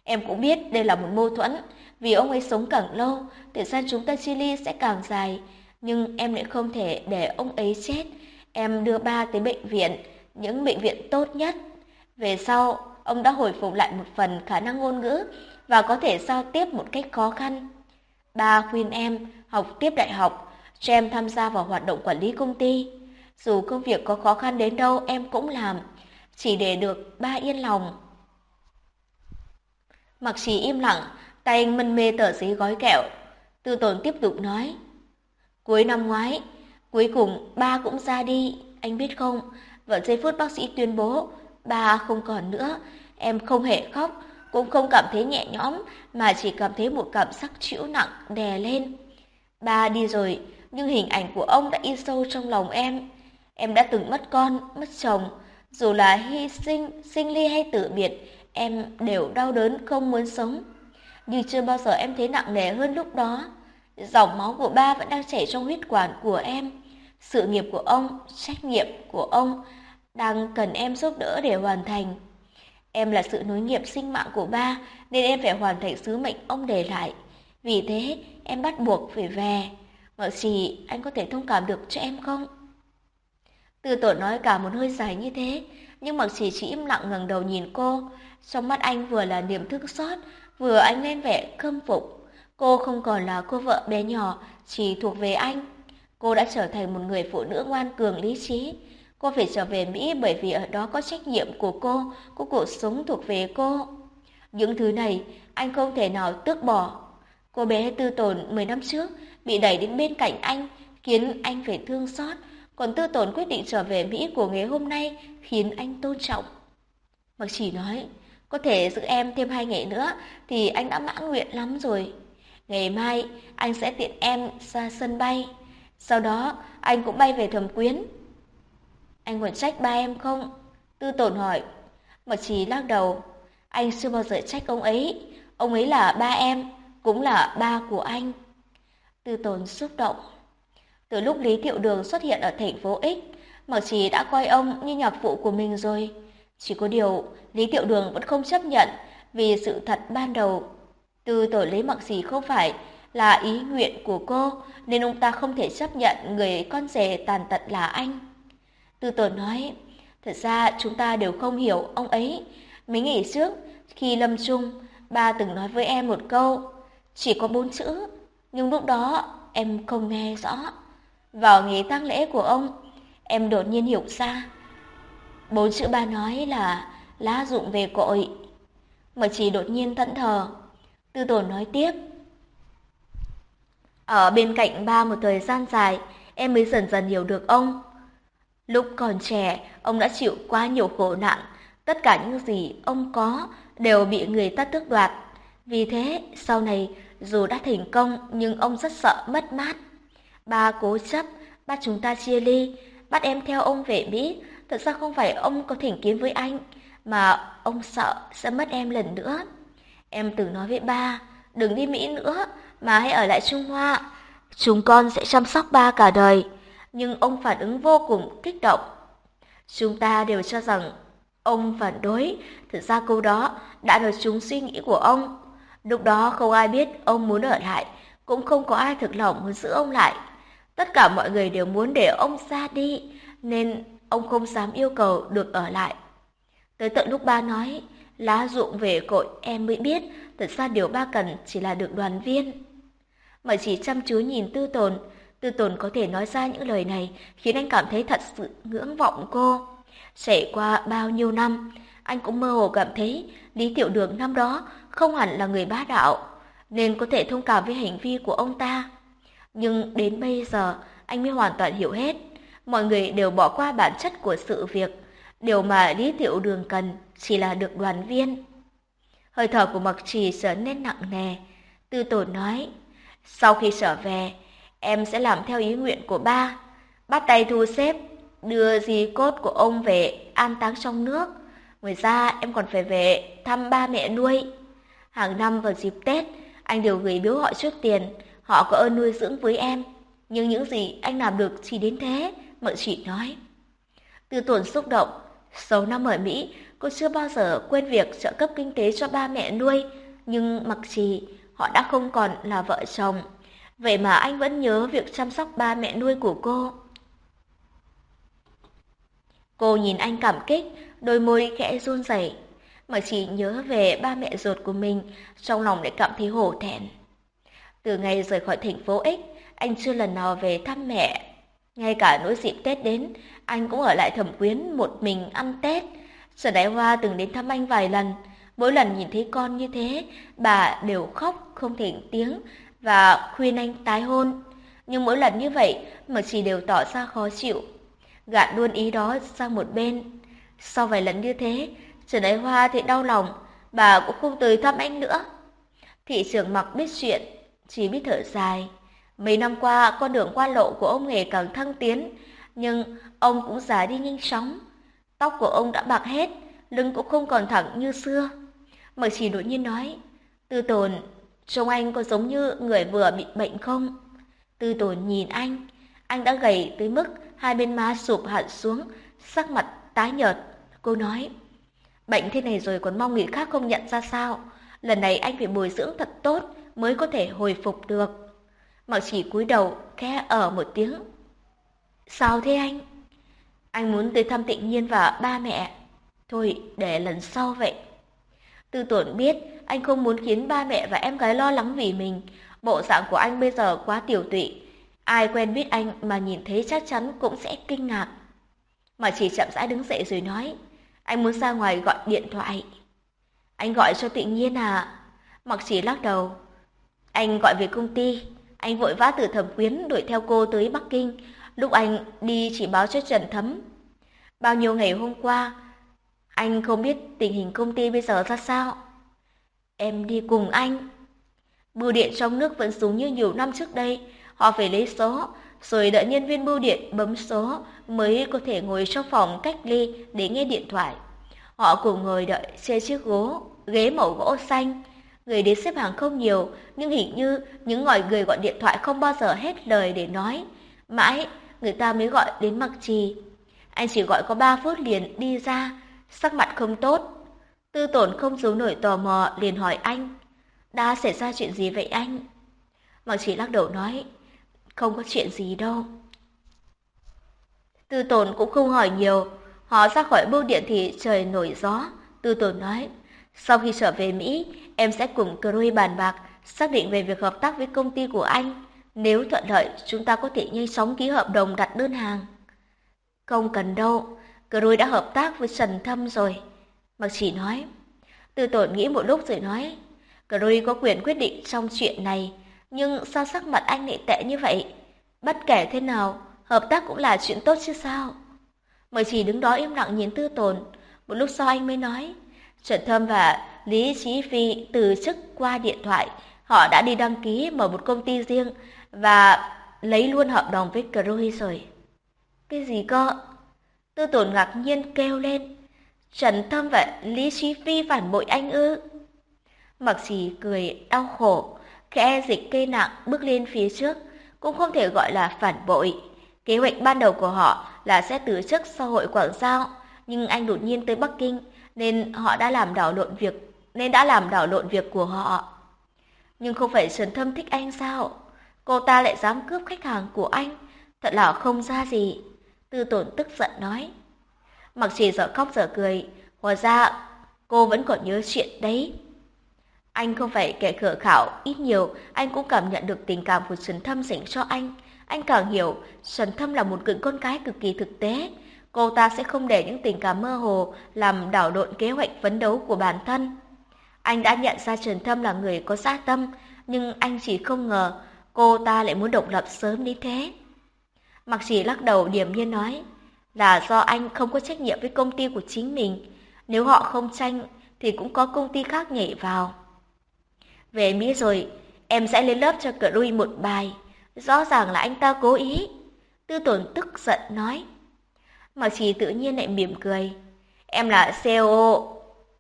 Em cũng biết đây là một mâu thuẫn, vì ông ấy sống càng lâu, thời gian chúng ta chia ly sẽ càng dài. Nhưng em lại không thể để ông ấy chết. Em đưa ba tới bệnh viện, những bệnh viện tốt nhất. Về sau, ông đã hồi phục lại một phần khả năng ngôn ngữ và có thể giao tiếp một cách khó khăn. Ba khuyên em học tiếp đại học, cho em tham gia vào hoạt động quản lý công ty. Dù công việc có khó khăn đến đâu em cũng làm, chỉ để được ba yên lòng. Mặc Trì im lặng, tay anh mân mê tờ giấy gói kẹo. Tư Tồn tiếp tục nói. Cuối năm ngoái, cuối cùng ba cũng ra đi, anh biết không? Vào giây phút bác sĩ tuyên bố ba không còn nữa, em không hề khóc, cũng không cảm thấy nhẹ nhõm, mà chỉ cảm thấy một cảm giác trĩu nặng đè lên. Ba đi rồi, nhưng hình ảnh của ông đã in sâu trong lòng em. Em đã từng mất con, mất chồng, dù là hy sinh, sinh ly hay tử biệt, em đều đau đớn không muốn sống. Nhưng chưa bao giờ em thấy nặng nề hơn lúc đó. Dòng máu của ba vẫn đang chảy trong huyết quản của em. Sự nghiệp của ông, trách nhiệm của ông đang cần em giúp đỡ để hoàn thành. Em là sự nối nghiệp sinh mạng của ba, nên em phải hoàn thành sứ mệnh ông để lại. Vì thế, em bắt buộc phải về. Mặc Trì, anh có thể thông cảm được cho em không? Tư Tổn nói cả một hơi dài như thế, nhưng Mặc Trì chỉ im lặng ngẩng đầu nhìn cô. Trong mắt anh vừa là niềm thương xót, vừa ánh lên vẻ khâm phục. Cô không còn là cô vợ bé nhỏ, chỉ thuộc về anh. Cô đã trở thành một người phụ nữ ngoan cường lý trí. Cô phải trở về Mỹ bởi vì ở đó có trách nhiệm của cô, có cuộc sống thuộc về cô. Những thứ này anh không thể nào tước bỏ. Cô bé Tư Tổn 10 năm trước bị đẩy đến bên cạnh anh, khiến anh phải thương xót. Còn Tư Tổn quyết định trở về Mỹ của ngày hôm nay khiến anh tôn trọng. Mặc Chỉ nói, có thể giữ em thêm 2 ngày nữa thì anh đã mãn nguyện lắm rồi. Ngày mai anh sẽ tiện em ra sân bay. Sau đó anh cũng bay về Thẩm Quyến. Anh còn trách ba em không? Tư Tổn hỏi. Mặc Chỉ lắc đầu. Anh chưa bao giờ trách ông ấy. Ông ấy là ba em, cũng là ba của anh. Tư Tổn xúc động. Từ lúc Lý Thiệu Đường xuất hiện ở thành phố X, Mặc Trì đã coi ông như nhạc phụ của mình rồi. Chỉ có điều, Lý Thiệu Đường vẫn không chấp nhận vì sự thật ban đầu. Tư Tổn lấy Mặc Trì không phải là ý nguyện của cô, nên ông ta không thể chấp nhận người con rể tàn tật là anh. Tư Tổn nói, thật ra chúng ta đều không hiểu ông ấy. Mấy ngày trước, khi lâm chung, ba từng nói với em một câu, chỉ có 4 chữ, nhưng lúc đó em không nghe rõ. Vào ngày tang lễ của ông, em đột nhiên hiểu ra. 4 chữ ba nói là lá rụng về cội. Mà chỉ đột nhiên thẫn thờ. Tư Tổn nói tiếp. Ở bên cạnh ba một thời gian dài, em mới dần dần hiểu được ông. Lúc còn trẻ, ông đã chịu quá nhiều khổ nạn. Tất cả những gì ông có đều bị người ta tước đoạt. Vì thế, sau này, dù đã thành công, nhưng ông rất sợ mất mát. Ba cố chấp, bắt chúng ta chia ly, bắt em theo ông về Mỹ. Thật ra không phải ông có thành kiến với anh, mà ông sợ sẽ mất em lần nữa. Em từng nói với ba, đừng đi Mỹ nữa, mà hãy ở lại Trung Hoa. Chúng con sẽ chăm sóc ba cả đời. Nhưng ông phản ứng vô cùng kích động. Chúng ta đều cho rằng ông phản đối. Thực ra câu đó đã được trúng suy nghĩ của ông. Lúc đó không ai biết ông muốn ở lại, cũng không có ai thực lòng muốn giữ ông lại. Tất cả mọi người đều muốn để ông ra đi, nên ông không dám yêu cầu được ở lại. Tới tận lúc ba nói, lá rụng về cội, em mới biết, thật ra điều ba cần chỉ là được đoàn viên. Mà chỉ chăm chú nhìn Tư Tồn có thể nói ra những lời này khiến anh cảm thấy thật sự ngưỡng vọng cô. Trải qua bao nhiêu năm, anh cũng mơ hồ cảm thấy Lý Tiểu Đường năm đó không hẳn là người bá đạo, nên có thể thông cảm với hành vi của ông ta. Nhưng đến bây giờ, anh mới hoàn toàn hiểu hết. Mọi người đều bỏ qua bản chất của sự việc. Điều mà Lý Tiểu Đường cần chỉ là được đoàn viên. Hơi thở của Mặc Trì trở nên nặng nề. Tư Tổn nói, sau khi trở về, em sẽ làm theo ý nguyện của ba. Bắt tay thu xếp, đưa di cốt của ông về an táng trong nước. Ngoài ra, em còn phải về thăm ba mẹ nuôi. Hàng năm vào dịp Tết, anh đều gửi biếu họ chút tiền. Họ có ơn nuôi dưỡng với em. Nhưng những gì anh làm được chỉ đến thế, Mợ Chỉ nói. Tư Tổn xúc động, 6 năm ở Mỹ, cô chưa bao giờ quên việc trợ cấp kinh tế cho ba mẹ nuôi, nhưng mặc gì họ đã không còn là vợ chồng. Vậy mà anh vẫn nhớ việc chăm sóc ba mẹ nuôi của cô. Cô nhìn anh cảm kích, đôi môi khẽ run rẩy. Mặc chỉ nhớ về ba mẹ ruột của mình, trong lòng lại cảm thấy hổ thẹn. Từ ngày rời khỏi thành phố X, anh chưa lần nào về thăm mẹ. Ngay cả nỗi dịp Tết đến, anh cũng ở lại Thẩm Quyến một mình ăn Tết. Sở Đại Hoa từng đến thăm anh vài lần. Mỗi lần nhìn thấy con như thế, bà đều khóc không thành tiếng và khuyên anh tái hôn. Nhưng mỗi lần như vậy, Mạc Trì đều tỏ ra khó chịu, gạt luôn ý đó sang một bên. Sau vài lần như thế, Sở Đại Hoa thì đau lòng, bà cũng không tới thăm anh nữa. Thị trưởng Mạc biết chuyện, chỉ biết thở dài. Mấy năm qua, con đường quan lộ của ông ngày càng thăng tiến, nhưng ông cũng già đi nhanh chóng. Tóc của ông đã bạc hết, lưng cũng không còn thẳng như xưa. Mạc Trì đột nhiên nói, Tư Tồn, trông anh có giống như người vừa bị bệnh không? Tư Tồn nhìn anh đã gầy tới mức hai bên má sụp hẳn xuống, sắc mặt tái nhợt. Cô nói, bệnh thế này rồi còn mong người khác không nhận ra sao? Lần này anh phải bồi dưỡng thật tốt mới có thể hồi phục được. Mạc Chỉ cúi đầu, khẽ một tiếng. Sao thế anh? Anh muốn tới thăm Tịnh Nhiên và ba mẹ. Thôi, để lần sau vậy. Tư Tổn biết anh không muốn khiến ba mẹ và em gái lo lắng vì mình. Bộ dạng của anh bây giờ quá tiểu tụy. Ai quen biết anh mà nhìn thấy chắc chắn cũng sẽ kinh ngạc. Mà chỉ chậm rãi đứng dậy rồi nói, anh muốn ra ngoài gọi điện thoại. Anh gọi cho Tịnh Nhiên à? Mặc Chỉ lắc đầu. Anh gọi về công ty. Anh vội vã từ Thẩm Quyến đuổi theo cô tới Bắc Kinh. Lúc anh đi chỉ báo cho Trần Thấm. Bao nhiêu ngày hôm qua, anh không biết tình hình công ty bây giờ ra sao. Em đi cùng anh. Bưu điện trong nước vẫn giống như nhiều năm trước đây. Họ phải lấy số, rồi đợi nhân viên bưu điện bấm số mới có thể ngồi trong phòng cách ly để nghe điện thoại. Họ cùng ngồi đợi trên chiếc ghế màu gỗ xanh. Người đến xếp hàng không nhiều, nhưng hình như những người gọi điện thoại không bao giờ hết lời để nói. Mãi, người ta mới gọi đến Mạc Trì. Anh chỉ gọi có 3 phút liền đi ra, sắc mặt không tốt. Tư Tổn không giấu nổi tò mò liền hỏi anh, đã xảy ra chuyện gì vậy anh? Mạc Trì lắc đầu nói, không có chuyện gì đâu. Tư Tổn cũng không hỏi nhiều, họ ra khỏi bưu điện thì trời nổi gió. Tư Tổn nói, sau khi trở về Mỹ, em sẽ cùng Chloe bàn bạc, xác định về việc hợp tác với công ty của anh. Nếu thuận lợi, chúng ta có thể nhanh chóng ký hợp đồng đặt đơn hàng. Không cần đâu, Chloe đã hợp tác với Trần Thâm rồi. Mạc Chỉ nói. Tư Tổn nghĩ một lúc rồi nói, Chloe có quyền quyết định trong chuyện này, nhưng sao sắc mặt anh lại tệ như vậy? Bất kể thế nào, hợp tác cũng là chuyện tốt chứ sao? Mạc Chỉ đứng đó im lặng nhìn Tư Tổn, một lúc sau anh mới nói, Trần Thâm và Lý Chí Phi từ chức qua điện thoại, họ đã đi đăng ký mở một công ty riêng và lấy luôn hợp đồng với Chloe rồi. Cái gì cơ? Tư Tổn ngạc nhiên kêu lên, Trần Thâm và Lý Chí Phi phản bội anh ư? Mạc Chỉ cười đau khổ, khẽ dịch cây nặng bước lên phía trước, cũng không thể gọi là phản bội. Kế hoạch ban đầu của họ là sẽ từ chức sau hội Quảng Giao, nhưng anh đột nhiên tới Bắc Kinh nên đã làm đảo lộn việc của họ. Nhưng không phải Trần Thâm thích anh sao? Cô ta lại dám cướp khách hàng của anh, thật là không ra gì. Tư Tổn tức giận nói. Mặc Chỉ dở khóc dở cười, hóa ra cô vẫn còn nhớ chuyện đấy. Anh không phải kẻ khờ khảo, ít nhiều anh cũng cảm nhận được tình cảm của Trần Thâm dành cho anh. Anh càng hiểu Trần Thâm là một người con gái cực kỳ thực tế. Cô ta sẽ không để những tình cảm mơ hồ làm đảo lộn kế hoạch phấn đấu của bản thân. Anh đã nhận ra Trần Thâm là người có dã tâm, nhưng anh chỉ không ngờ cô ta lại muốn độc lập sớm đến thế. Mặc Chỉ lắc đầu điềm nhiên nói, là do anh không có trách nhiệm với công ty của chính mình. Nếu họ không tranh thì cũng có công ty khác nhảy vào. Về Mỹ rồi, em sẽ lên lớp cho Chloe một bài. Rõ ràng là anh ta cố ý. Tư Tổn tức giận nói. Mặc Chỉ tự nhiên lại mỉm cười. Em là CEO.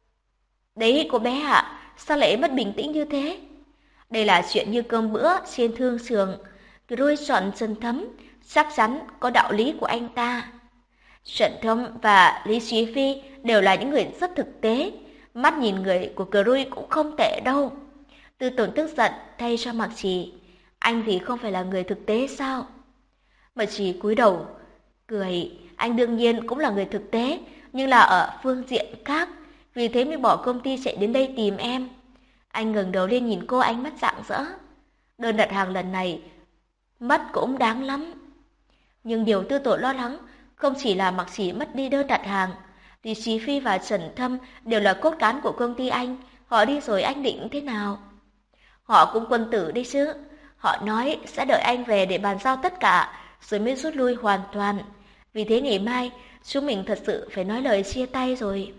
Đấy cô bé ạ, sao lại mất bình tĩnh như thế? Đây là chuyện như cơm bữa trên thương trường. Chloe chọn Trần Thấm, chắc chắn có đạo lý của anh ta. Trần Thâm và Lý Chí Phi đều là những người rất thực tế, mắt nhìn người của Cruy cũng không tệ đâu. Tư Tồn tức giận thay cho Mạc Trì, anh thì không phải là người thực tế sao? Mạc Trì cúi đầu, cười, anh đương nhiên cũng là người thực tế, nhưng là ở phương diện khác, vì thế mới bỏ công ty chạy đến đây tìm em. Anh ngẩng đầu lên nhìn cô ánh mắt rạng rỡ. Đơn đặt hàng lần này mất cũng đáng lắm. Nhưng điều Tư Tồn lo lắng không chỉ là Mạc Chỉ mất đi đơn đặt hàng, thì Chí Phi và Trần Thâm đều là cốt cán của công ty anh, họ đi rồi anh định thế nào? Họ cũng quân tử đi chứ, họ nói sẽ đợi anh về để bàn giao tất cả, rồi mới rút lui hoàn toàn. Vì thế ngày mai, chúng mình thật sự phải nói lời chia tay rồi.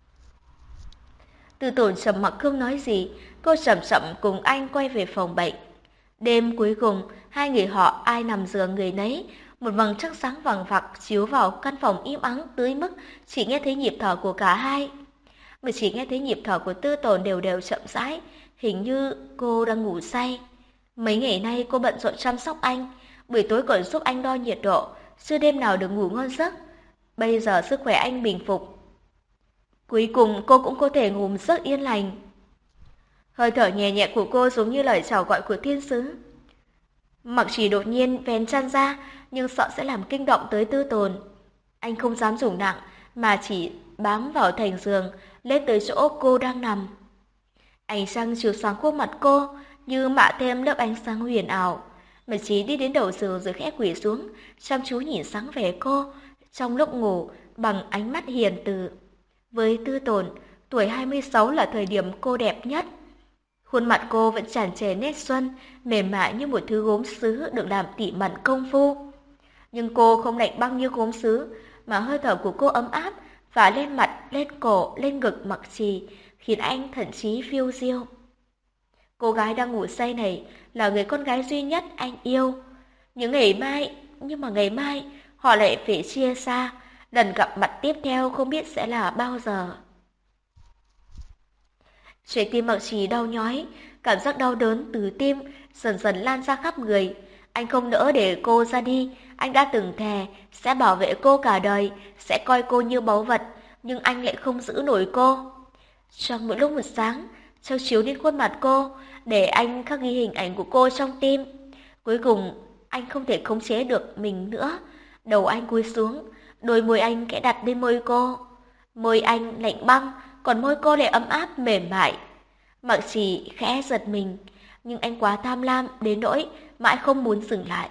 Tư Tồn trầm mặc không nói gì, cô chậm chậm cùng anh quay về phòng bệnh. Đêm cuối cùng, hai người họ ai nằm giường người nấy, một vầng trăng sáng vàng vặc chiếu vào căn phòng im ắng tới mức chỉ nghe thấy nhịp thở của cả hai. Mà chỉ nghe thấy nhịp thở của Tư Tồn đều đều chậm rãi, hình như cô đang ngủ say. Mấy ngày nay cô bận rộn chăm sóc anh, buổi tối còn giúp anh đo nhiệt độ, chưa đêm nào được ngủ ngon giấc. Bây giờ sức khỏe anh bình phục. Cuối cùng cô cũng có thể ngủ một giấc yên lành. Hơi thở nhẹ nhẹ của cô giống như lời chào gọi của thiên sứ. Mặc Chỉ đột nhiên vén chăn ra, nhưng sợ sẽ làm kinh động tới Tư Tồn. Anh không dám dùng nặng, mà chỉ bám vào thành giường, lên tới chỗ cô đang nằm. Ánh trăng chiếu sáng khuôn mặt cô, như mạ thêm lớp ánh sáng huyền ảo. Mặc Chỉ đi đến đầu giường rồi khẽ quỳ xuống, chăm chú nhìn sáng vẻ cô, trong lúc ngủ, bằng ánh mắt hiền từ. Với Tư Tồn, tuổi 26 là thời điểm cô đẹp nhất. Khuôn mặt cô vẫn tràn trề nét xuân, mềm mại như một thứ gốm sứ được làm tỉ mẩn công phu. Nhưng cô không lạnh băng như gốm sứ, mà hơi thở của cô ấm áp, phả lên mặt, lên cổ, lên ngực Mặc Trì, khiến anh thậm chí phiêu diêu. Cô gái đang ngủ say này là người con gái duy nhất anh yêu. Nhưng mà ngày mai, họ lại phải chia xa, lần gặp mặt tiếp theo không biết sẽ là bao giờ. Trái tim Mặc Trì đau nhói, cảm giác đau đớn từ tim dần dần lan ra khắp người. Anh không nỡ để cô ra đi, anh đã từng thề sẽ bảo vệ cô cả đời, sẽ coi cô như báu vật, nhưng anh lại không giữ nổi cô. Trong mỗi lúc một sáng, trao chiếu lên khuôn mặt cô, để anh khắc ghi hình ảnh của cô trong tim. Cuối cùng, anh không thể khống chế được mình nữa. Đầu anh cúi xuống, đôi môi anh kẽ đặt lên môi cô. Môi anh lạnh băng, còn môi cô lại ấm áp mềm mại. Mặc Chỉ khẽ giật mình, nhưng anh quá tham lam đến nỗi mãi không muốn dừng lại.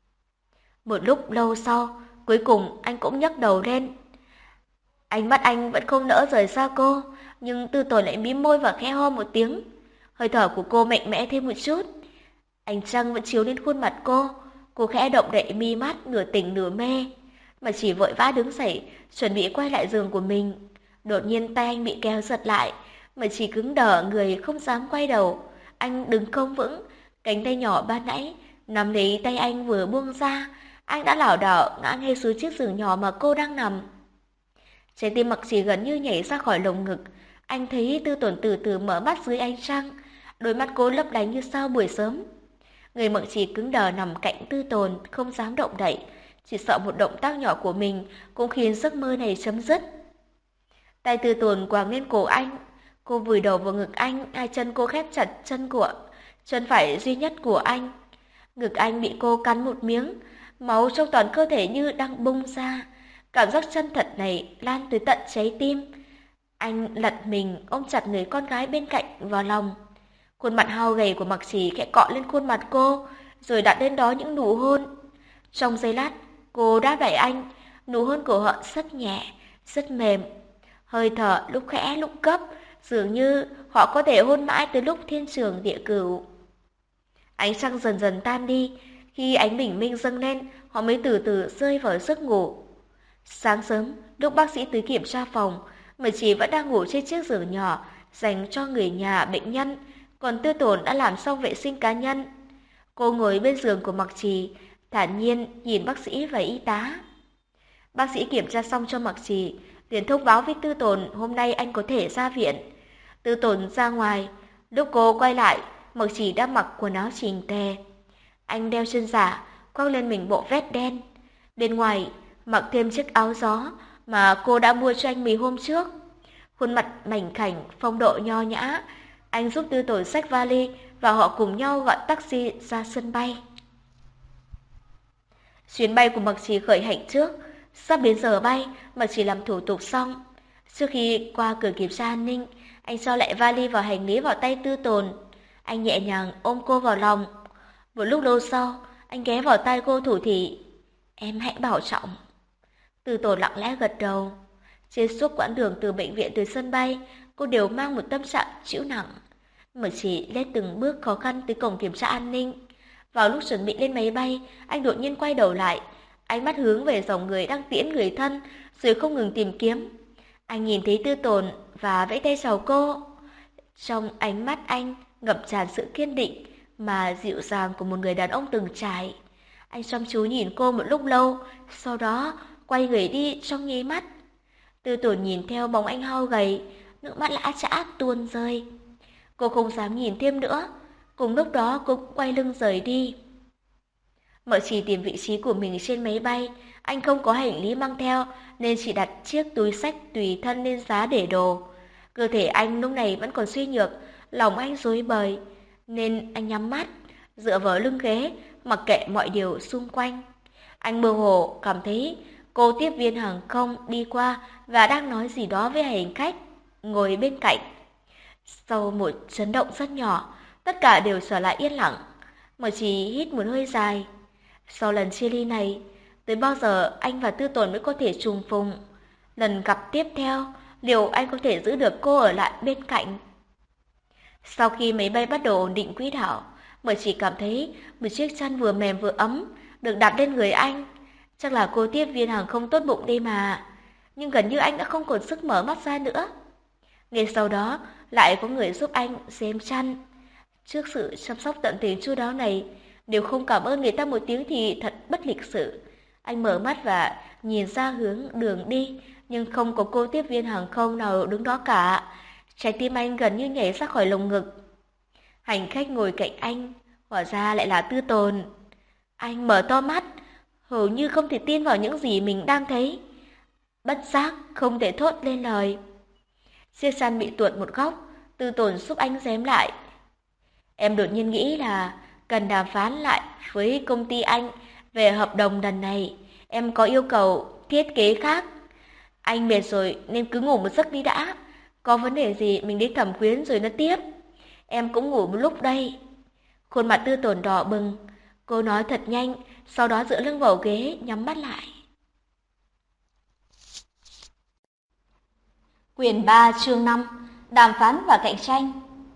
Một lúc lâu sau, cuối cùng anh cũng nhấc đầu lên. Ánh mắt anh vẫn không nỡ rời xa cô, nhưng Tư Tồn lại mím môi và khẽ ho một tiếng. Hơi thở của cô mạnh mẽ thêm một chút. Ánh trăng vẫn chiếu lên khuôn mặt cô khẽ động đậy mi mắt nửa tỉnh nửa mê. Mà chỉ vội vã đứng dậy, chuẩn bị quay lại giường của mình. Đột nhiên tay anh bị kéo giật lại, mà chỉ cứng đờ người không dám quay đầu. Anh đứng không vững, cánh tay nhỏ ban nãy nắm lấy tay anh vừa buông ra, anh đã lảo đảo ngã ngay xuống chiếc giường nhỏ mà cô đang nằm. Trái tim Mặc Chỉ gần như nhảy ra khỏi lồng ngực. Anh thấy Tư Tồn từ từ mở mắt dưới ánh trăng, đôi mắt cô lấp lánh như sao buổi sớm. Người Mặc Chỉ cứng đờ nằm cạnh Tư Tồn, không dám động đậy, chỉ sợ một động tác nhỏ của mình cũng khiến giấc mơ này chấm dứt. Tay Tư Tồn quàng lên cổ anh, cô vùi đầu vào ngực anh, hai chân cô khép chặt chân phải duy nhất của anh. Ngực anh bị cô cắn một miếng, máu trong toàn cơ thể như đang bung ra. Cảm giác chân thật này lan tới tận trái tim. Anh lật mình ôm chặt người con gái bên cạnh vào lòng. Khuôn mặt hao gầy của Mặc Chỉ khẽ cọ lên khuôn mặt cô, rồi đặt lên đó những nụ hôn. Trong giây lát, cô đáp lại anh, nụ hôn của họ rất nhẹ, rất mềm. Hơi thở lúc khẽ lúc cấp, dường như họ có thể hôn mãi tới lúc thiên trường địa cửu. Ánh trăng dần dần tan đi, khi ánh bình minh dâng lên, họ mới từ từ rơi vào giấc ngủ. Sáng sớm, lúc bác sĩ tới kiểm tra phòng, Mười Chỉ vẫn đang ngủ trên chiếc giường nhỏ dành cho người nhà bệnh nhân, còn Tư Tồn đã làm xong vệ sinh cá nhân. Cô ngồi bên giường của Mặc Trì, thản nhiên nhìn bác sĩ và y tá. Bác sĩ kiểm tra xong cho Mặc Trì, liền thông báo với Tư Tồn hôm nay anh có thể ra viện. Tư Tồn ra ngoài, lúc cô quay lại, Mặc Trì đã mặc quần áo chỉnh tề. Anh đeo chân giả, khoác lên mình bộ vest đen. Bên ngoài, mặc thêm chiếc áo gió mà cô đã mua cho anh 10 hôm trước. Khuôn mặt mảnh khảnh, phong độ nho nhã. Anh giúp Tư Tồn xách vali và họ cùng nhau gọi taxi ra sân bay. Chuyến bay của Mạc Trì khởi hành trước. Sắp đến giờ bay, Mạc Trì làm thủ tục xong. Trước khi qua cửa kiểm tra an ninh, anh cho lại vali và hành lý vào tay Tư Tồn. Anh nhẹ nhàng ôm cô vào lòng. Một lúc lâu sau, anh ghé vào tai cô thủ thỉ. Em hãy bảo trọng. Tư Tồn lặng lẽ gật đầu. Trên suốt quãng đường từ bệnh viện tới sân bay, cô đều mang một tâm trạng chịu nặng. Mạc Trì lết từng bước khó khăn tới cổng kiểm tra an ninh. Vào lúc chuẩn bị lên máy bay, anh đột nhiên quay đầu lại, ánh mắt hướng về dòng người đang tiễn người thân, rồi không ngừng tìm kiếm. Anh nhìn thấy Tư Tồn và vẫy tay chào cô. Trong ánh mắt anh ngập tràn sự kiên định mà dịu dàng của một người đàn ông từng trải. Anh chăm chú nhìn cô một lúc lâu, sau đó quay người đi trong nháy mắt. Tư Tồn nhìn theo bóng anh hao gầy, nước mắt lã chã tuôn rơi. Cô không dám nhìn thêm nữa. Cùng lúc đó cô cũng quay lưng rời đi. Mợ Trì tìm vị trí của mình trên máy bay. Anh không có hành lý mang theo nên chỉ đặt chiếc túi xách tùy thân lên giá để đồ. Cơ thể anh lúc này vẫn còn suy nhược, lòng anh rối bời, nên anh nhắm mắt, dựa vào lưng ghế, mặc kệ mọi điều xung quanh. Anh mơ hồ cảm thấy cô tiếp viên hàng không đi qua và đang nói gì đó với hành khách ngồi bên cạnh. Sau một chấn động rất nhỏ, tất cả đều trở lại yên lặng. Mợ Trì hít một hơi dài. Sau lần chia ly này, tới bao giờ anh và Tư Tồn mới có thể trùng phùng? Lần gặp tiếp theo, liệu anh có thể giữ được cô ở lại bên cạnh? Sau khi máy bay bắt đầu ổn định quỹ đạo, Mợ Trì cảm thấy một chiếc chăn vừa mềm vừa ấm được đặt lên người anh. Chắc là cô tiếp viên hàng không tốt bụng đây mà. Nhưng gần như anh đã không còn sức mở mắt ra nữa. Ngay sau đó, lại có người giúp anh xem chăn. Trước sự chăm sóc tận tình chu đáo này, nếu không cảm ơn người ta một tiếng thì thật bất lịch sự. Anh mở mắt và nhìn ra hướng đường đi, nhưng không có cô tiếp viên hàng không nào đứng đó cả. Trái tim anh gần như nhảy ra khỏi lồng ngực. Hành khách ngồi cạnh anh, hóa ra lại là Tư Tồn. Anh mở to mắt, hầu như không thể tin vào những gì mình đang thấy. Bất giác, không thể thốt lên lời. Chiếc chăn bị tuột một góc, Tư Tồn giúp anh rém lại. Em đột nhiên nghĩ là cần đàm phán lại với công ty anh về hợp đồng lần này. Em có yêu cầu thiết kế khác. Anh mệt rồi nên cứ ngủ một giấc đi đã. Có vấn đề gì mình đến Thẩm Quyến rồi nói tiếp. Em cũng ngủ một lúc đây. Khuôn mặt Tư Tồn đỏ bừng. Cô nói thật nhanh, sau đó dựa lưng vào ghế, nhắm mắt lại. Quyển 3 chương 5: Đàm phán và cạnh tranh.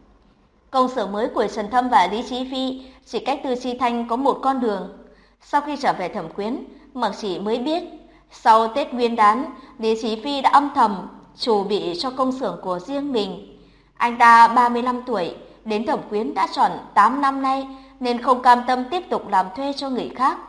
Công xưởng mới của Trần Thâm và Lý Chí Phi chỉ cách Tư Chi Thanh có một con đường. Sau khi trở về Thẩm Quyến, Mạc Chỉ mới biết, sau Tết Nguyên đán, Lý Chí Phi đã âm thầm chuẩn bị cho công xưởng của riêng mình. Anh ta 35 tuổi, đến Thẩm Quyến đã tròn 8 năm nay nên không cam tâm tiếp tục làm thuê cho người khác.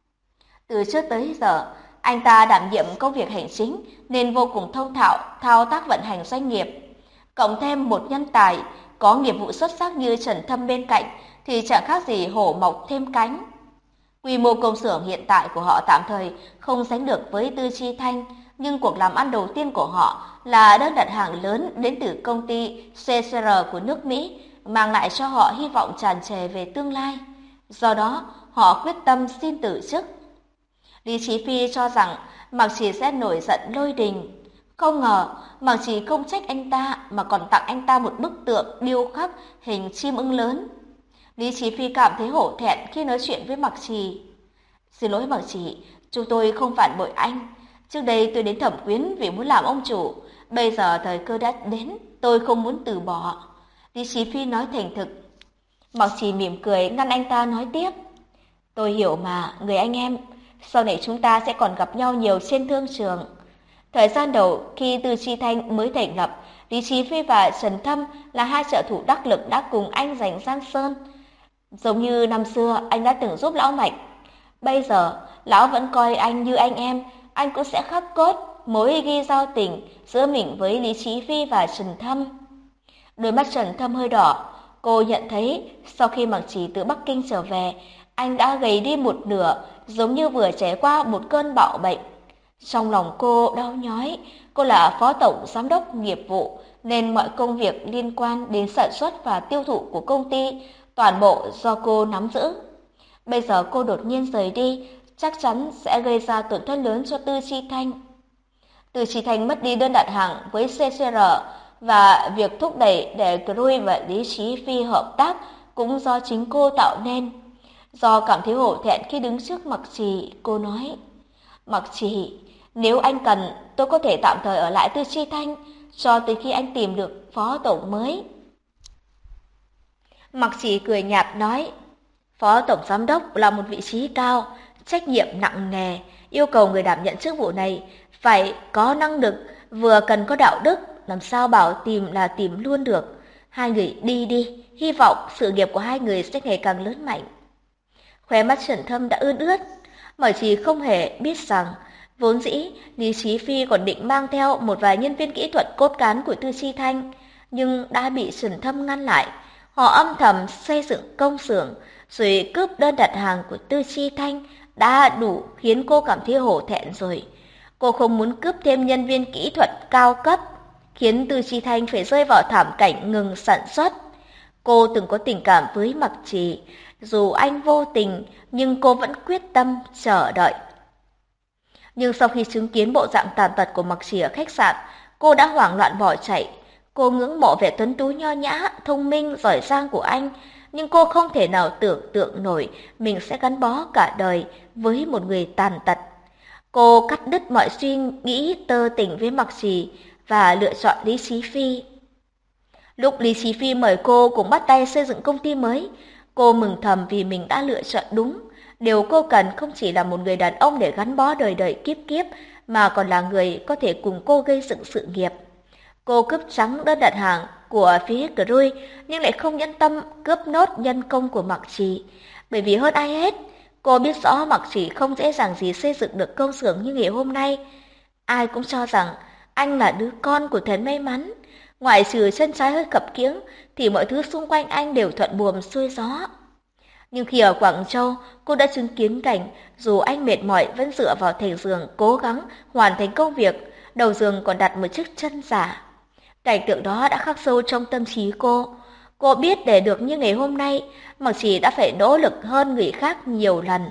Từ trước tới giờ, anh ta đảm nhiệm công việc hành chính nên vô cùng thông thạo thao tác vận hành doanh nghiệp. Cộng thêm một nhân tài có nghiệp vụ xuất sắc như Trần Thâm bên cạnh thì chẳng khác gì hổ mọc thêm cánh. Quy mô công xưởng hiện tại của họ tạm thời không sánh được với Tư Chi Thanh, nhưng cuộc làm ăn đầu tiên của họ là đơn đặt hàng lớn đến từ công ty CCR của nước Mỹ, mang lại cho họ hy vọng tràn trề về tương lai. Do đó, họ quyết tâm xin từ chức. Lý Chí Phi cho rằng Mạc Chỉ sẽ nổi giận lôi đình. Không ngờ, Mạc Chỉ không trách anh ta mà còn tặng anh ta một bức tượng điêu khắc hình chim ưng lớn. Lý Chí Phi cảm thấy hổ thẹn khi nói chuyện với Mạc Chỉ. Xin lỗi Mạc Chỉ, chúng tôi không phản bội anh. Trước đây tôi đến Thẩm Quyến vì muốn làm ông chủ. Bây giờ thời cơ đã đến, tôi không muốn từ bỏ. Lý Chí Phi nói thành thực. Mạc Chỉ mỉm cười ngăn anh ta nói tiếp. Tôi hiểu mà, người anh em. Sau này chúng ta sẽ còn gặp nhau nhiều trên thương trường. Thời gian đầu khi Tư Chi Thanh mới thành lập, Lý Chí Phi và Trần Thâm là hai trợ thủ đắc lực đã cùng anh giành Giang Sơn. Giống như năm xưa anh đã từng giúp lão Mạch. Bây giờ lão vẫn coi anh như anh em, anh cũng sẽ khắc cốt mối ghi giao tình giữa mình với Lý Chí Phi và Trần Thâm. Đôi mắt Trần Thâm hơi đỏ, cô nhận thấy sau khi Mạc Chỉ từ Bắc Kinh trở về, anh đã gầy đi một nửa, giống như vừa trải qua một cơn bạo bệnh. Trong lòng cô đau nhói, cô là phó tổng giám đốc nghiệp vụ nên mọi công việc liên quan đến sản xuất và tiêu thụ của công ty toàn bộ do cô nắm giữ. Bây giờ cô đột nhiên rời đi, chắc chắn sẽ gây ra tổn thất lớn cho Tư Chi Thanh. Tư Chi Thanh mất đi đơn đặt hàng với CCR và việc thúc đẩy để Crui và Lý Chí Phi hợp tác cũng do chính cô tạo nên. Do cảm thấy hổ thẹn khi đứng trước Mặc Trì, cô nói: "Mặc Trì, nếu anh cần, tôi có thể tạm thời ở lại Tư Chi Thanh cho tới khi anh tìm được phó tổng mới." Mặc Trì cười nhạt nói: "Phó tổng giám đốc là một vị trí cao, trách nhiệm nặng nề, yêu cầu người đảm nhận chức vụ này phải có năng lực, vừa cần có đạo đức, làm sao bảo tìm là tìm luôn được. Hai người đi đi, hy vọng sự nghiệp của hai người sẽ ngày càng lớn mạnh." Khóe mắt Trần Thâm đã ươn ướt, Mặc Trì không hề biết rằng vốn dĩ Lý Chí Phi còn định mang theo một vài nhân viên kỹ thuật cốt cán của Tư Chi Thanh, nhưng đã bị Trần Thâm ngăn lại. Họ âm thầm xây dựng công xưởng rồi cướp đơn đặt hàng của Tư Chi Thanh đã đủ khiến cô cảm thấy hổ thẹn rồi. Cô không muốn cướp thêm nhân viên kỹ thuật cao cấp, khiến Tư Chi Thanh phải rơi vào thảm cảnh ngừng sản xuất. Cô từng có tình cảm với Mặc Trì, dù anh vô tình nhưng cô vẫn quyết tâm chờ đợi. Nhưng sau khi chứng kiến bộ dạng tàn tật của Mặc Trì ở khách sạn, cô đã hoảng loạn bỏ chạy. Cô ngưỡng mộ vẻ tuấn tú nho nhã, thông minh, giỏi giang của anh, nhưng cô không thể nào tưởng tượng nổi mình sẽ gắn bó cả đời với một người tàn tật. Cô cắt đứt mọi suy nghĩ tơ tình với Mặc Trì và lựa chọn Lý Chí Phi. Lúc Lý Chí Phi mời cô cùng bắt tay xây dựng công ty mới, cô mừng thầm vì mình đã lựa chọn đúng. Điều cô cần không chỉ là một người đàn ông để gắn bó đời đời kiếp kiếp, mà còn là người có thể cùng cô gây dựng sự nghiệp. Cô cướp trắng đơn đặt hàng của phía Crui, nhưng lại không nhẫn tâm cướp nốt nhân công của Mặc Trì. Bởi vì hơn ai hết, cô biết rõ Mặc Trì không dễ dàng gì xây dựng được công xưởng như ngày hôm nay. Ai cũng cho rằng anh là đứa con của thần may mắn. Ngoại trừ chân trái hơi khập khiễng thì mọi thứ xung quanh anh đều thuận buồm xuôi gió. Nhưng khi ở Quảng Châu, cô đã chứng kiến cảnh dù anh mệt mỏi vẫn dựa vào thành giường cố gắng hoàn thành công việc, đầu giường còn đặt một chiếc chân giả. Cảnh tượng đó đã khắc sâu trong tâm trí cô. Cô biết để được như ngày hôm nay, Mặc Trì đã phải nỗ lực hơn người khác nhiều lần.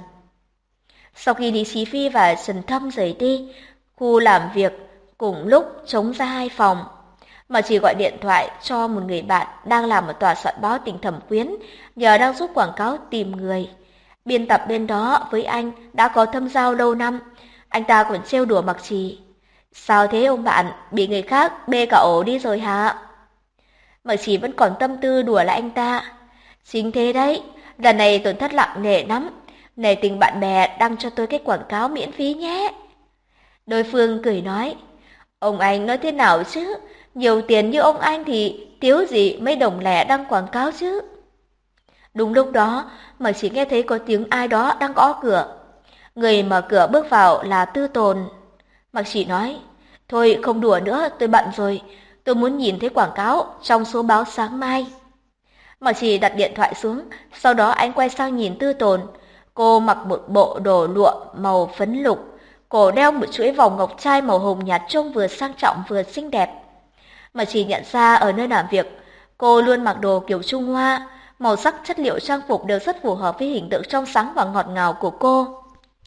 Sau khi Lý Chí Phi và Trần Thâm rời đi, khu làm việc cùng lúc trống ra 2 phòng. Mặc Trì gọi điện thoại cho một người bạn đang làm ở tòa soạn báo tỉnh Thẩm Quyến, nhờ đang giúp quảng cáo tìm người. Biên tập bên đó với anh đã có thâm giao lâu năm, anh ta còn trêu đùa Mặc Trì: "Sao thế ông bạn, bị người khác bê cả ổ đi rồi hả?" Mặc Trì vẫn còn tâm tư đùa lại anh ta: "Chính thế đấy, lần này tổn thất nặng nề lắm, nể tình bạn bè đăng cho tôi cái quảng cáo miễn phí nhé." Đối phương cười nói: "Ông anh nói thế nào chứ, nhiều tiền như ông anh thì thiếu gì mấy đồng lẻ đăng quảng cáo chứ." Đúng lúc đó, mà chỉ nghe thấy có tiếng ai đó đang gõ cửa. Người mở cửa bước vào là Tư Tồn. Mặc Chỉ nói: "Thôi không đùa nữa, tôi bận rồi. Tôi muốn nhìn thấy quảng cáo trong số báo sáng mai." Mặc Chỉ đặt điện thoại xuống, sau đó anh quay sang nhìn Tư Tồn. Cô mặc một bộ đồ lụa màu phấn lục, cổ đeo một chuỗi vòng ngọc trai màu hồng nhạt trông vừa sang trọng vừa xinh đẹp. Mặc Chỉ nhận ra ở nơi làm việc, cô luôn mặc đồ kiểu Trung Hoa, màu sắc chất liệu trang phục đều rất phù hợp với hình tượng trong sáng và ngọt ngào của cô.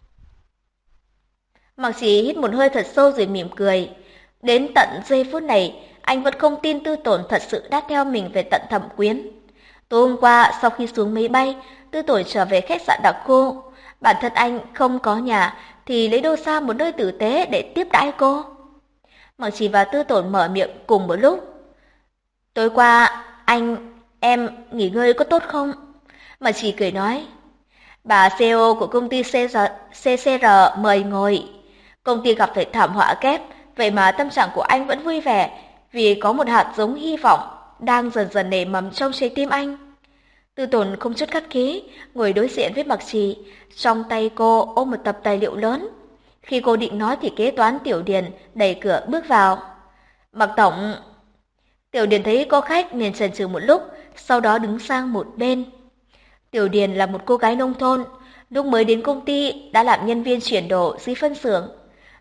Mặc Chỉ hít một hơi thật sâu rồi mỉm cười. Đến tận giây phút này, anh vẫn không tin Tư Tồn thật sự đã theo mình về tận Thẩm Quyến. Tối hôm qua, sau khi xuống máy bay, Tư Tồn trở về khách sạn đặc cô. Bản thân anh không có nhà, thì lấy đâu xa một nơi tử tế để tiếp đãi cô. Mặc Chỉ và Tư Tồn mở miệng cùng một lúc. "Tối qua, em nghỉ ngơi có tốt không?" Mặc Chỉ cười nói. "Bà CEO của công ty CCR mời ngồi. Công ty gặp phải thảm họa kép, vậy mà tâm trạng của anh vẫn vui vẻ, vì có một hạt giống hy vọng đang dần dần nảy mầm trong trái tim anh." Tư Tồn không chút khách khí, ngồi đối diện với Mặc Trì, trong tay cô ôm một tập tài liệu lớn. Khi cô định nói thì kế toán Tiểu Điền đẩy cửa bước vào. "Mặc tổng." Tiểu Điền thấy có khách nên chần chừ một lúc, sau đó đứng sang một bên. Tiểu Điền là một cô gái nông thôn, lúc mới đến công ty đã làm nhân viên chuyển đồ dưới phân xưởng.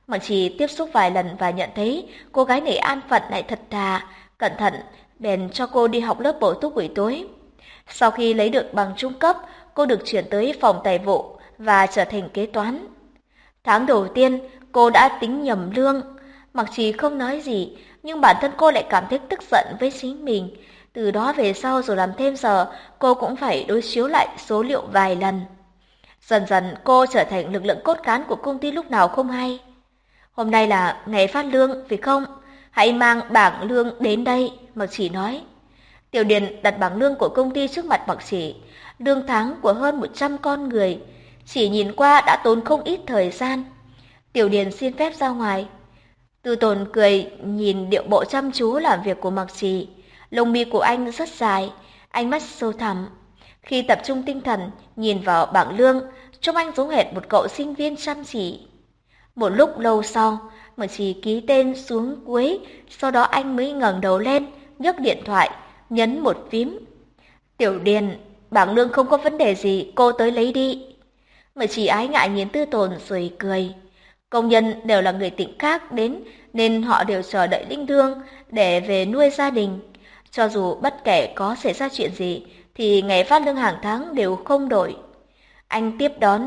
Mặc Trì tiếp xúc vài lần và nhận thấy cô gái này an phận lại thật thà, cẩn thận, bèn cho cô đi học lớp bổ túc buổi tối. Sau khi lấy được bằng trung cấp, cô được chuyển tới phòng tài vụ và trở thành kế toán. Tháng đầu tiên, cô đã tính nhầm lương. Mặc Trì không nói gì, nhưng bản thân cô lại cảm thấy tức giận với chính mình. Từ đó về sau dù làm thêm giờ, cô cũng phải đối chiếu lại số liệu vài lần. Dần dần cô trở thành lực lượng cốt cán của công ty lúc nào không hay. Hôm nay là ngày phát lương, phải không? Hãy mang bảng lương đến đây, Mặc Chỉ nói. Tiểu Điền đặt bảng lương của công ty trước mặt Mặc Chỉ. Lương tháng của hơn 100 con người. Chỉ nhìn qua đã tốn không ít thời gian. Tiểu Điền xin phép ra ngoài. Tư Tồn cười nhìn điệu bộ chăm chú làm việc của Mặc Trì. Lông mi của anh rất dài, ánh mắt sâu thẳm. Khi tập trung tinh thần nhìn vào bảng lương, trông anh giống hệt một cậu sinh viên chăm chỉ. Một lúc lâu sau, Mặc Trì ký tên xuống cuối, sau đó anh mới ngẩng đầu lên, nhấc điện thoại, nhấn một phím. Tiểu Điền, bảng lương không có vấn đề gì, cô tới lấy đi. Mặc Trì ái ngại nhìn Tư Tồn rồi cười. Công nhân đều là người tỉnh khác đến nên họ đều chờ đợi lĩnh lương để về nuôi gia đình. Cho dù bất kể có xảy ra chuyện gì thì ngày phát lương hàng tháng đều không đổi. Anh tiếp đón.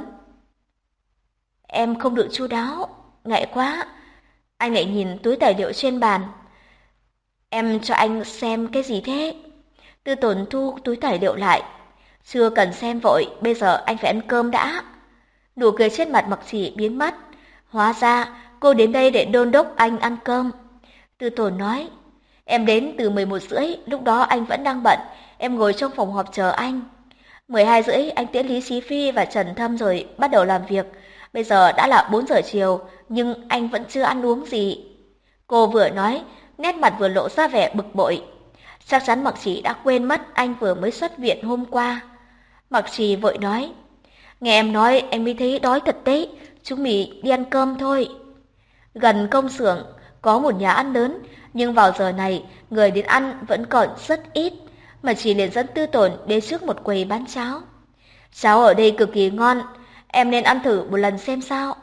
Em không được chu đáo, ngại quá. Anh lại nhìn túi tài liệu trên bàn. Em cho anh xem cái gì thế? Tư Tồn thu túi tài liệu lại. Chưa cần xem vội, bây giờ anh phải ăn cơm đã. Nụ cười trên mặt Mặc Chỉ biến mất. Hóa ra cô đến đây để đôn đốc anh ăn cơm. Tư Tồn nói. Em đến từ 11h30, lúc đó anh vẫn đang bận. Em ngồi trong phòng họp chờ anh. 12h30 anh tiễn Lý Chí Phi và Trần Thâm rồi bắt đầu làm việc. Bây giờ đã là 4 giờ chiều, nhưng anh vẫn chưa ăn uống gì. Cô vừa nói, nét mặt vừa lộ ra vẻ bực bội. Chắc chắn Mặc Chỉ đã quên mất anh vừa mới xuất viện hôm qua. Mặc Trì vội nói. Nghe em nói anh mới thấy đói thật đấy, chúng mình đi ăn cơm thôi. Gần công xưởng có một nhà ăn lớn, nhưng vào giờ này người đến ăn vẫn còn rất ít, mà chỉ liền dẫn Tư Tồn đến trước một quầy bán cháo. Cháo ở đây cực kỳ ngon, em nên ăn thử một lần xem sao.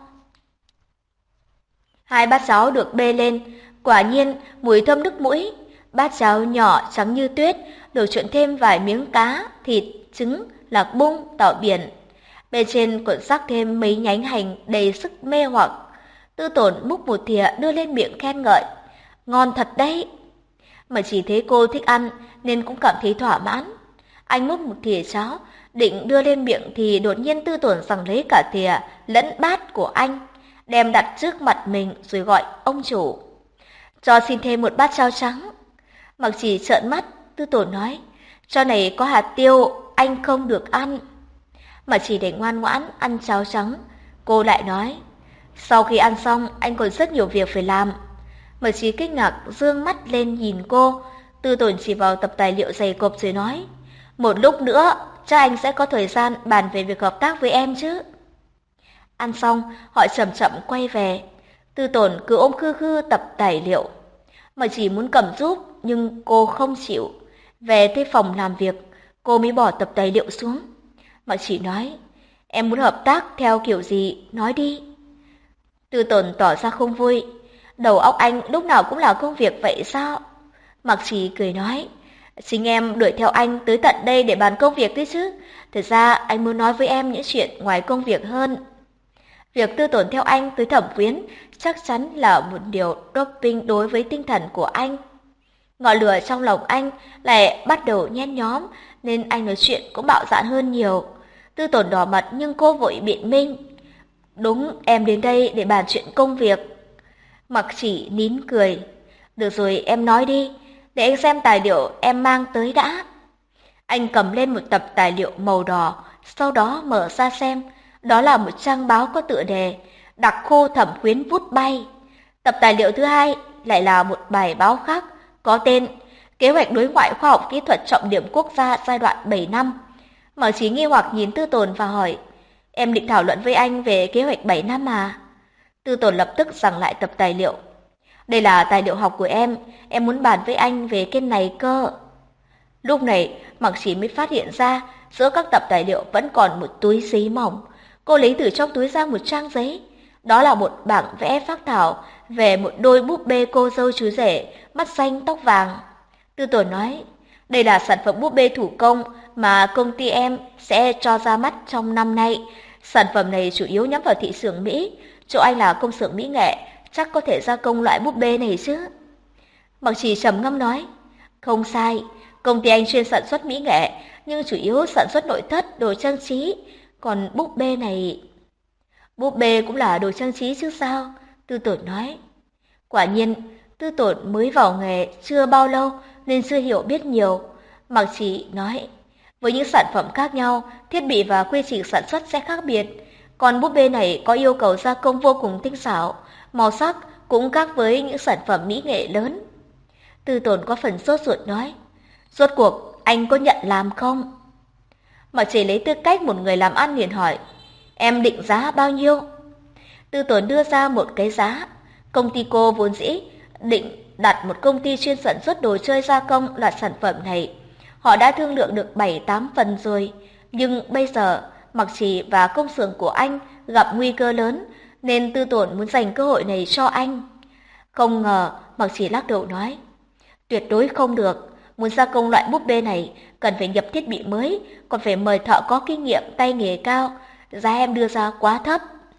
Hai bát cháo được bê lên, quả nhiên mùi thơm nước mũi. Bát cháo nhỏ trắng như tuyết, được trộn thêm vài miếng cá, thịt, trứng, lạc bung, tảo biển. Bên trên còn rắc thêm mấy nhánh hành đầy sức mê hoặc. Tư Tồn múc một thìa đưa lên miệng khen ngợi. Ngon thật đấy. Mà chỉ thấy cô thích ăn nên cũng cảm thấy thỏa mãn. Anh múc một thìa cháo, định đưa lên miệng thì đột nhiên Tư Tồn giằng lấy cả thìa lẫn bát của anh, đem đặt trước mặt mình rồi gọi ông chủ. Cho xin thêm một bát cháo trắng. Mặc Chỉ trợn mắt, Tư Tồn nói. Cho này có hạt tiêu, anh không được ăn. Mà chỉ để ngoan ngoãn ăn cháo trắng. Cô lại nói. Sau khi ăn xong, anh còn rất nhiều việc phải làm. Mà chỉ kinh ngạc dương mắt lên nhìn cô. Tư Tồn chỉ vào tập tài liệu dày cộp rồi nói. Một lúc nữa, chắc anh sẽ có thời gian bàn về việc hợp tác với em chứ. Ăn xong, họ chậm chậm quay về. Tư Tồn cứ ôm khư khư tập tài liệu. Mà chỉ muốn cầm giúp, nhưng cô không chịu. Về tới phòng làm việc, cô mới bỏ tập tài liệu xuống. Mà chỉ nói, em muốn hợp tác theo kiểu gì, nói đi. Tư Tồn tỏ ra không vui. Đầu óc anh lúc nào cũng là công việc vậy sao? Mặc Chỉ cười nói, chính em đuổi theo anh tới tận đây để bàn công việc đấy chứ. Thật ra anh muốn nói với em những chuyện ngoài công việc hơn. Việc Tư Tồn theo anh tới Thẩm Quyến chắc chắn là một điều doping đối với tinh thần của anh. Ngọn lửa trong lòng anh lại bắt đầu nhen nhóm nên anh nói chuyện cũng bạo dạn hơn nhiều. Tư Tồn đỏ mặt nhưng cô vội biện minh. Đúng, em đến đây để bàn chuyện công việc. Mặc Chỉ nín cười. Được rồi, em nói đi, để anh xem tài liệu em mang tới đã. Anh cầm lên một tập tài liệu màu đỏ, sau đó mở ra xem. Đó là một trang báo có tựa đề Đặc khu Thẩm Quyến vút bay. Tập tài liệu thứ hai lại là một bài báo khác có tên Kế hoạch đối ngoại khoa học kỹ thuật trọng điểm quốc gia giai đoạn 7 năm. Mở Chí nghi hoặc nhìn Tư Tồn và hỏi, em định thảo luận với anh về kế hoạch 7 năm à? Tư Tồn lập tức giằng lại tập tài liệu. Đây là tài liệu học của em muốn bàn với anh về cái này cơ. Lúc này, Mặc Chỉ mới phát hiện ra giữa các tập tài liệu vẫn còn một túi giấy mỏng. Cô lấy từ trong túi ra một trang giấy. Đó là một bảng vẽ phác thảo về một đôi búp bê cô dâu chú rể, mắt xanh tóc vàng. Tư Tồn nói, đây là sản phẩm búp bê thủ công mà công ty em sẽ cho ra mắt trong năm nay. Sản phẩm này chủ yếu nhắm vào thị trường Mỹ. Chỗ anh là công xưởng mỹ nghệ, chắc có thể gia công loại búp bê này chứ. Mặc Trì trầm ngâm nói, không sai, công ty anh chuyên sản xuất mỹ nghệ, nhưng chủ yếu sản xuất nội thất, đồ trang trí. Còn búp bê này... Búp bê cũng là đồ trang trí chứ sao? Tư Tồn nói. Quả nhiên, Tư Tồn mới vào nghề chưa bao lâu nên chưa hiểu biết nhiều. Mặc Trì nói, với những sản phẩm khác nhau, thiết bị và quy trình sản xuất sẽ khác biệt. Còn búp bê này có yêu cầu gia công vô cùng tinh xảo, màu sắc cũng khác với những sản phẩm mỹ nghệ lớn. Tư Tồn có phần sốt ruột nói, rốt cuộc anh có nhận làm không? Mặc Trì lấy tư cách một người làm ăn liền hỏi, em định giá bao nhiêu? Tư Tồn đưa ra một cái giá. Công ty cô vốn dĩ định đặt một công ty chuyên sản xuất đồ chơi gia công loại sản phẩm này. Họ đã thương lượng được 7-8 phần rồi, nhưng bây giờ Mặc Trì và công xưởng của anh gặp nguy cơ lớn, nên Tư Tồn muốn dành cơ hội này cho anh. Không ngờ Mặc Trì lắc đầu nói, tuyệt đối không được, muốn gia công loại búp bê này cần phải nhập thiết bị mới, còn phải mời thợ có kinh nghiệm tay nghề cao, giá em đưa ra quá thấp.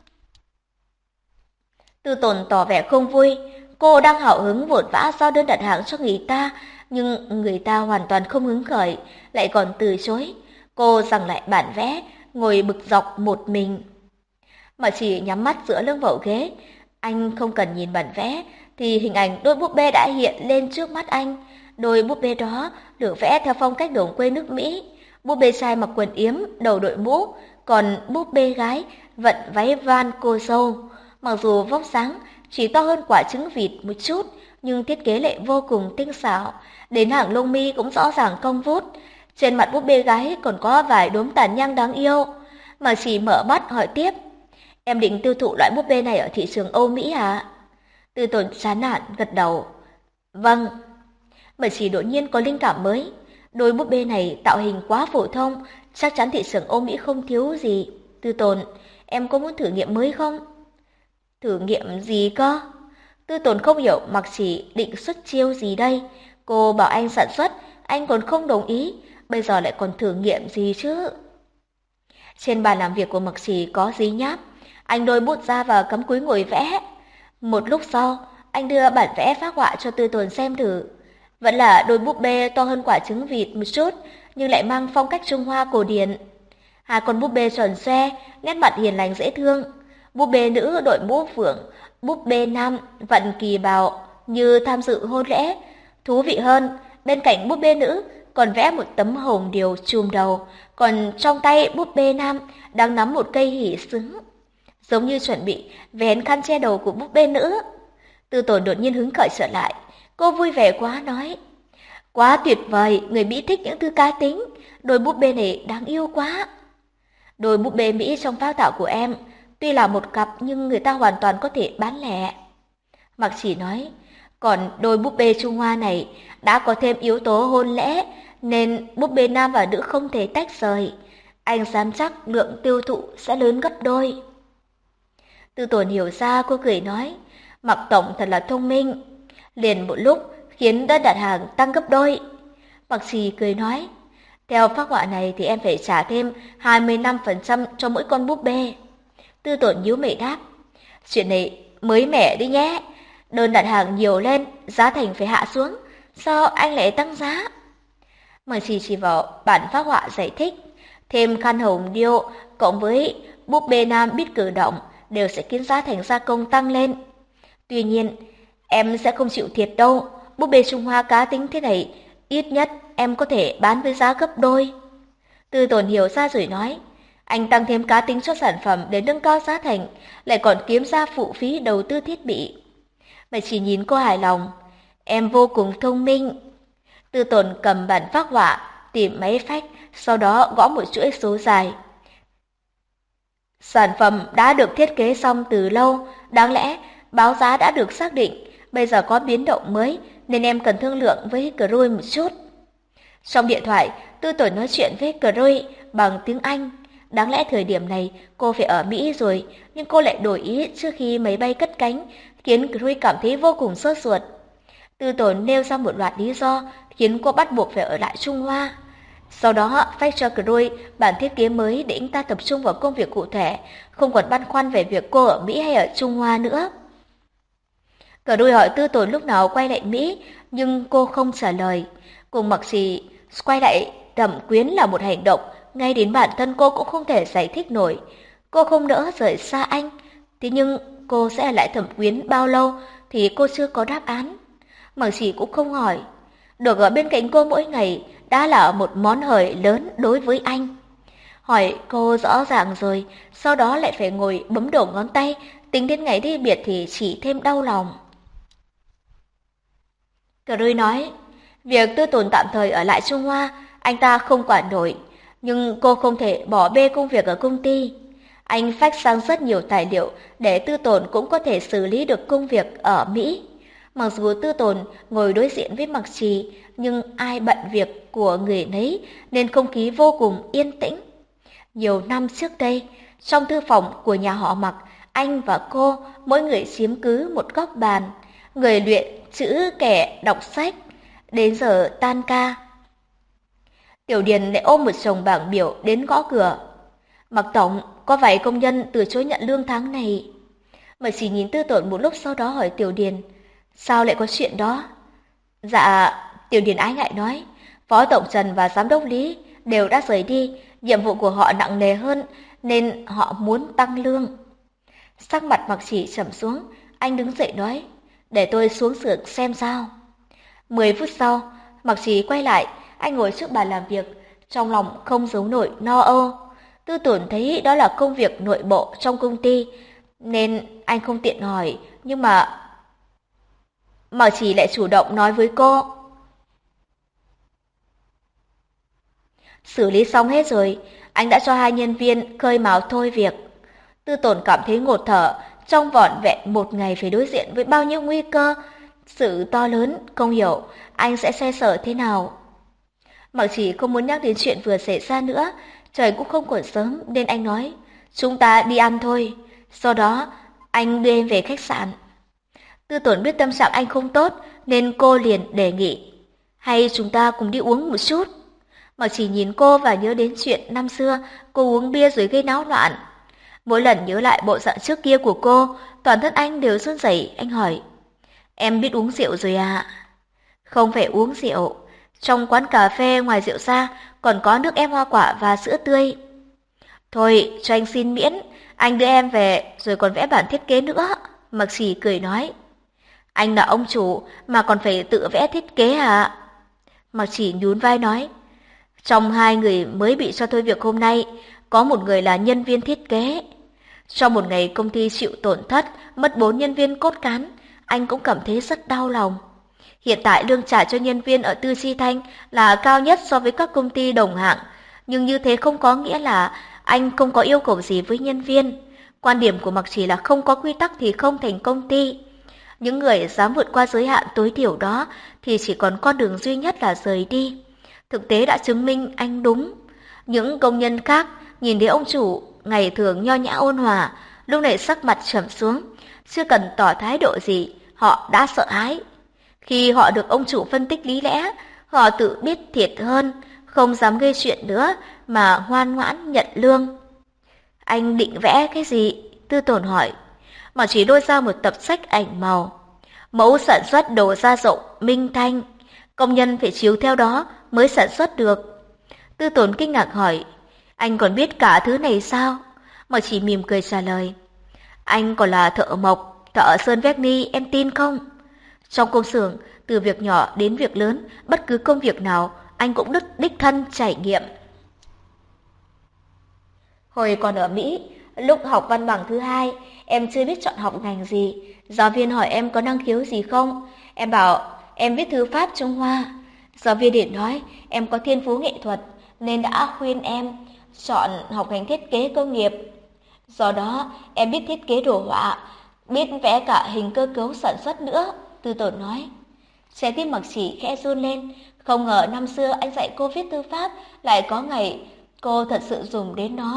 Tư Tồn tỏ vẻ không vui, cô đang hào hứng vội vã giao đơn đặt hàng cho người ta, nhưng người ta hoàn toàn không hứng khởi, lại còn từ chối. Cô giằng lại bản vẽ, ngồi bực dọc một mình. Mà chỉ nhắm mắt giữa lưng vào ghế, anh không cần nhìn bản vẽ, thì hình ảnh đôi búp bê đã hiện lên trước mắt anh. Đôi búp bê đó được vẽ theo phong cách đồng quê nước Mỹ. Búp bê trai mặc quần yếm, đầu đội mũ, còn búp bê gái vận váy van cô dâu. Mặc dù vóc dáng chỉ to hơn quả trứng vịt một chút, nhưng thiết kế lại vô cùng tinh xảo, đến hàng lông mi cũng rõ ràng cong vút. Trên mặt búp bê gái còn có vài đốm tàn nhang đáng yêu. Mà chỉ mở mắt hỏi tiếp, em định tiêu thụ loại búp bê này ở thị trường Âu Mỹ à? Tư Tồn chán nản gật đầu. Vâng. Mà chỉ đột nhiên có linh cảm mới. Đôi búp bê này tạo hình quá phổ thông, chắc chắn thị trường Âu Mỹ không thiếu gì. Tư Tồn, em có muốn thử nghiệm mới không? Thử nghiệm gì cơ? Tư Tồn không hiểu Mặc Chỉ định xuất chiêu gì đây. Cô bảo anh sản xuất, anh còn không đồng ý, bây giờ lại còn thử nghiệm gì chứ? Trên bàn làm việc của Mặc Chỉ có giấy nháp, anh đôi bút ra và cắm cúi ngồi vẽ. Một lúc sau, anh đưa bản vẽ phác họa cho Tư Tồn xem thử. Vẫn là đôi búp bê to hơn quả trứng vịt một chút, nhưng lại mang phong cách Trung Hoa cổ điển. Hai con búp bê tròn xoe, nét mặt hiền lành dễ thương. Búp bê nữ đội mũ phượng, búp bê nam vận kỳ bào như tham dự hôn lễ. Thú vị hơn, bên cạnh búp bê nữ còn vẽ một tấm hồng điều chùm đầu, còn trong tay búp bê nam đang nắm một cây hỷ xứng, giống như chuẩn bị vén khăn che đầu của búp bê nữ. Tư Tồn đột nhiên hứng khởi trở lại, cô vui vẻ quá nói, quá tuyệt vời, người Mỹ thích những thứ cá tính, đôi búp bê này đáng yêu quá. Đôi búp bê Mỹ trong phác thảo của em tuy là một cặp nhưng người ta hoàn toàn có thể bán lẻ. Mặc Chỉ nói, còn đôi búp bê Trung Hoa này đã có thêm yếu tố hôn lễ nên búp bê nam và nữ không thể tách rời. Anh dám chắc lượng tiêu thụ sẽ lớn gấp đôi. Tư Tồn hiểu ra, cô cười nói, Mặc Tổng thật là thông minh. Liền một lúc khiến đơn đặt hàng tăng gấp đôi. Mặc Chỉ cười nói, theo phác họa này thì em phải trả thêm 25% cho mỗi con búp bê. Tư Tồn nhíu mày đáp, chuyện này mới mẻ đi nhé. Đơn đặt hàng nhiều lên, giá thành phải hạ xuống. Sao anh lại tăng giá? Mặc chỉ vào bản phác họa giải thích, thêm khăn hồng điêu cộng với búp bê nam biết cử động đều sẽ khiến giá thành gia công tăng lên. Tuy nhiên, em sẽ không chịu thiệt đâu. Búp bê Trung Hoa cá tính thế này, ít nhất em có thể bán với giá gấp đôi. Tư Tồn hiểu ra rồi nói, anh tăng thêm cá tính cho sản phẩm để nâng cao giá thành, lại còn kiếm ra phụ phí đầu tư thiết bị. Mà chỉ nhìn cô hài lòng, em vô cùng thông minh. Tư Tồn cầm bản phác họa, tìm máy phách, sau đó gõ một chuỗi số dài. Sản phẩm đã được thiết kế xong từ lâu, đáng lẽ báo giá đã được xác định, bây giờ có biến động mới nên em cần thương lượng với Crui một chút. Trong điện thoại, Tư Tồn nói chuyện với Crui bằng tiếng Anh. Đáng lẽ thời điểm này cô phải ở Mỹ rồi, nhưng cô lại đổi ý trước khi máy bay cất cánh, khiến Chloe cảm thấy vô cùng sốt ruột. Tư Tồn nêu ra một loạt lý do khiến cô bắt buộc phải ở lại Trung Hoa. Sau đó, phát cho Chloe bản thiết kế mới để anh ta tập trung vào công việc cụ thể, không còn băn khoăn về việc cô ở Mỹ hay ở Trung Hoa nữa. Chloe hỏi Tư Tồn lúc nào quay lại Mỹ, nhưng cô không trả lời. Cùng Mặc Trì quay lại Thẩm Quyến là một hành động, ngay đến bản thân cô cũng không thể giải thích nổi. Cô không nỡ rời xa anh, thế nhưng cô sẽ ở lại Thẩm Quyến bao lâu thì cô chưa có đáp án. Mặc Trì cũng không hỏi. Được ở bên cạnh cô mỗi ngày đã là một món hời lớn đối với anh. Hỏi cô rõ ràng rồi, sau đó lại phải ngồi bấm đầu ngón tay, tính đến ngày đi biệt thì chỉ thêm đau lòng. Chloe nói, việc Tư Tồn tạm thời ở lại Trung Hoa, anh ta không quản nổi, nhưng cô không thể bỏ bê công việc ở công ty. Anh fax sang rất nhiều tài liệu để Tư Tồn cũng có thể xử lý được công việc ở Mỹ. Mặc dù Tư Tồn ngồi đối diện với Mặc Trì, nhưng ai bận việc của người nấy nên không khí vô cùng yên tĩnh. Nhiều năm trước đây, trong thư phòng của nhà họ Mặc, anh và cô mỗi người chiếm cứ một góc bàn, người luyện chữ kẻ đọc sách. Đến giờ tan ca, Tiểu Điền lại ôm một chồng bảng biểu đến gõ cửa. Mặc tổng, có vài công nhân từ chối nhận lương tháng này. Mà chỉ nhìn Tư Tồn một lúc, sau đó hỏi Tiểu Điền, sao lại có chuyện đó? Dạ, Tiểu Điền ái ngại nói, Phó Tổng Trần và Giám đốc Lý đều đã rời đi, nhiệm vụ của họ nặng nề hơn nên họ muốn tăng lương. Sắc mặt Mặc Chỉ trầm xuống, anh đứng dậy nói, để tôi xuống xưởng xem sao. 10 phút sau, Mặc Chỉ quay lại, anh ngồi trước bàn làm việc, trong lòng không giấu nổi lo âu. Tư Tồn thấy đó là công việc nội bộ trong công ty, nên anh không tiện hỏi, nhưng mà Mặc Chỉ lại chủ động nói với cô. Xử lý xong hết rồi, anh đã cho 2 nhân viên khơi mào thôi việc. Tư Tồn cảm thấy ngột thở, trong vỏn vẹn một ngày phải đối diện với bao nhiêu nguy cơ, sự to lớn, không hiểu anh sẽ xoay sở thế nào. Mặc Chỉ không muốn nhắc đến chuyện vừa xảy ra nữa, trời cũng không còn sớm nên anh nói, chúng ta đi ăn thôi. Sau đó, anh đưa em về khách sạn. Tư Tồn biết tâm trạng anh không tốt nên cô liền đề nghị, hay chúng ta cùng đi uống một chút. Mặc Chỉ nhìn cô và nhớ đến chuyện năm xưa cô uống bia rồi gây náo loạn. Mỗi lần nhớ lại bộ dạng trước kia của cô, toàn thân anh đều run rẩy. Anh hỏi, em biết uống rượu rồi à? Không phải uống rượu, trong quán cà phê ngoài rượu ra còn có nước ép hoa quả và sữa tươi. Thôi, cho anh xin miễn, anh đưa em về rồi còn vẽ bản thiết kế nữa. Mặc Chỉ cười nói, anh là ông chủ mà còn phải tự vẽ thiết kế à? Mặc Chỉ nhún vai nói, trong 2 người mới bị cho thôi việc hôm nay, có một người là nhân viên thiết kế. Trong một ngày công ty chịu tổn thất, mất 4 nhân viên cốt cán, anh cũng cảm thấy rất đau lòng. Hiện tại lương trả cho nhân viên ở Tư Chi Thanh là cao nhất so với các công ty đồng hạng, nhưng như thế không có nghĩa là anh không có yêu cầu gì với nhân viên. Quan điểm của Mặc Chỉ là không có quy tắc thì không thành công ty. Những người dám vượt qua giới hạn tối thiểu đó thì chỉ còn con đường duy nhất là rời đi. Thực tế đã chứng minh anh đúng. Những công nhân khác nhìn thấy ông chủ ngày thường nho nhã ôn hòa, lúc này sắc mặt trầm xuống, chưa cần tỏ thái độ gì, họ đã sợ hãi. Khi họ được ông chủ phân tích lý lẽ, họ tự biết thiệt hơn, không dám gây chuyện nữa mà ngoan ngoãn nhận lương. Anh định vẽ cái gì? Tư Tồn hỏi. Mà chỉ lôi ra một tập sách ảnh màu. Mẫu sản xuất đồ gia dụng Minh Thanh, công nhân phải chiếu theo đó mới sản xuất được. Tư Tồn kinh ngạc hỏi, anh còn biết cả thứ này sao? Mà chỉ mỉm cười trả lời, anh còn là thợ mộc, thợ sơn vét ni, em tin không? Trong công xưởng, từ việc nhỏ đến việc lớn, bất cứ công việc nào, anh cũng đích thân trải nghiệm. Hồi còn ở Mỹ, lúc học văn bằng thứ 2, em chưa biết chọn học ngành gì. Giáo viên hỏi em có năng khiếu gì không? Em bảo em viết thư pháp Trung Hoa. Giáo viên điện nói em có thiên phú nghệ thuật nên đã khuyên em chọn học ngành thiết kế công nghiệp. Do đó em biết thiết kế đồ họa, biết vẽ cả hình cơ cấu sản xuất nữa. Tư Tồn nói. Trái tim Mặc Chỉ khẽ run lên, không ngờ năm xưa anh dạy cô viết thư pháp lại có ngày cô thật sự dùng đến nó.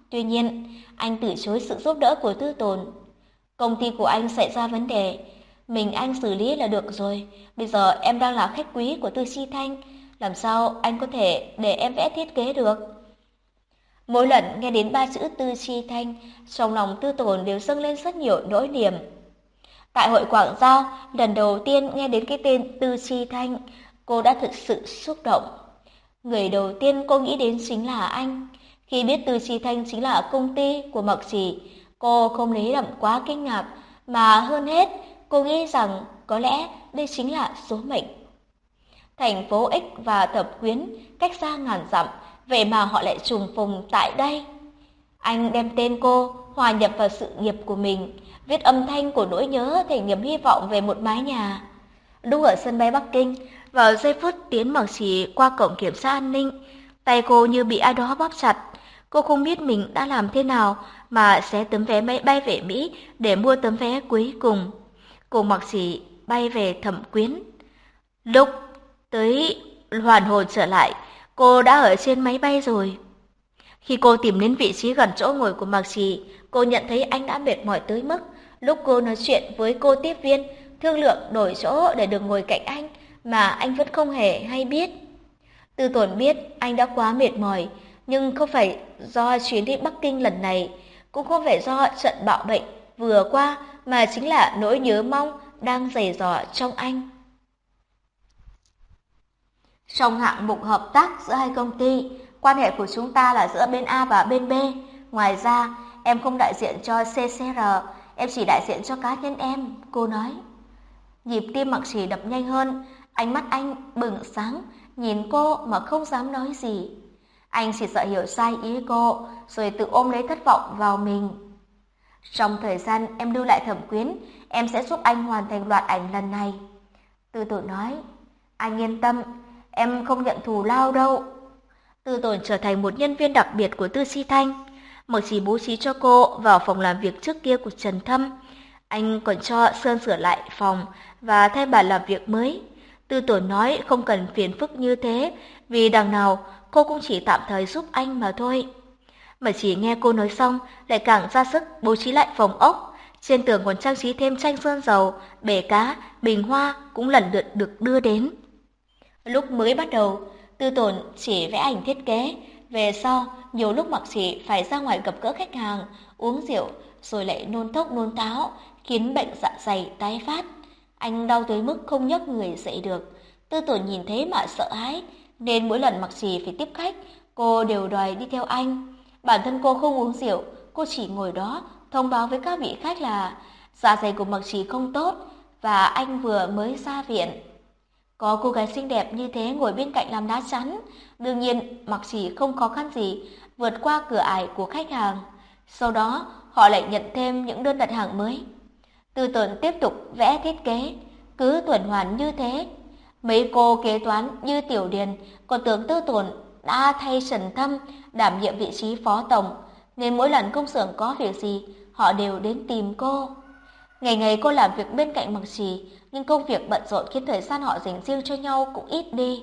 Tuy nhiên, anh từ chối sự giúp đỡ của Tư Tồn. Công ty của anh xảy ra vấn đề, mình anh xử lý là được rồi. Bây giờ em đang là khách quý của Tư Chi Thanh, làm sao anh có thể để em vẽ thiết kế được? Mỗi lần nghe đến ba chữ Tư Chi Thanh, trong lòng Tư Tồn đều dâng lên rất nhiều nỗi niềm. Tại hội Quảng Giao, lần đầu tiên nghe đến cái tên Tư Chi Thanh, cô đã thực sự xúc động. Người đầu tiên cô nghĩ đến chính là anh. Khi biết Tư Chi Thanh chính là công ty của Mạc Chỉ, cô không lấy làm quá kinh ngạc, mà hơn hết, cô nghĩ rằng có lẽ đây chính là số mệnh. Thành phố X và Thập Quyến cách xa ngàn dặm, vậy mà họ lại trùng phùng tại đây. Anh đem tên cô hòa nhập vào sự nghiệp của mình, viết âm thanh của nỗi nhớ thành niềm hy vọng về một mái nhà. Lúc ở sân bay Bắc Kinh, vào giây phút tiến Mạc Chỉ qua cổng kiểm tra an ninh, tay cô như bị ai đó bóp chặt. Cô không biết mình đã làm thế nào mà xé tấm vé máy bay về Mỹ để mua tấm vé cuối cùng. Cùng Mạc Chỉ bay về Thẩm Quyến. Lúc tới hoàn hồn trở lại, cô đã ở trên máy bay rồi. Khi cô tìm đến vị trí gần chỗ ngồi của Mạc Chỉ, cô nhận thấy anh đã mệt mỏi tới mức lúc cô nói chuyện với cô tiếp viên, thương lượng đổi chỗ để được ngồi cạnh anh mà anh vẫn không hề hay biết. Tư Tồn biết anh đã quá mệt mỏi, nhưng không phải do chuyến đi Bắc Kinh lần này, cũng không phải do trận bạo bệnh vừa qua, mà chính là nỗi nhớ mong đang dày dò trong anh. Trong hạng mục hợp tác giữa hai công ty, quan hệ của chúng ta là giữa bên A và bên B. Ngoài ra, em không đại diện cho CCR, em chỉ đại diện cho cá nhân em, cô nói. Nhịp tim Mạc Chỉ đập nhanh hơn, ánh mắt anh bừng sáng, nhìn cô mà không dám nói gì. Anh chỉ sợ hiểu sai ý cô, rồi tự ôm lấy thất vọng vào mình. Trong thời gian em lưu lại Thẩm Quyến, em sẽ giúp anh hoàn thành loạt ảnh lần này. Tư Tồn nói, anh yên tâm, em không nhận thù lao đâu. Tư Tồn trở thành một nhân viên đặc biệt của Tư Chi Thanh. Mạc Chỉ bố trí cho cô vào phòng làm việc trước kia của Trần Thâm. Anh còn cho sơn sửa lại phòng và thay bàn làm việc mới. Tư Tồn nói không cần phiền phức như thế, vì đằng nào cô cũng chỉ tạm thời giúp anh mà thôi. Mà chỉ nghe cô nói xong, lại càng ra sức bố trí lại phòng ốc. Trên tường còn trang trí thêm tranh sơn dầu, bể cá, bình hoa cũng lần lượt được đưa đến. Lúc mới bắt đầu, Tư Tồn chỉ vẽ ảnh thiết kế. Về sau, nhiều lúc Mạc Chỉ phải ra ngoài gặp gỡ khách hàng, uống rượu, rồi lại nôn thốc nôn táo, khiến bệnh dạ dày tái phát. Anh đau tới mức không nhấc người dậy được. Tư Tồn nhìn thế mà sợ hãi, nên mỗi lần Mạc Chỉ phải tiếp khách, cô đều đòi đi theo anh. Bản thân cô không uống rượu, cô chỉ ngồi đó thông báo với các vị khách là dạ dày của Mạc Chỉ không tốt và anh vừa mới ra viện. Có cô gái xinh đẹp như thế ngồi bên cạnh làm lá chắn, đương nhiên Mạc Chỉ không khó khăn gì vượt qua cửa ải của khách hàng. Sau đó, họ lại nhận thêm những đơn đặt hàng mới. Tư Tồn tiếp tục vẽ thiết kế, cứ tuần hoàn như thế. Mấy cô kế toán như Tiểu Điền còn tưởng Tư Tồn đã thay Trần Thâm đảm nhiệm vị trí phó tổng, nên mỗi lần công xưởng có việc gì, họ đều đến tìm cô. Ngày ngày cô làm việc bên cạnh Mạc Chỉ, nhưng công việc bận rộn khiến thời gian họ dành riêng cho nhau cũng ít đi.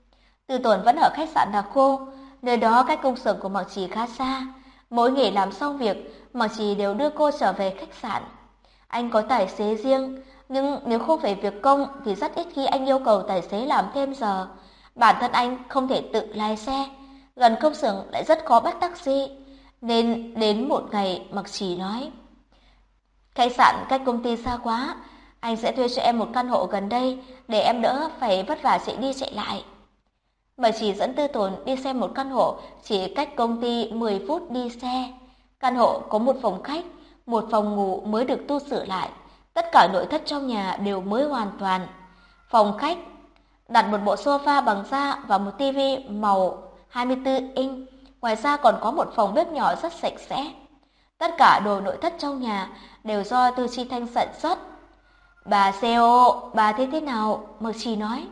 Tư Tồn vẫn ở khách sạn Đạc Khô, nơi đó cách công xưởng của Mạc Chỉ khá xa. Mỗi ngày làm xong việc, Mạc Chỉ đều đưa cô trở về khách sạn. Anh có tài xế riêng, nhưng nếu không phải việc công thì rất ít khi anh yêu cầu tài xế làm thêm giờ. Bản thân anh không thể tự lái xe, gần công xưởng lại rất khó bắt taxi, nên đến một ngày Mạc Chỉ nói: khách sạn cách công ty xa quá, anh sẽ thuê cho em một căn hộ gần đây để em đỡ phải vất vả chạy đi chạy lại. Mạc Chỉ dẫn Tư Tồn đi xem một căn hộ chỉ cách công ty 10 phút đi xe. Căn hộ có một phòng khách, một phòng ngủ mới được tu sửa lại, tất cả nội thất trong nhà đều mới hoàn toàn. Phòng khách đặt một bộ sofa bằng da và một tivi màu 24 inch, ngoài ra còn có một phòng bếp nhỏ rất sạch sẽ. Tất cả đồ nội thất trong nhà đều do Tư Chi Thanh sản xuất. Bà CEO, bà thấy thế nào? Mạc Chỉ nói.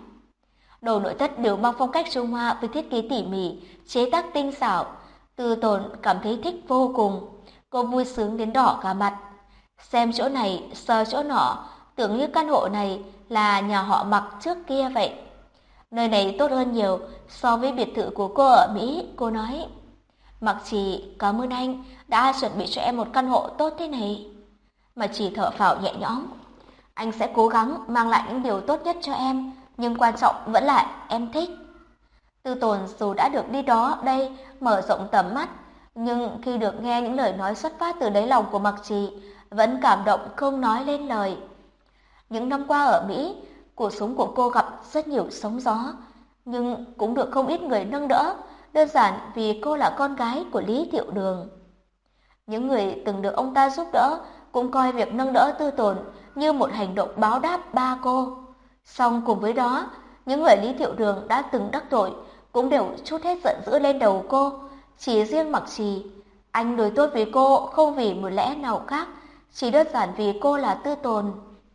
Đồ nội thất đều mang phong cách Trung Hoa với thiết kế tỉ mỉ, chế tác tinh xảo. Tư Tồn cảm thấy thích vô cùng. Cô vui sướng đến đỏ cả mặt. Xem chỗ này, sờ chỗ nọ, tưởng như căn hộ này là nhà họ Mạc trước kia vậy. Nơi này tốt hơn nhiều so với biệt thự của cô ở Mỹ, cô nói. Mặc Trì, cảm ơn anh đã chuẩn bị cho em một căn hộ tốt thế này. Mặc Trì thở phào nhẹ nhõm. Anh sẽ cố gắng mang lại những điều tốt nhất cho em, nhưng quan trọng vẫn là em thích. Tư Tồn dù đã được đi đó đây mở rộng tầm mắt, nhưng khi được nghe những lời nói xuất phát từ đáy lòng của Mặc Trì, vẫn cảm động không nói lên lời. Những năm qua ở Mỹ, cuộc sống của cô gặp rất nhiều sóng gió, nhưng cũng được không ít người nâng đỡ, đơn giản vì cô là con gái của Lý Thiệu Đường. Những người từng được ông ta giúp đỡ cũng coi việc nâng đỡ Tư Tồn như một hành động báo đáp ba cô. Song cùng với đó, những người Lý Thiệu Đường đã từng đắc tội cũng đều trút hết giận dữ lên đầu cô. Chỉ riêng Mặc Trì, anh đối tốt với cô không vì một lẽ nào khác, chỉ đơn giản vì cô là Tư Tồn.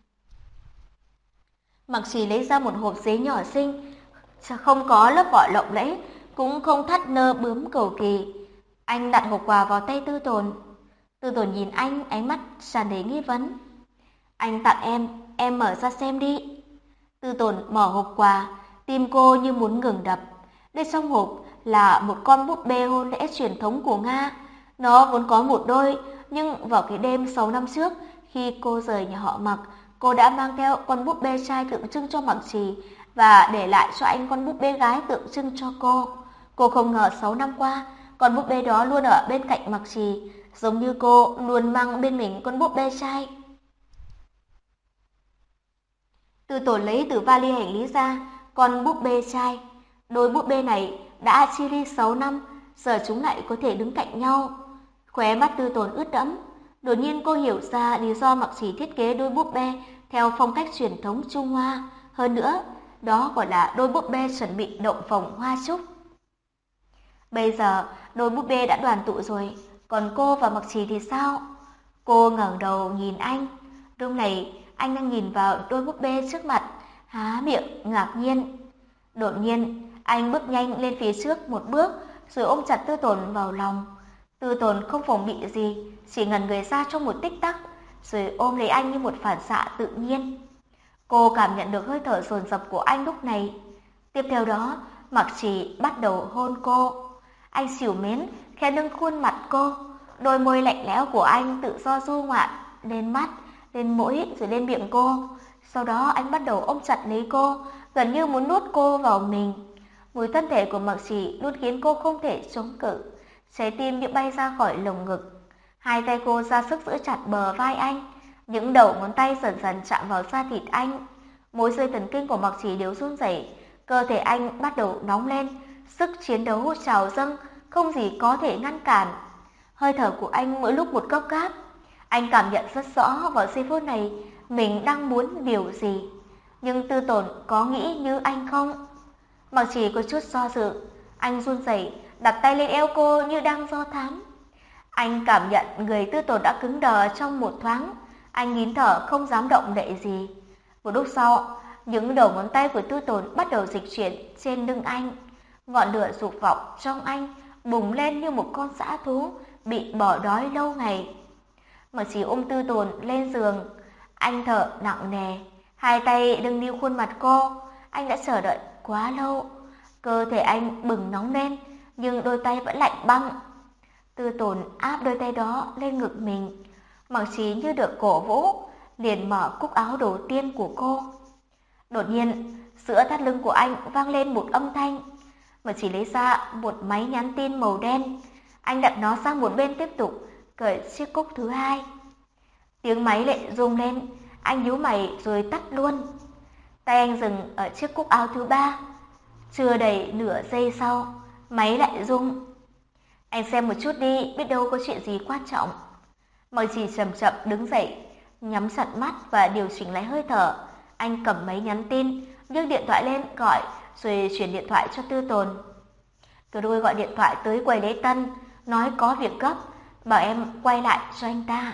Mặc Trì lấy ra một hộp giấy nhỏ xinh, không có lớp vỏ lộng lẫy, cũng không thắt nơ bướm cầu kỳ. Anh đặt hộp quà vào tay Tư Tồn. Tư Tồn nhìn anh, ánh mắt tràn đầy nghi vấn. Anh tặng em mở ra xem đi. Tư Tồn mở hộp quà, tim cô như muốn ngừng đập. Bên trong hộp là một con búp bê hôn lễ truyền thống của Nga. Nó vốn có một đôi, nhưng vào cái đêm 6 năm trước, khi cô rời nhà họ Mặc, cô đã mang theo con búp bê trai tượng trưng cho Mặc Trì và để lại cho anh con búp bê gái tượng trưng cho cô. Cô không ngờ 6 năm qua, con búp bê đó luôn ở bên cạnh Mặc Trì, giống như cô luôn mang bên mình con búp bê trai. Tư Tồn lấy từ vali hành lý ra con búp bê trai. Đôi búp bê này đã chia ly 6 năm, giờ chúng lại có thể đứng cạnh nhau. Khóe mắt Tư Tồn ướt đẫm. Đột nhiên cô hiểu ra lý do Mặc Trì thiết kế đôi búp bê theo phong cách truyền thống Trung Hoa. Hơn nữa, đó gọi là đôi búp bê chuẩn bị động phòng hoa trúc. Bây giờ, đôi búp bê đã đoàn tụ rồi, còn cô và Mặc Trì thì sao? Cô ngẩng đầu nhìn anh. Lúc này, anh đang nhìn vào đôi búp bê trước mặt, há miệng ngạc nhiên. Đột nhiên, anh bước nhanh lên phía trước một bước, rồi ôm chặt Tư Tồn vào lòng. Tư Tồn không phòng bị gì, chỉ ngẩn người ra trong một tích tắc, rồi ôm lấy anh như một phản xạ tự nhiên. Cô cảm nhận được hơi thở dồn dập của anh lúc này. Tiếp theo đó, Mặc Trì bắt đầu hôn cô. Anh trìu mến, khẽ nâng khuôn mặt cô. Đôi môi lạnh lẽo của anh tự do du ngoạn lên mắt, lên mũi rồi lên miệng cô. Sau đó anh bắt đầu ôm chặt lấy cô, gần như muốn nuốt cô vào mình. Mùi thân thể của Mặc Trì luôn khiến cô không thể chống cự. Trái tim như bay ra khỏi lồng ngực. Hai tay cô ra sức giữ chặt bờ vai anh. Những đầu ngón tay dần dần chạm vào da thịt anh. Mỗi dây thần kinh của Mặc Trì đều run rẩy. Cơ thể anh bắt đầu nóng lên. Sức chiến đấu trào dâng, không gì có thể ngăn cản. Hơi thở của anh mỗi lúc một gấp gáp. Anh cảm nhận rất rõ vào giây phút này mình đang muốn điều gì. Nhưng Tư Tồn có nghĩ như anh không? Mặc Trì có chút do dự. Anh run rẩy đặt tay lên eo cô như đang do thám. Anh cảm nhận người Tư Tồn đã cứng đờ trong một thoáng. Anh nín thở không dám động đậy gì. Một lúc sau, những đầu ngón tay của Tư Tồn bắt đầu dịch chuyển trên lưng anh. Ngọn lửa dục vọng trong anh bùng lên như một con dã thú bị bỏ đói lâu ngày. Mặc Trì ôm Tư Tồn lên giường. Anh thở nặng nề, hai tay nâng niu khuôn mặt cô. Anh đã chờ đợi quá lâu. Cơ thể anh bừng nóng lên, nhưng đôi tay vẫn lạnh băng. Tư Tồn áp đôi tay đó lên ngực mình. Mặc Trì như được cổ vũ, liền mở cúc áo đầu tiên của cô. Đột nhiên, giữa thắt lưng của anh vang lên một âm thanh. Mặc Trì lấy ra một máy nhắn tin màu đen. Anh đặt nó sang một bên tiếp tục cởi chiếc cúc thứ hai. Tiếng máy lại rung lên, anh nhíu mày rồi tắt luôn. Tay anh dừng ở chiếc cúc áo thứ ba. Chưa đầy nửa giây sau, máy lại rung. Anh xem một chút đi, biết đâu có chuyện gì quan trọng. Mặc Trì chậm chậm đứng dậy, nhắm chặt mắt và điều chỉnh lại hơi thở. Anh cầm máy nhắn tin, nhấc điện thoại lên gọi rồi chuyển điện thoại cho Tư Tồn. Cờ đôi gọi điện thoại tới quầy lễ tân, nói có việc gấp, bảo em quay lại cho anh ta.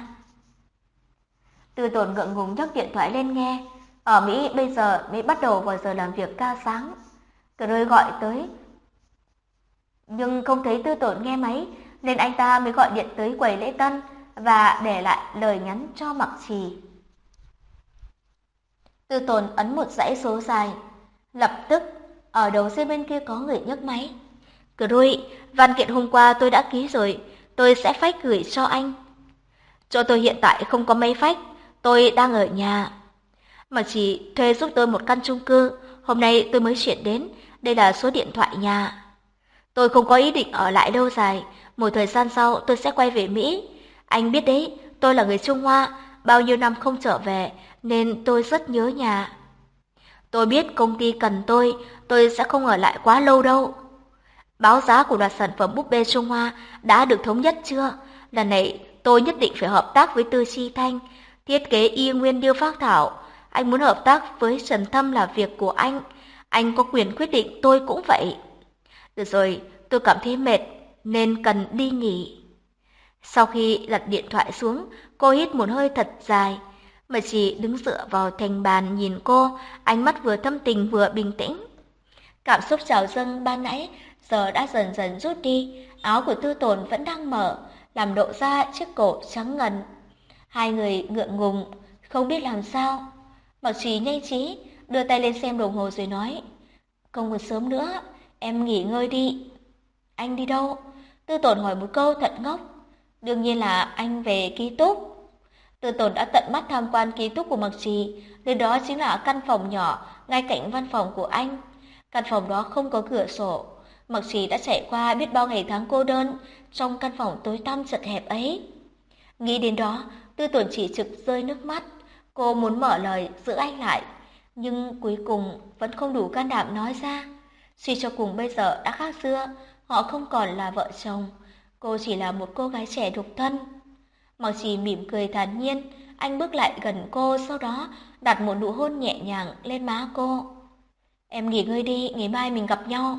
Tư Tồn ngượng ngùng nhấc điện thoại lên nghe. Ở Mỹ bây giờ mới bắt đầu vào giờ làm việc ca sáng. Cờ đôi gọi tới, nhưng không thấy Tư Tồn nghe máy, nên anh ta mới gọi điện tới quầy lễ tân và để lại lời nhắn cho Mặc Trì. Tư Tồn ấn một dãy số dài. Lập tức, ở đầu dây bên kia có người nhấc máy. Cruy, văn kiện hôm qua tôi đã ký rồi, tôi sẽ fax gửi cho anh. Chỗ tôi hiện tại không có máy fax, tôi đang ở nhà. Mà chỉ thuê giúp tôi một căn chung cư, hôm nay tôi mới chuyển đến, đây là số điện thoại nhà. Tôi không có ý định ở lại lâu dài, một thời gian sau tôi sẽ quay về Mỹ. Anh biết đấy, tôi là người Trung Hoa, bao nhiêu năm không trở về nên tôi rất nhớ nhà. Tôi biết công ty cần tôi sẽ không ở lại quá lâu đâu. Báo giá của loạt sản phẩm búp bê Trung Hoa đã được thống nhất chưa? Lần này tôi nhất định phải hợp tác với Tư Chi Thanh, thiết kế y nguyên điêu phác thảo. Anh muốn hợp tác với Trần Thâm là việc của anh có quyền quyết định, tôi cũng vậy. Được rồi, tôi cảm thấy mệt nên cần đi nghỉ. Sau khi đặt điện thoại xuống, cô hít một hơi thật dài. Mà chỉ đứng dựa vào thành bàn nhìn cô, ánh mắt vừa thâm tình vừa bình tĩnh. Cảm xúc trào dâng ban nãy giờ đã dần dần rút đi, áo của Tư Tồn vẫn đang mở, làm lộ ra chiếc cổ trắng ngần. Hai người ngượng ngùng, không biết làm sao. Mặc Trì nhanh trí, đưa tay lên xem đồng hồ rồi nói, không còn sớm nữa, em nghỉ ngơi đi. Anh đi đâu? Tư Tồn hỏi một câu thật ngốc. Đương nhiên là anh về ký túc. Tư Tồn đã tận mắt tham quan ký túc của Mặc Trì, nơi đó chính là căn phòng nhỏ ngay cạnh văn phòng của anh. Căn phòng đó không có cửa sổ. Mặc Trì đã trải qua biết bao ngày tháng cô đơn trong căn phòng tối tăm chật hẹp ấy. Nghĩ đến đó, Tư Tồn chỉ trực rơi nước mắt. Cô muốn mở lời giữ anh lại, nhưng cuối cùng vẫn không đủ can đảm nói ra. Suy cho cùng bây giờ đã khác xưa, họ không còn là vợ chồng. Cô chỉ là một cô gái trẻ độc thân. Mặc Trì mỉm cười thản nhiên, anh bước lại gần cô, sau đó đặt một nụ hôn nhẹ nhàng lên má cô. Em nghỉ ngơi đi, ngày mai mình gặp nhau.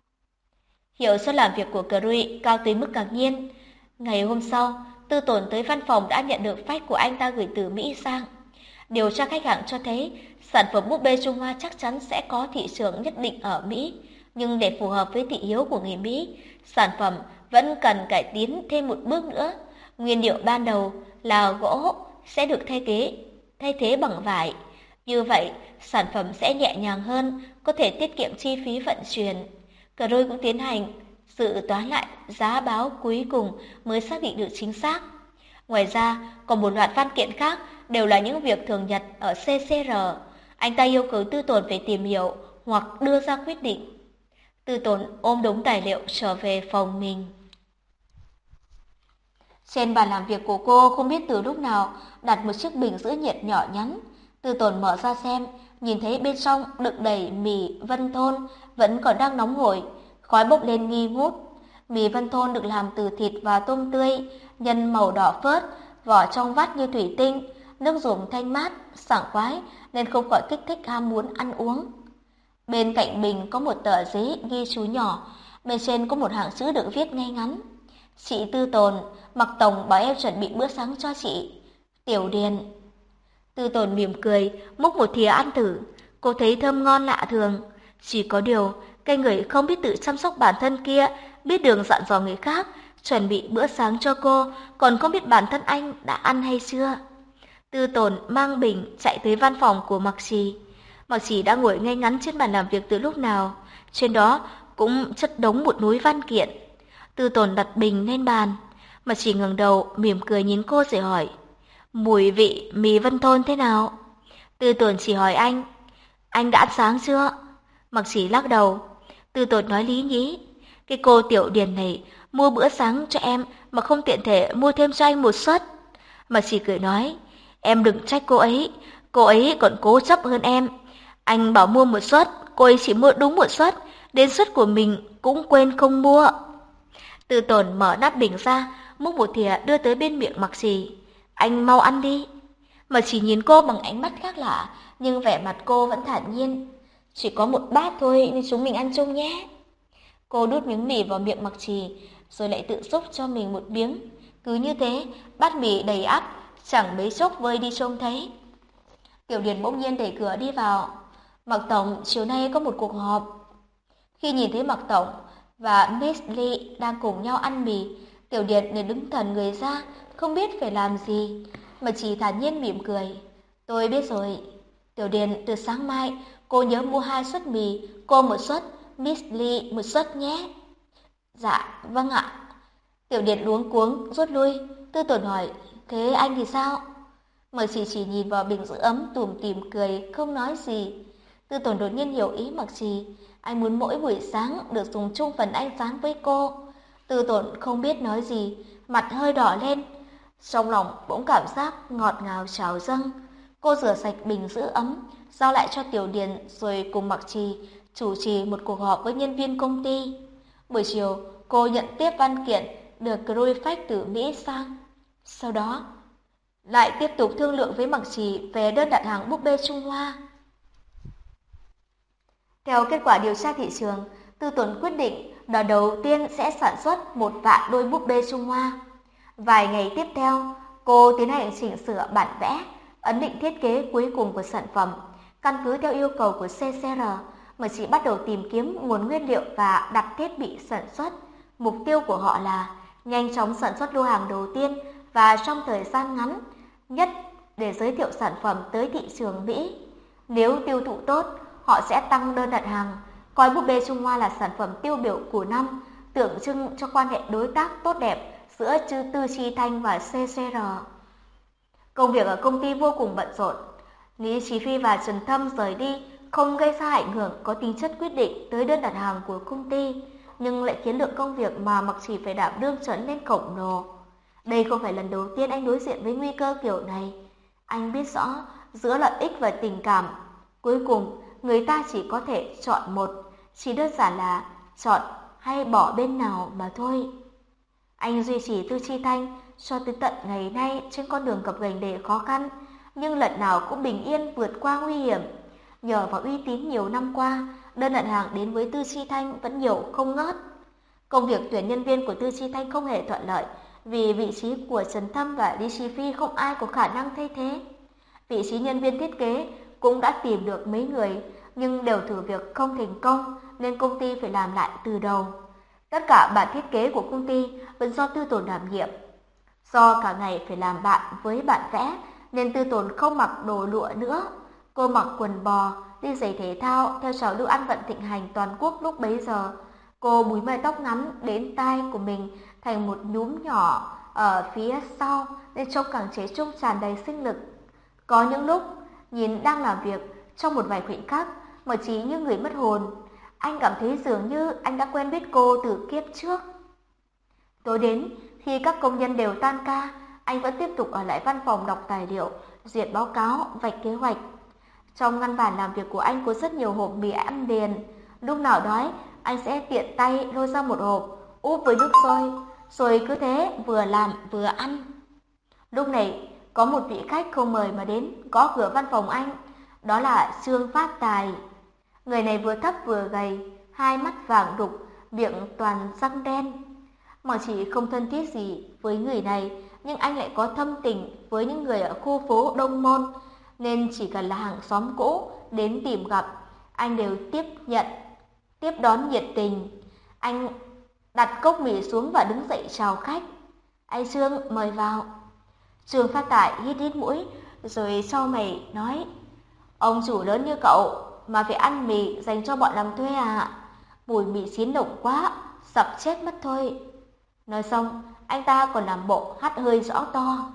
Hiệu suất làm việc của Cruy cao tới mức ngạc nhiên. Ngày hôm sau, Tư Tồn tới văn phòng đã nhận được fax của anh ta gửi từ Mỹ sang. Điều tra khách hàng cho thấy sản phẩm búp bê Trung Hoa chắc chắn sẽ có thị trường nhất định ở Mỹ, nhưng để phù hợp với thị hiếu của người Mỹ, sản phẩm vẫn cần cải tiến thêm một bước nữa. Nguyên liệu ban đầu là gỗ sẽ được thay thế bằng vải. Như vậy, sản phẩm sẽ nhẹ nhàng hơn, có thể tiết kiệm chi phí vận chuyển. Cruy cũng tiến hành dự toán lại giá báo cuối cùng mới xác định được chính xác. Ngoài ra, còn một loạt văn kiện khác đều là những việc thường nhật ở CCR. Anh ta yêu cầu Tư Tồn phải tìm hiểu hoặc đưa ra quyết định. Tư Tồn ôm đống tài liệu trở về phòng mình. Trên bàn làm việc của cô không biết từ lúc nào đặt một chiếc bình giữ nhiệt nhỏ nhắn. Tư Tồn mở ra xem, nhìn thấy bên trong đựng đầy mì Vân Thôn vẫn còn đang nóng hổi, khói bốc lên nghi ngút. Mì Vân Thôn được làm từ thịt và tôm tươi, nhân màu đỏ phớt, vỏ trong vắt như thủy tinh, nước dùng thanh mát, sảng khoái nên không khỏi kích thích ham muốn ăn uống. Bên cạnh bình có một tờ giấy ghi chú nhỏ, bên trên có một hàng chữ được viết ngay ngắn. Chị Tư Tồn, Mặc Tổng bảo em chuẩn bị bữa sáng cho chị. Tiểu Điền. Tư Tồn mỉm cười, múc một thìa ăn thử. Cô thấy thơm ngon lạ thường. Chỉ có điều, cái người không biết tự chăm sóc bản thân kia, biết đường dặn dò người khác, chuẩn bị bữa sáng cho cô, còn không biết bản thân anh đã ăn hay chưa. Tư Tồn mang bình chạy tới văn phòng của Mặc Trì. Mặc Trì đã ngồi ngay ngắn trên bàn làm việc từ lúc nào. Trên đó cũng chất đống một núi văn kiện. Tư Tồn đặt bình lên bàn. Mặc Trì ngẩng đầu mỉm cười nhìn cô rồi hỏi, mùi vị mì Vân Thôn thế nào? Tư Tồn chỉ hỏi anh đã ăn sáng chưa? Mặc Trì lắc đầu. Tư Tồn nói lý nhí, cái cô Tiểu Điền này mua bữa sáng cho em mà không tiện thể mua thêm cho anh một suất. Mặc Trì cười nói, em đừng trách cô ấy còn cố chấp hơn em. Anh bảo mua một suất, cô ấy chỉ mua đúng một suất, đến suất của mình cũng quên không mua. Tư Tồn mở nắp bình ra, múc một thìa đưa tới bên miệng Mặc Trì. Anh mau ăn đi. Mặc Trì nhìn cô bằng ánh mắt khác lạ, nhưng vẻ mặt cô vẫn thản nhiên. Chỉ có một bát thôi nên chúng mình ăn chung nhé. Cô đút miếng mì vào miệng Mặc Trì, rồi lại tự xúc cho mình một miếng. Cứ như thế, bát mì đầy ắp, chẳng mấy chốc vơi đi trông thấy. Tiểu Điền bỗng nhiên đẩy cửa đi vào. Mặc Tổng, chiều nay có một cuộc họp. Khi nhìn thấy Mặc Tổng và Miss Lee đang cùng nhau ăn mì, Tiểu Điền liền đứng thần người ra, không biết phải làm gì, mà chỉ thản nhiên mỉm cười. Tôi biết rồi. Tiểu Điền, từ sáng mai cô nhớ mua 2 suất mì, cô một suất, Miss Lee một suất nhé. Dạ, vâng ạ. Tiểu Điệt luống cuống rút lui. Tư Tổn hỏi, thế anh thì sao? Mạc Trì chỉ nhìn vào bình giữ ấm tủm tỉm cười, không nói gì. Tư Tổn đột nhiên hiểu ý Mạc Trì, anh muốn mỗi buổi sáng được dùng chung phần ánh sáng với cô. Tư Tổn không biết nói gì, mặt hơi đỏ lên. Trong lòng bỗng cảm giác ngọt ngào trào dâng. Cô rửa sạch bình giữ ấm, giao lại cho Tiểu Điền rồi cùng Mạc Trì chủ trì một cuộc họp với nhân viên công ty. Buổi chiều, cô nhận tiếp văn kiện được Gruyfax từ Mỹ sang. Sau đó, lại tiếp tục thương lượng với Mạc Trì về đơn đặt hàng búp bê Trung Hoa. Theo kết quả điều tra thị trường, Tư Tốn quyết định đợt đầu tiên sẽ sản xuất 1 vạn đôi búp bê Trung Hoa. Vài ngày tiếp theo, cô tiến hành chỉnh sửa bản vẽ, ấn định thiết kế cuối cùng của sản phẩm. Căn cứ theo yêu cầu của CCR, Mạc Trì bắt đầu tìm kiếm nguồn nguyên liệu và đặt thiết bị sản xuất. Mục tiêu của họ là nhanh chóng sản xuất lô hàng đầu tiên và trong thời gian ngắn nhất để giới thiệu sản phẩm tới thị trường Mỹ. Nếu tiêu thụ tốt, họ sẽ tăng đơn đặt hàng, coi búp bê Trung Hoa là sản phẩm tiêu biểu của năm, tượng trưng cho quan hệ đối tác tốt đẹp giữa Tư Chi Thanh và CCR. Công việc ở công ty vô cùng bận rộn. Lý Chí Phi và Trần Thâm rời đi không gây ra ảnh hưởng có tính chất quyết định tới đơn đặt hàng của công ty, nhưng lại khiến lượng công việc mà Mạc Trì phải đảm đương trở nên khổng lồ. Đây không phải lần đầu tiên anh đối diện với nguy cơ kiểu này. Anh biết rõ giữa lợi ích và tình cảm, cuối cùng người ta chỉ có thể chọn một, chỉ đơn giản là chọn hay bỏ bên nào mà thôi. Anh duy trì Tư Chi Thanh cho tới tận ngày nay trên con đường gập ghềnh đầy khó khăn, nhưng lần nào cũng bình yên vượt qua nguy hiểm. Nhờ vào uy tín nhiều năm qua, đơn đặt hàng đến với Tư Chi Thanh vẫn nhiều không ngớt. Công việc tuyển nhân viên của Tư Chi Thanh không hề thuận lợi, vì vị trí của Trần Thâm và Lý Chi Phi không ai có khả năng thay thế. Vị trí nhân viên thiết kế cũng đã tìm được mấy người, nhưng đều thử việc không thành công nên công ty phải làm lại từ đầu. Tất cả bản thiết kế của công ty vẫn do Tư Tồn đảm nhiệm. Do cả ngày phải làm bạn với bạn vẽ nên Tư Tồn không mặc đồ lụa nữa. Cô mặc quần bò, đi giày thể thao theo trào lưu ăn vận thịnh hành toàn quốc lúc bấy giờ. Cô búi mái tóc ngắn đến tai của mình thành một nhúm nhỏ ở phía sau nên trông càng trẻ trung tràn đầy sinh lực. Có những lúc nhìn đang làm việc, trong một vài khoảnh khắc Mạc Trì như người mất hồn. Anh cảm thấy dường như anh đã quen biết cô từ kiếp trước. Tối đến, khi các công nhân đều tan ca, anh vẫn tiếp tục ở lại văn phòng đọc tài liệu, duyệt báo cáo, vạch kế hoạch. Trong ngăn bàn làm việc của anh có rất nhiều hộp mì ăn liền. Lúc nào đói, anh sẽ tiện tay lôi ra một hộp, úp với nước sôi, rồi cứ thế vừa làm vừa ăn. Lúc này, có một vị khách không mời mà đến gõ cửa văn phòng anh, đó là Trương Phát Tài. Người này vừa thấp vừa gầy, hai mắt vàng đục, miệng toàn răng đen. Mạc Trì không thân thiết gì với người này, nhưng anh lại có thâm tình với những người ở khu phố Đông Môn, nên chỉ cần là hàng xóm cũ đến tìm gặp, anh đều tiếp đón nhiệt tình. Anh đặt cốc mì xuống và đứng dậy chào khách. Anh Trương, mời vào. Trương Phát Tài hít hít mũi, rồi sau mày nói, ông chủ lớn như cậu mà phải ăn mì dành cho bọn làm thuê à? Mùi mì chín nồng quá, sặc chết mất thôi. Nói xong, anh ta còn làm bộ hắt hơi rõ to.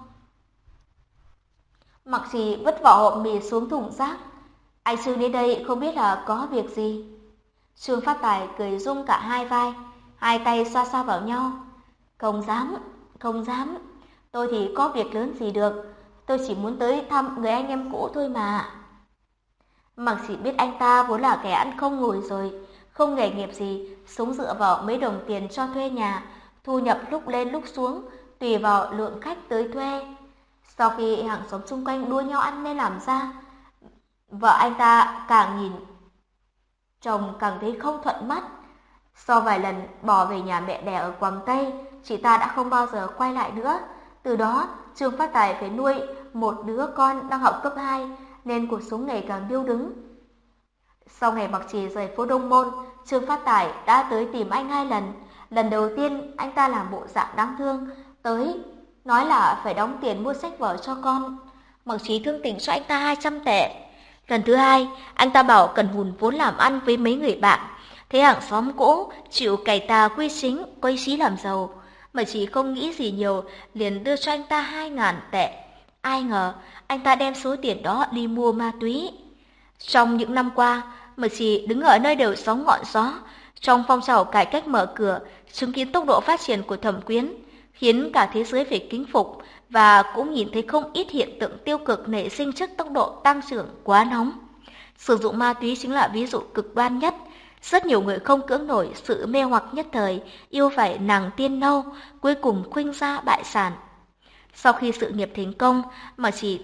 Mạc Trì vứt vỏ hộp mì xuống thùng rác. Anh Trương đến đây không biết là có việc gì. Trương Phát Tài cười rung cả hai vai, hai tay xoa xoa vào nhau. Không dám, không dám. Tôi thì có việc lớn gì được. Tôi chỉ muốn tới thăm người anh em cũ thôi mà. Mạc Trì biết anh ta vốn là kẻ ăn không ngồi rồi, không nghề nghiệp gì, sống dựa vào mấy đồng tiền cho thuê nhà, thu nhập lúc lên lúc xuống, tùy vào lượng khách tới thuê. Sau khi hàng xóm xung quanh đua nhau ăn nên làm ra, vợ anh ta càng nhìn chồng càng thấy không thuận mắt. Sau vài lần bỏ về nhà mẹ đẻ ở Quảng Tây, chị ta đã không bao giờ quay lại nữa. Từ đó, Trương Phát Tài phải nuôi một đứa con đang học cấp 2, nên cuộc sống ngày càng điêu đứng. Sau ngày Mạc Trì rời phố Đông Môn, Trương Phát Tài đã tới tìm anh 2 lần. Lần đầu tiên, anh ta làm bộ dạng đáng thương, tới nói là phải đóng tiền mua sách vở cho con. Mạc Trì thương tình cho anh ta 200 tệ. Lần thứ hai, anh ta bảo cần hùn vốn làm ăn với mấy người bạn. Thấy hàng xóm cũ chịu cày tà quy chính, quay xí làm giàu, mà chị không nghĩ gì nhiều, liền đưa cho anh ta 2.000 tệ. Ai ngờ, anh ta đem số tiền đó đi mua ma túy. Trong những năm qua, mà chị đứng ở nơi đều sóng ngọn gió, trong phong trào cải cách mở cửa, chứng kiến tốc độ phát triển của Thẩm Quyến, khiến cả thế giới phải kính phục và cũng nhìn thấy không ít hiện tượng tiêu cực nảy sinh trước tốc độ tăng trưởng quá nóng. Sử dụng ma túy chính là ví dụ cực đoan nhất. Rất nhiều người không cưỡng nổi sự mê hoặc nhất thời, yêu phải nàng tiên nâu, cuối cùng khuynh gia bại sản. Sau khi sự nghiệp thành công, mà chỉ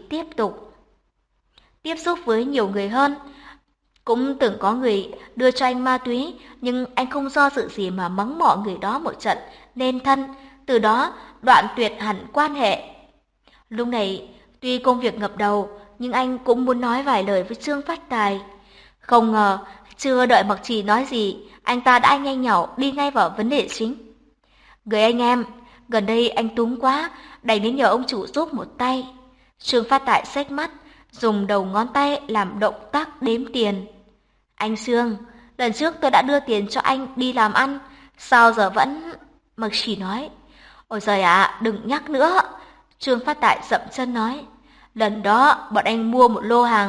tiếp xúc với nhiều người hơn. Cũng từng có người đưa cho anh ma túy, nhưng anh không do dự gì mà mắng mỏ người đó một trận, nên thân, từ đó đoạn tuyệt hẳn quan hệ. Lúc này, tuy công việc ngập đầu, nhưng anh cũng muốn nói vài lời với Trương Phát Tài. Không ngờ, chưa đợi Mặc Trì nói gì, anh ta đã nhanh nhảu đi ngay vào vấn đề chính. Người anh em, gần đây anh túng quá, đành đến nhờ ông chủ giúp một tay. Trương Phát Tài xếch mắt, dùng đầu ngón tay làm động tác đếm tiền. Anh Sương, lần trước tôi đã đưa tiền cho anh đi làm ăn, sao giờ vẫn... Mặc Trì nói. Ôi giời ạ, đừng nhắc nữa. Trương Phát Tài dậm chân nói. Lần đó bọn anh mua một lô hàng.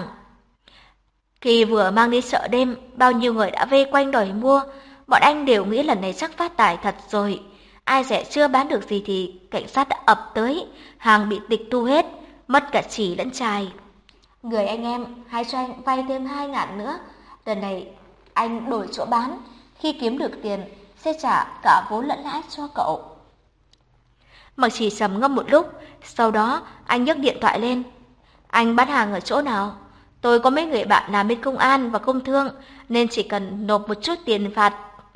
Khi vừa mang đi chợ đêm, bao nhiêu người đã vây quanh đòi mua. Bọn anh đều nghĩ lần này chắc phát tài thật rồi. Ai dè chưa bán được gì thì cảnh sát đã ập tới, hàng bị tịch thu hết, mất cả chỉ lẫn chài. Người anh em hãy cho anh vay thêm 2.000 nữa. Lần này anh đổi chỗ bán, khi kiếm được tiền sẽ trả cả vốn lẫn lãi cho cậu. Mặc Chỉ trầm ngâm một lúc, sau đó anh nhấc điện thoại lên. Anh bán hàng ở chỗ nào? Tôi có mấy người bạn làm bên công an và công thương, nên chỉ cần nộp một chút tiền phạt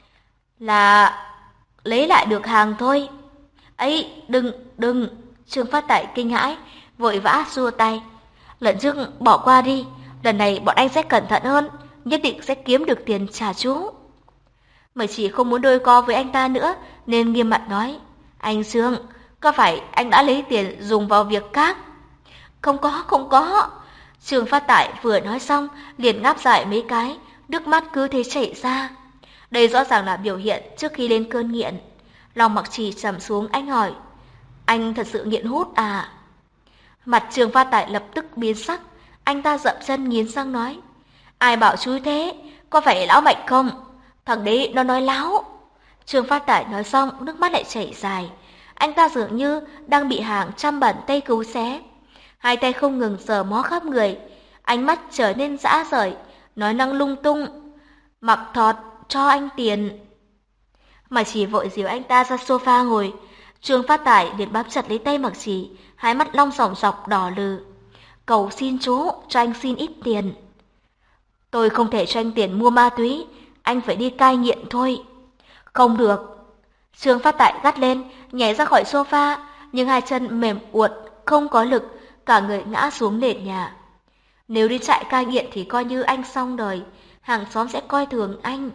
là lấy lại được hàng thôi. Ấy, đừng, Trương Phát Tài kinh hãi, vội vã xua tay. Lần trước bỏ qua đi, lần này bọn anh sẽ cẩn thận hơn, nhất định sẽ kiếm được tiền trả chú. Mà chỉ không muốn đôi co với anh ta nữa, nên nghiêm mặt nói. Anh Sương, có phải anh đã lấy tiền dùng vào việc khác? Không có. Trương Phát Tài vừa nói xong, liền ngáp dài mấy cái, nước mắt cứ thế chảy ra. Đây rõ ràng là biểu hiện trước khi lên cơn nghiện. Lòng Mặc Trì trầm xuống, anh hỏi. Anh thật sự nghiện hút à? Mặt Trương Phát Tài lập tức biến sắc, anh ta dậm chân nghiến răng nói. Ai bảo chú thế, có phải lão Mạnh không? Thằng đấy nó nói láo. Trương Phát Tài nói xong, nước mắt lại chảy dài. Anh ta dường như đang bị hàng trăm bàn tay cứu xé. Hai tay không ngừng sờ mó khắp người, ánh mắt trở nên dã rời, nói năng lung tung. Mặc Thọt, cho anh tiền. Mà Chỉ vội dìu anh ta ra sofa ngồi. Trương Phát Tài liền bám chặt lấy tay Mặc Chỉ, hai mắt long sòng sọc đỏ lừ. Cầu xin chú, cho anh xin ít tiền. Tôi không thể cho anh tiền mua ma túy, anh phải đi cai nghiện thôi. Không được. Trương Phát Tài gắt lên, nhảy ra khỏi sofa, nhưng hai chân mềm uột, không có lực, cả người ngã xuống nền nhà. Nếu đi trại cai nghiện thì coi như anh xong đời, hàng xóm sẽ coi thường anh.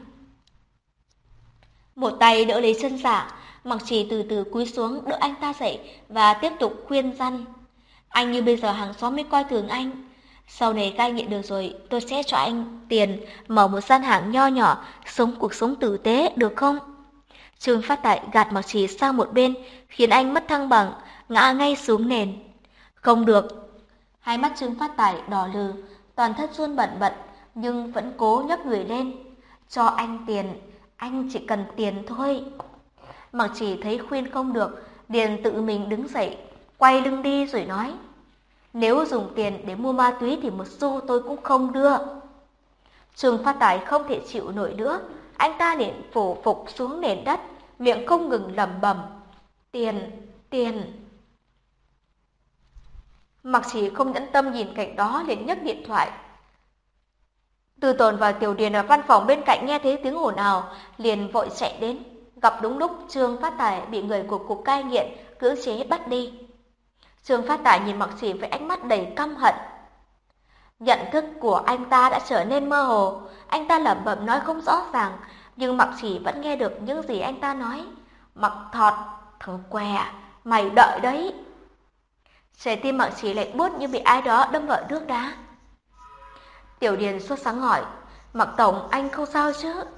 Một tay đỡ lấy chân giả, Mặc Trì từ từ cúi xuống đỡ anh ta dậy và tiếp tục khuyên răn. Anh như bây giờ hàng xóm mới coi thường anh. Sau này cai nghiện được rồi, tôi sẽ cho anh tiền mở một gian hàng nho nhỏ, sống cuộc sống tử tế, được không? Trương Phát Tài gạt Mặc Trì sang một bên, khiến anh mất thăng bằng, ngã ngay xuống nền. Không được. Hai mắt Trương Phát Tài đỏ lừ, toàn thân run bần bật, nhưng vẫn cố nhấc người lên. Cho anh tiền, anh chỉ cần tiền thôi. Mặc Chỉ thấy khuyên không được, liền tự mình đứng dậy, quay lưng đi rồi nói. Nếu dùng tiền để mua ma túy thì một xu tôi cũng không đưa. Trương Phát Tài không thể chịu nổi nữa, anh ta liền phủ phục xuống nền đất, miệng không ngừng lẩm bẩm. Tiền. Mặc Chỉ không nhẫn tâm nhìn cảnh đó, liền nhấc điện thoại. Từ Tồn và Tiểu Điền ở văn phòng bên cạnh nghe thấy tiếng ồn ào, liền vội chạy đến, gặp đúng lúc Trương Phát Tài bị người của cục cai nghiện cưỡng chế bắt đi. Trương Phát Tài nhìn Mặc Chỉ với ánh mắt đầy căm hận. Nhận thức của anh ta đã trở nên mơ hồ, anh ta lẩm bẩm nói không rõ ràng, nhưng Mặc Chỉ vẫn nghe được những gì anh ta nói. Mặc Thọt, thằng què, mày đợi đấy. Trái tim Mặc Chỉ lại buốt như bị ai đó đâm vào nước đá. Tiểu Điền sốt sáng hỏi, Mặc Tổng, anh không sao chứ?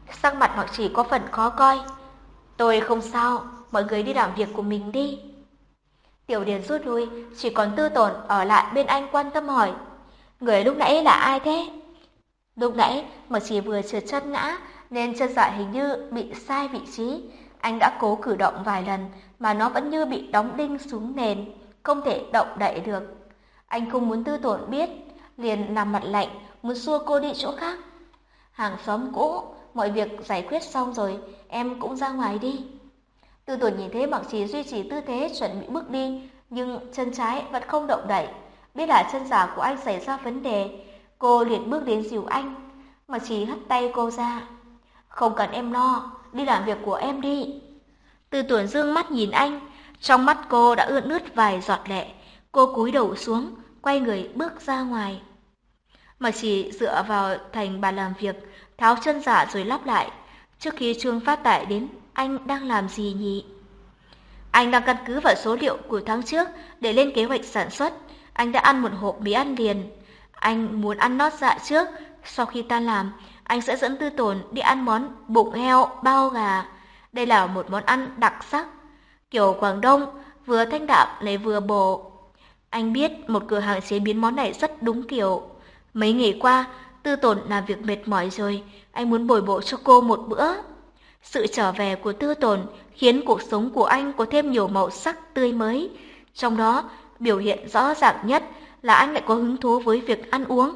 Sắc mặt Mặc Chỉ có phần khó coi. Tôi không sao, mọi người đi làm việc của mình đi. Tiểu Điền rút lui, chỉ còn Tư Tồn ở lại bên anh quan tâm hỏi. Người lúc nãy là ai thế? Lúc nãy Mặc Chỉ vừa trượt chân ngã nên chân dạ hình như bị sai vị trí. Anh đã cố cử động vài lần mà nó vẫn như bị đóng đinh xuống nền, không thể động đậy được. Anh không muốn Tư Tồn biết, liền nằm mặt lạnh, muốn xua cô đi chỗ khác. Hàng xóm cũ, mọi việc giải quyết xong rồi, em cũng ra ngoài đi. Tư Tồn nhìn thấy Mặc Chỉ duy trì tư thế chuẩn bị bước đi, nhưng chân trái vẫn không động đậy. Biết là chân giả của anh xảy ra vấn đề, cô liền bước đến dìu anh. Mặc Chỉ hất tay cô ra. Không cần em lo, đi làm việc của em đi. Tư Tồn dương mắt nhìn anh, trong mắt cô đã ướt ướt vài giọt lệ. Cô cúi đầu xuống, quay người bước ra ngoài. Mặc Chỉ dựa vào thành bàn làm việc, tháo chân giả rồi lắp lại. Trước khi Trương phát tải đến, anh đang làm gì nhỉ? Anh đang căn cứ vào số liệu của tháng trước để lên kế hoạch sản xuất. Anh đã ăn một hộp mì ăn liền. Anh muốn ăn nót dạ trước. Sau khi tan làm, anh sẽ dẫn Tư Tồn đi ăn món bụng heo bao gà. Đây là một món ăn đặc sắc, kiểu Quảng Đông, vừa thanh đạm lại vừa bổ. Anh biết một cửa hàng chế biến món này rất đúng kiểu. Mấy ngày qua, Tư Tồn làm việc mệt mỏi rồi, anh muốn bồi bổ cho cô một bữa. Sự trở về của Tư Tồn khiến cuộc sống của anh có thêm nhiều màu sắc tươi mới. Trong đó, biểu hiện rõ ràng nhất là anh lại có hứng thú với việc ăn uống.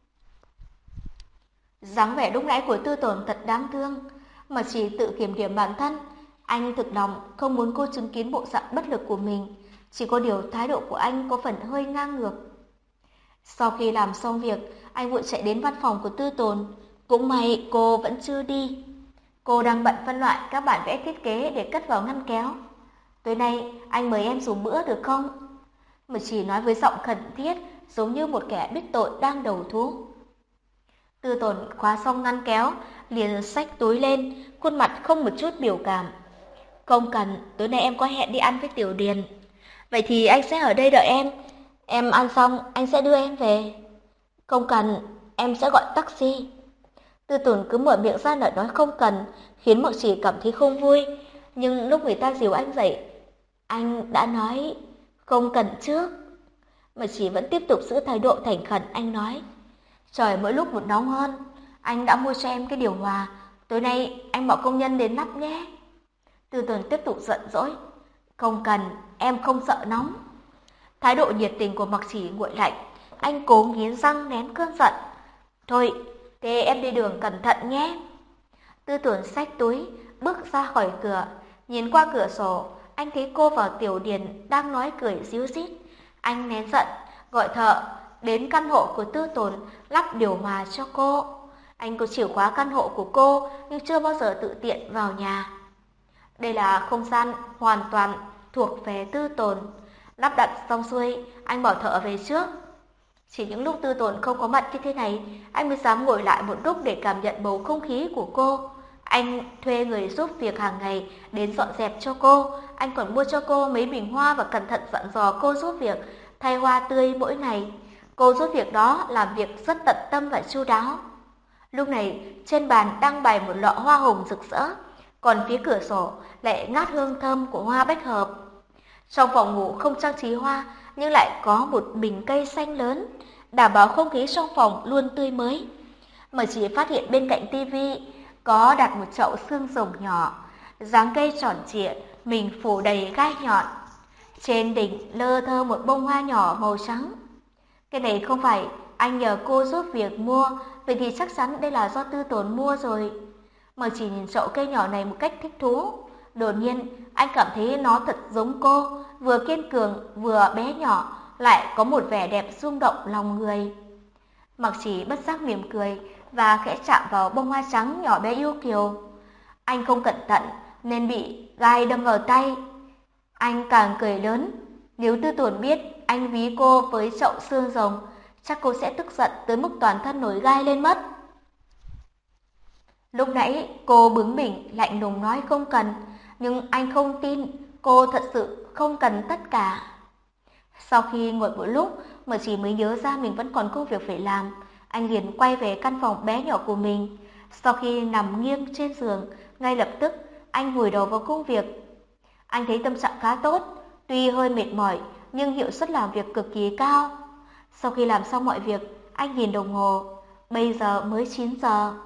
Dáng vẻ lúc nãy của Tư Tồn thật đáng thương, mà chỉ tự kiểm điểm bản thân. Anh thực lòng không muốn cô chứng kiến bộ dạng bất lực của mình, chỉ có điều thái độ của anh có phần hơi ngang ngược. Sau khi làm xong việc, anh vội chạy đến văn phòng của Tư Tồn. Cũng may cô vẫn chưa đi. Cô đang bận phân loại các bản vẽ thiết kế để cất vào ngăn kéo. Tối nay anh mời em dùng bữa được không? Mà chỉ nói với giọng khẩn thiết, giống như một kẻ biết tội đang đầu thú. Tư Tồn khóa xong ngăn kéo, liền xách túi lên, khuôn mặt không một chút biểu cảm. Không cần, tối nay em có hẹn đi ăn với Tiểu Điền. Vậy thì anh sẽ ở đây đợi em. Em ăn xong, anh sẽ đưa em về. Không cần, em sẽ gọi taxi. Tư Tồn cứ mở miệng ra lời nói không cần, khiến Mộng Chỉ cảm thấy không vui. Nhưng lúc người ta dìu anh dậy, anh đã nói không cần trước. Mộng Chỉ vẫn tiếp tục giữ thái độ thành khẩn. Anh nói, trời mỗi lúc một nóng hơn, anh đã mua cho em cái điều hòa, tối nay anh bảo công nhân đến lắp nhé. Tư Tồn tiếp tục giận dỗi, không cần, em không sợ nóng. Thái độ nhiệt tình của Mặc Chỉ nguội lạnh, anh cố nghiến răng nén cơn giận. Thôi, thế em đi đường cẩn thận nhé. Tư Tồn xách túi, bước ra khỏi cửa, nhìn qua cửa sổ, anh thấy cô và Tiểu Điền đang nói cười ríu rít. Anh nén giận, gọi thợ đến căn hộ của Tư Tồn lắp điều hòa cho cô. Anh có chìa khóa căn hộ của cô nhưng chưa bao giờ tự tiện vào nhà. Đây là không gian hoàn toàn thuộc về Tư Tồn. Lắp đặt xong xuôi, anh bảo thợ về trước. Chỉ những lúc Tư Tồn không có mặt như thế này, anh mới dám ngồi lại một lúc để cảm nhận bầu không khí của cô. Anh thuê người giúp việc hàng ngày đến dọn dẹp cho cô. Anh còn mua cho cô mấy bình hoa và cẩn thận dặn dò cô giúp việc thay hoa tươi mỗi ngày. Cô giúp việc đó làm việc rất tận tâm và chu đáo. Lúc này trên bàn đang bày một lọ hoa hồng rực rỡ, còn phía cửa sổ lại ngát hương thơm của hoa bách hợp. Trong phòng ngủ không trang trí hoa nhưng lại có một bình cây xanh lớn, đảm bảo không khí trong phòng luôn tươi mới. Mà chỉ phát hiện bên cạnh tivi có đặt một chậu xương rồng nhỏ, dáng cây tròn trịa, mình phủ đầy gai nhọn. Trên đỉnh lơ thơ một bông hoa nhỏ màu trắng. Cái này không phải anh nhờ cô giúp việc mua, vậy thì chắc chắn đây là do Tư Tồn mua rồi. Mà chỉ nhìn chậu cây nhỏ này một cách thích thú. Đột nhiên anh cảm thấy nó thật giống cô, vừa kiên cường vừa bé nhỏ, lại có một vẻ đẹp rung động lòng người. Mặc Chỉ bất giác mỉm cười và khẽ chạm vào bông hoa trắng nhỏ bé yêu kiều. Anh không cẩn thận nên bị gai đâm vào tay. Anh càng cười lớn. Nếu Tư Tồn biết anh ví cô với chậu xương rồng, chắc cô sẽ tức giận tới mức toàn thân nổi gai lên mất. Lúc nãy cô bướng bỉnh lạnh lùng nói không cần, nhưng anh không tin cô thật sự không cần tất cả. Sau khi ngồi một lúc, Mở Chỉ mới nhớ ra mình vẫn còn công việc phải làm. Anh liền quay về căn phòng bé nhỏ của mình. Sau khi nằm nghiêng trên giường, ngay lập tức anh vùi đầu vào công việc. Anh thấy tâm trạng khá tốt, tuy hơi mệt mỏi nhưng hiệu suất làm việc cực kỳ cao. Sau khi làm xong mọi việc, anh nhìn đồng hồ, bây giờ mới 9 giờ.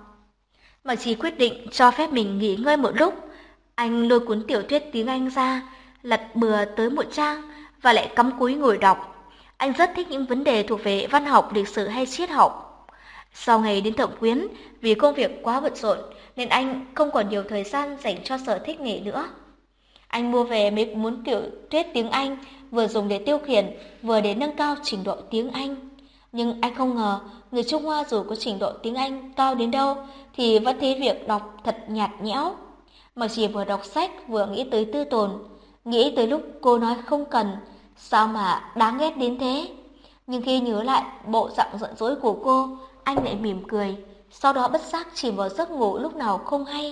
Mà chỉ quyết định cho phép mình nghỉ ngơi một lúc. Anh lôi cuốn tiểu thuyết tiếng Anh ra, lật bừa tới một trang và lại cắm cúi ngồi đọc. Anh rất thích những vấn đề thuộc về văn học, lịch sử hay triết học. Sau ngày đến Thẩm Quyến, vì công việc quá bận rộn nên anh không còn nhiều thời gian dành cho sở thích này nữa. Anh mua về mấy cuốn tiểu thuyết tiếng Anh, vừa dùng để tiêu khiển, vừa để nâng cao trình độ tiếng Anh. Nhưng anh không ngờ, người Trung Hoa dù có trình độ tiếng Anh cao đến đâu thì vẫn thấy việc đọc thật nhạt nhẽo. Mà chỉ vừa đọc sách vừa nghĩ tới Tư Tồn, nghĩ tới lúc cô nói không cần, sao mà đáng ghét đến thế. Nhưng khi nhớ lại bộ dạng giận dỗi của cô, anh lại mỉm cười, sau đó bất giác chìm vào giấc ngủ lúc nào không hay.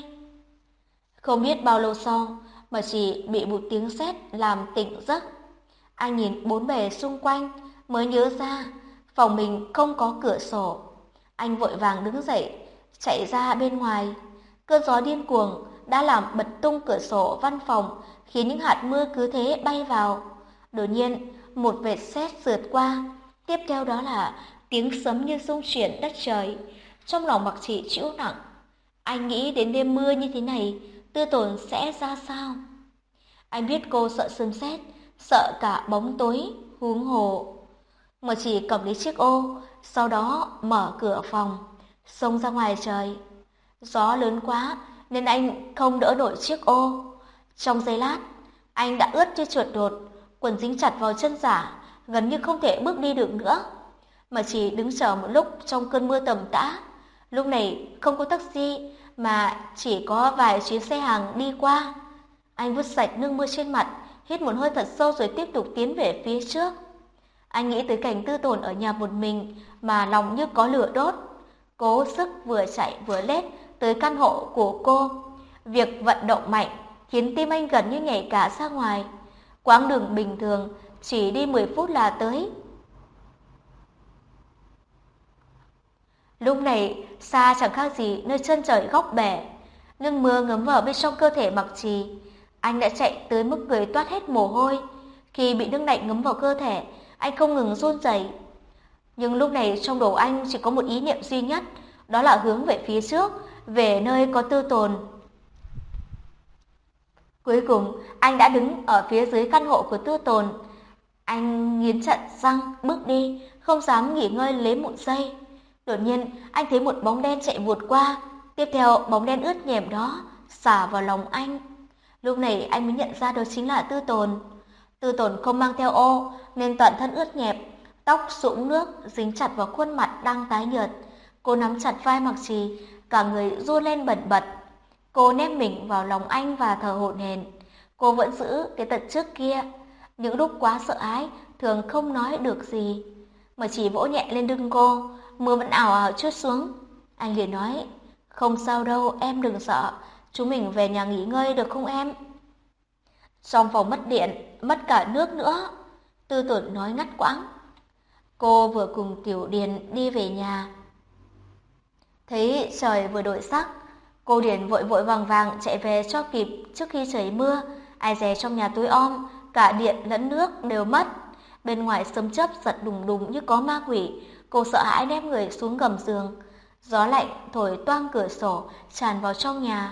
Không biết bao lâu sau, mà chỉ bị một tiếng sét làm tỉnh giấc. Anh nhìn bốn bề xung quanh, mới nhớ ra phòng mình không có cửa sổ. Anh vội vàng đứng dậy, chạy ra bên ngoài. Cơn gió điên cuồng đã làm bật tung cửa sổ văn phòng, khiến những hạt mưa cứ thế bay vào. Đột nhiên, một vệt sét sượt qua, tiếp theo đó là tiếng sấm như rung chuyển đất trời. Trong lòng Mặc Chỉ chịu nặng. Anh nghĩ đến đêm mưa như thế này, Tư Tồn sẽ ra sao? Anh biết cô sợ sấm sét, sợ cả bóng tối, huống hồ. Mà chỉ cầm lấy chiếc ô, sau đó mở cửa phòng, xông ra ngoài trời. Gió lớn quá nên anh không đỡ nổi chiếc ô. Trong giây lát, anh đã ướt như chuột đột, quần dính chặt vào chân giả, gần như không thể bước đi được nữa. Mà chỉ đứng chờ một lúc trong cơn mưa tầm tã. Lúc này không có taxi mà chỉ có vài chuyến xe hàng đi qua. Anh vứt sạch nước mưa trên mặt, hít một hơi thật sâu rồi tiếp tục tiến về phía trước. Anh nghĩ tới cảnh Tư Tồn ở nhà một mình mà lòng như có lửa đốt. Cố sức vừa chạy vừa lết tới căn hộ của cô. Việc vận động mạnh khiến tim anh gần như nhảy cả ra ngoài. Quãng đường bình thường chỉ đi 10 phút là tới. Lúc này xa chẳng khác gì nơi chân trời góc bể. Nước mưa ngấm vào bên trong cơ thể Mặc Trì. Anh đã chạy tới mức người toát hết mồ hôi. Khi bị nước lạnh ngấm vào cơ thể, anh không ngừng run rẩy. Nhưng lúc này trong đầu anh chỉ có một ý niệm duy nhất, đó là hướng về phía trước, về nơi có Tư Tồn. Cuối cùng, anh đã đứng ở phía dưới căn hộ của Tư Tồn. Anh nghiến chặt răng, bước đi, không dám nghỉ ngơi lấy một giây. Đột nhiên, anh thấy một bóng đen chạy vụt qua, tiếp theo bóng đen ướt nhèm đó xả vào lòng anh. Lúc này anh mới nhận ra đó chính là Tư Tồn. Tư Tồn không mang theo ô nên toàn thân ướt nhẹp, tóc sũng nước dính chặt vào khuôn mặt đang tái nhợt. Cô nắm chặt vai Mặc Trì, cả người run lên bần bật. Cô nép mình vào lòng anh và thở hổn hển. Cô vẫn giữ cái tật trước kia, những lúc quá sợ hãi thường không nói được gì, mà chỉ vỗ nhẹ lên lưng cô. Mưa vẫn ảo ảo trút xuống. Anh liền nói, không sao đâu, em đừng sợ, chúng mình về nhà nghỉ ngơi được không em? Trong phòng mất điện, mất cả nước nữa. Tư Tồn nói ngắt quãng. Cô vừa cùng Tiểu Điền đi về nhà. Thấy trời vừa đổi sắc, cô Điền vội vội vàng vàng chạy về cho kịp trước khi trời mưa. Ai dè trong nhà tối om, cả điện lẫn nước đều mất. Bên ngoài sấm chớp giật đùng đùng như có ma quỷ. Cô sợ hãi nép người xuống gầm giường. Gió lạnh thổi toang cửa sổ tràn vào trong nhà.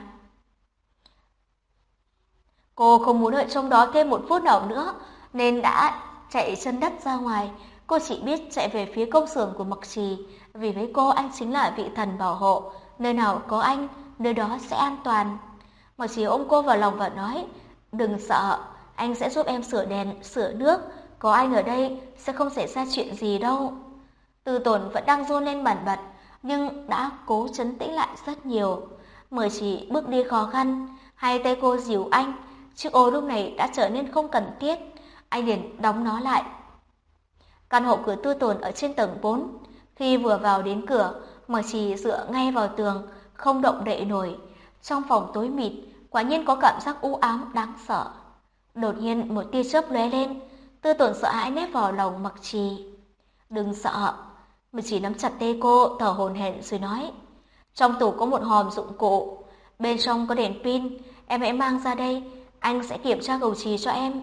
Cô không muốn đợi trong đó thêm một phút nào nữa nên đã chạy chân đất ra ngoài. Cô chỉ biết chạy về phía công xưởng của Mặc Trì, vì với cô anh chính là vị thần bảo hộ, nơi nào có anh, nơi đó sẽ an toàn. Mặc Trì ôm cô vào lòng và nói, đừng sợ, anh sẽ giúp em sửa đèn, sửa nước, có anh ở đây sẽ không xảy ra chuyện gì đâu. Tư Tồn vẫn đang run lên bần bật, nhưng đã cố trấn tĩnh lại rất nhiều. Mới chỉ bước đi khó khăn, hai tay cô dìu anh, chiếc ô lúc này đã trở nên không cần thiết. Anh liền đóng nó lại. Căn hộ của Tư Tồn ở trên tầng 4. Khi vừa vào đến cửa, Mở Trì dựa ngay vào tường, không động đậy nổi. Trong phòng tối mịt, quả nhiên có cảm giác u ám đáng sợ. Đột nhiên một tia chớp lóe lên, Tư Tồn sợ hãi nép vào lòng Mặc Trì. Đừng sợ. Mở Trì nắm chặt tay cô, thở hổn hển rồi nói, Trong tủ có một hòm dụng cụ, bên trong có đèn pin, em hãy mang ra đây, anh sẽ kiểm tra cầu chì cho em.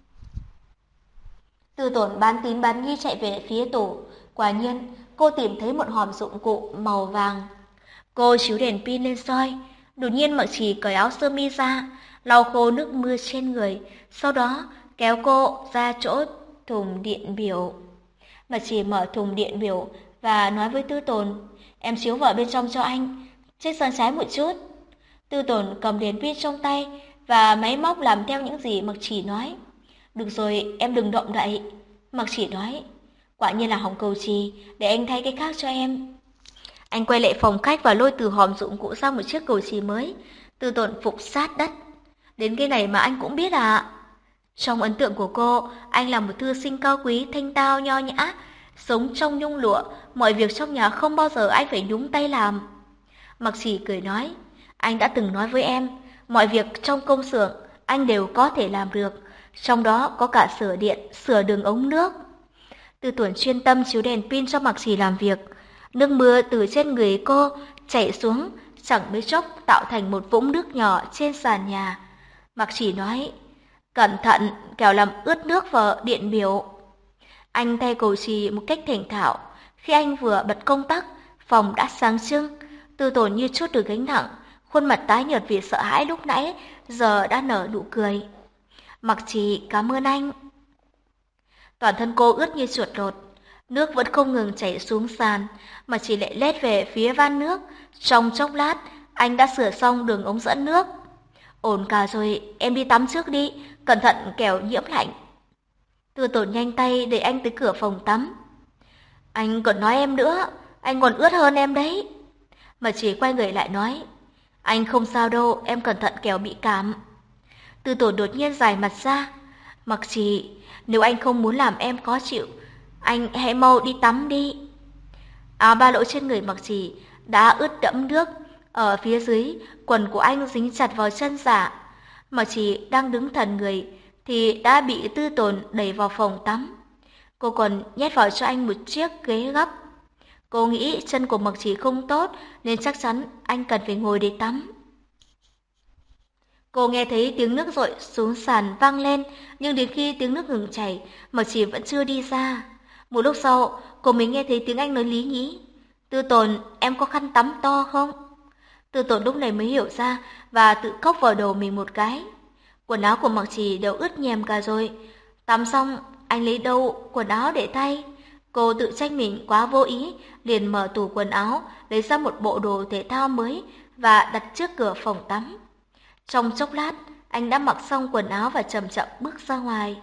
Tư Tồn bán tín bán nghi chạy về phía tủ, quả nhiên cô tìm thấy một hòm dụng cụ màu vàng. Cô chiếu đèn pin lên soi, đột nhiên Mạc Trì cởi áo sơ mi ra, lau khô nước mưa trên người, sau đó kéo cô ra chỗ thùng điện biểu. Mạc Trì mở thùng điện biểu và nói với Tư Tồn, em chiếu vào bên trong cho anh, chết sang trái một chút. Tư Tồn cầm đèn pin trong tay và máy móc làm theo những gì Mạc Trì nói. Được rồi, em đừng động đậy. Mạc Trì nói, quả nhiên là hỏng cầu chì, để anh thay cái khác cho em. Anh quay lại phòng khách và lôi từ hòm dụng cụ ra một chiếc cầu chì mới. Tư Tồn phục sát đất. Đến cái này mà anh cũng biết à? Trong ấn tượng của cô, anh là một thư sinh cao quý, thanh tao, nho nhã, sống trong nhung lụa, mọi việc trong nhà không bao giờ anh phải nhúng tay làm. Mạc Trì cười nói, anh đã từng nói với em, mọi việc trong công xưởng anh đều có thể làm được, trong đó có cả sửa điện, sửa đường ống nước. Tư Tồn chuyên tâm chiếu đèn pin cho Mạc Trì làm việc. Nước mưa từ trên người cô chảy xuống, chẳng mấy chốc tạo thành một vũng nước nhỏ trên sàn nhà. Mạc Trì nói, cẩn thận, kẻo làm ướt nước vào điện biểu. Anh thay cầu chì một cách thành thạo. Khi anh vừa bật công tắc, phòng đã sáng trưng. Tư Tồn như trút được gánh nặng, khuôn mặt tái nhợt vì sợ hãi lúc nãy, giờ đã nở nụ cười. Mạc Trì cảm ơn anh. Toàn thân cô ướt như chuột lột, nước vẫn không ngừng chảy xuống sàn, mà chỉ lại lết về phía van nước. Trong chốc lát, anh đã sửa xong đường ống dẫn nước. Ổn cả rồi, em đi tắm trước đi, cẩn thận kẻo nhiễm lạnh. Tư Tồn nhanh tay đẩy anh tới cửa phòng tắm. Anh còn nói em nữa, anh còn ướt hơn em đấy. Mà chỉ quay người lại nói, anh không sao đâu, em cẩn thận kẻo bị cảm. Tư Tồn đột nhiên dài mặt ra. Mặc Trì, nếu anh không muốn làm em khó chịu, anh hãy mau đi tắm đi. Áo ba lỗ trên người Mặc Trì đã ướt đẫm nước, ở phía dưới quần của anh dính chặt vào chân giả. Mặc Trì đang đứng thần người thì đã bị Tư Tồn đẩy vào phòng tắm. Cô còn nhét vào cho anh một chiếc ghế gấp. Cô nghĩ chân của Mặc Trì không tốt nên chắc chắn anh cần phải ngồi để tắm. Cô nghe thấy tiếng nước dội xuống sàn vang lên, nhưng đến khi tiếng nước ngừng chảy, Mặc Trì vẫn chưa đi ra. Một lúc sau, cô mới nghe thấy tiếng anh nói lý nhí. Tư Tồn, em có khăn tắm to không? Tư Tồn lúc này mới hiểu ra và tự cốc vào đầu mình một cái. Quần áo của Mặc Trì đều ướt nhèm cả rồi. Tắm xong, anh lấy đâu quần áo để thay? Cô tự trách mình quá vô ý, liền mở tủ quần áo, lấy ra một bộ đồ thể thao mới và đặt trước cửa phòng tắm. Trong chốc lát, anh đã mặc xong quần áo và chậm chậm bước ra ngoài.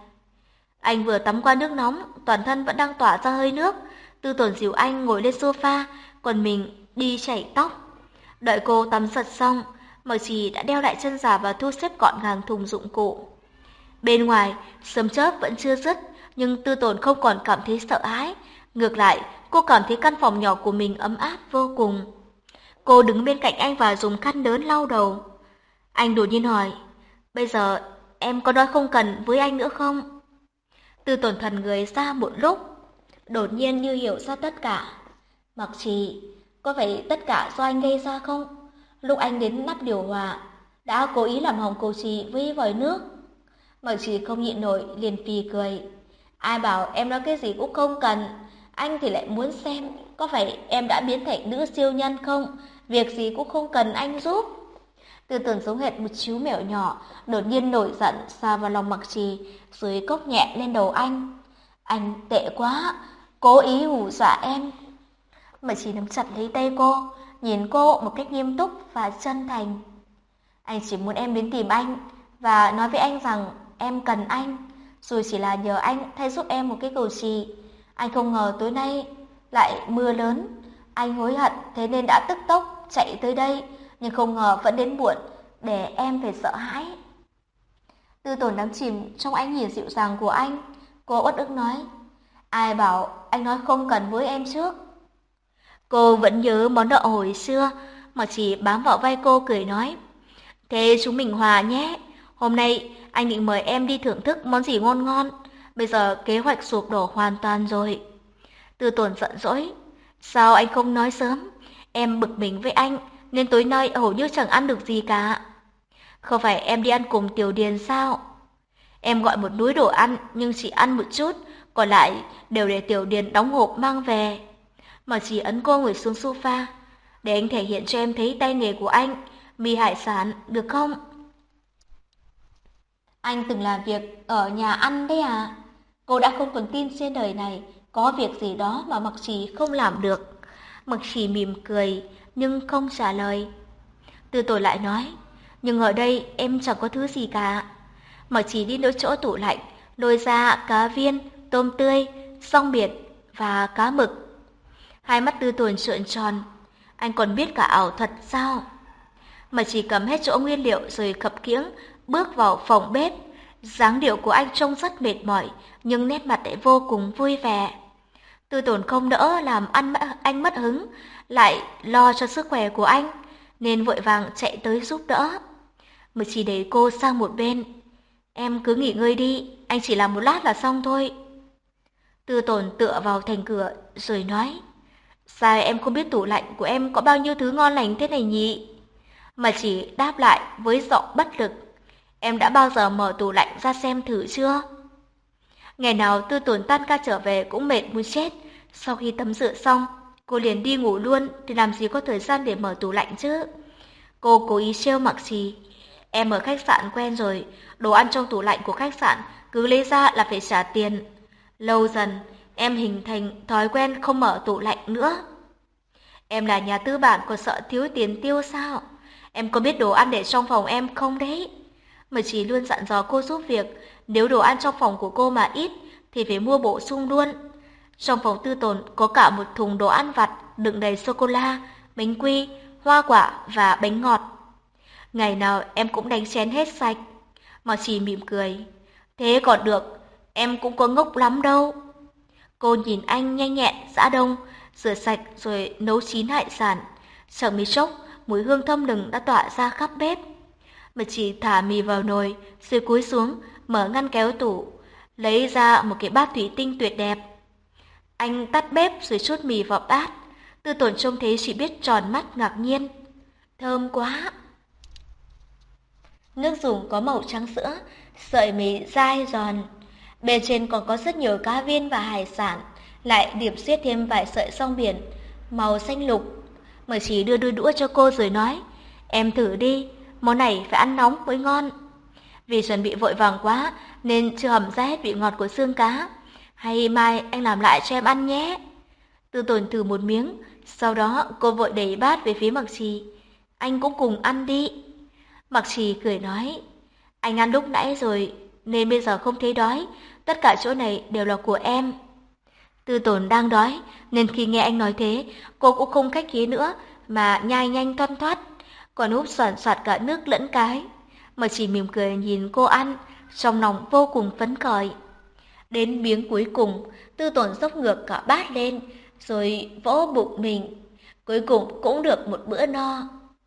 Anh vừa tắm qua nước nóng, toàn thân vẫn đang tỏa ra hơi nước. Tư Tồn dìu anh ngồi lên sofa, còn mình đi chải tóc. Đợi cô tắm giặt xong, Mặc Trì đã đeo lại chân giả và thu xếp gọn gàng thùng dụng cụ. Bên ngoài, sấm chớp vẫn chưa dứt, nhưng Tư Tồn không còn cảm thấy sợ hãi. Ngược lại, cô cảm thấy căn phòng nhỏ của mình ấm áp vô cùng. Cô đứng bên cạnh anh và dùng khăn lớn lau đầu. Anh đột nhiên hỏi, bây giờ em có nói không cần với anh nữa không? Tư Tồn thần người ra một lúc, đột nhiên như hiểu ra tất cả. Mặc Trì, có phải tất cả do anh gây ra không? Lúc anh đến nắp điều hòa, đã cố ý làm hỏng cầu chì với vòi nước. Mặc Trì không nhịn nổi, liền phì cười. Ai bảo em nói cái gì cũng không cần, anh thì lại muốn xem có phải em đã biến thành nữ siêu nhân không? Việc gì cũng không cần anh giúp. Tư Tồn giống hệt một chú mèo nhỏ, đột nhiên nổi giận xà vào lòng Mặc Trì, rồi cốc nhẹ lên đầu anh. Anh tệ quá, cố ý hù dọa em. Mặc Trì nắm chặt lấy tay cô, nhìn cô một cách nghiêm túc và chân thành. Anh chỉ muốn em đến tìm anh và nói với anh rằng em cần anh, rồi chỉ là nhờ anh thay giúp em một cái cầu chì. Anh không ngờ tối nay lại mưa lớn. Anh hối hận thế nên đã tức tốc chạy tới đây, nhưng không ngờ vẫn đến muộn để em phải sợ hãi. Tư Tồn đắm chìm trong ánh nhìn dịu dàng của anh. Cô uất ức nói, ai bảo anh nói không cần với em trước? Cô vẫn nhớ món nợ hồi xưa, mà chỉ bám vào vai cô cười nói, thế chúng mình hòa nhé. Hôm nay anh định mời em đi thưởng thức món gì ngon ngon, bây giờ kế hoạch sụp đổ hoàn toàn rồi. Tư Tồn giận dỗi, sao anh không nói sớm? Em bực mình với anh, nên tối nay hầu như chẳng ăn được gì cả. Không phải em đi ăn cùng Tiểu Điền sao? Em gọi một núi đồ ăn nhưng chỉ ăn một chút, còn lại đều để Tiểu Điền đóng hộp mang về. Mà chỉ ấn cô ngồi xuống sofa, để anh thể hiện cho em thấy tay nghề của anh, mì hải sản, được không? Anh từng làm việc ở nhà ăn đấy à? Cô đã không còn tin trên đời này có việc gì đó mà Mặc Trì không làm được. Mặc Trì mỉm cười nhưng không trả lời. Từ Tồi lại nói, nhưng ở đây em chẳng có thứ gì cả. Mặc Trì đi đến chỗ tủ lạnh, lôi ra cá viên, tôm tươi, rong biển và cá mực. Hai mắt Tư Tồn trợn tròn, anh còn biết cả ảo thuật sao? Mà chỉ cầm hết chỗ nguyên liệu rồi khập khiễng bước vào phòng bếp. Dáng điệu của anh trông rất mệt mỏi, nhưng nét mặt lại vô cùng vui vẻ. Tư Tồn không nỡ làm anh mất hứng, lại lo cho sức khỏe của anh, nên vội vàng chạy tới giúp đỡ. Mà chỉ để cô sang một bên. Em cứ nghỉ ngơi đi, anh chỉ làm một lát là xong thôi. Tư Tồn tựa vào thành cửa rồi nói, sao em không biết tủ lạnh của em có bao nhiêu thứ ngon lành thế này nhỉ? Mà chỉ đáp lại với giọng bất lực, em đã bao giờ mở tủ lạnh ra xem thử chưa? Ngày nào Tư Tồn tan ca trở về cũng mệt muốn chết. Sau khi tắm rửa xong, cô liền đi ngủ luôn, thì làm gì có thời gian để mở tủ lạnh chứ? Cô cố ý trêu Mặc Trì, em ở khách sạn quen rồi, đồ ăn trong tủ lạnh của khách sạn cứ lấy ra là phải trả tiền. Lâu dần, em hình thành thói quen không mở tủ lạnh nữa. Em là nhà tư bản còn sợ thiếu tiền tiêu sao? Em có biết đồ ăn để trong phòng em không đấy? Mà chỉ luôn dặn dò cô giúp việc, nếu đồ ăn trong phòng của cô mà ít thì phải mua bổ sung luôn. Trong phòng Tư Tồn có cả một thùng đồ ăn vặt đựng đầy sô-cô-la, bánh quy, hoa quả và bánh ngọt. Ngày nào em cũng đánh chén hết sạch. Mà chỉ mỉm cười. Thế còn được, em cũng có ngốc lắm đâu. Cô nhìn anh nhanh nhẹn, giã đông, rửa sạch rồi nấu chín hải sản. Chẳng mấy chốc, mùi hương thơm lừng đã tỏa ra khắp bếp. Mà chỉ thả mì vào nồi, rồi cúi xuống, mở ngăn kéo tủ, lấy ra một cái bát thủy tinh tuyệt đẹp. Anh tắt bếp rồi trút mì vào bát. Tư Tồn trông thấy chỉ biết tròn mắt ngạc nhiên. Thơm quá! Nước dùng có màu trắng sữa, sợi mì dai giòn. Bên trên còn có rất nhiều cá viên và hải sản, lại điểm xuyết thêm vài sợi rong biển, màu xanh lục. Mà chỉ đưa đôi đũa cho cô rồi nói, em thử đi, món này phải ăn nóng mới ngon. Vì chuẩn bị vội vàng quá nên chưa hầm ra hết vị ngọt của xương cá. Hay mai anh làm lại cho em ăn nhé. Tư Tồn thử một miếng, sau đó cô vội đẩy bát về phía Mặc Trì. Anh cũng cùng ăn đi. Mặc Trì cười nói, anh ăn lúc nãy rồi nên bây giờ không thấy đói, tất cả chỗ này đều là của em. Tư Tồn đang đói nên khi nghe anh nói thế, cô cũng không khách khí nữa mà nhai nhanh toan thoắt, còn húp soàn soạt cả nước lẫn cái. Mà chỉ mỉm cười nhìn cô ăn, trong lòng vô cùng phấn khởi. Đến miếng cuối cùng, Tư Tồn dốc ngược cả bát lên, rồi vỗ bụng mình. Cuối cùng cũng được một bữa no.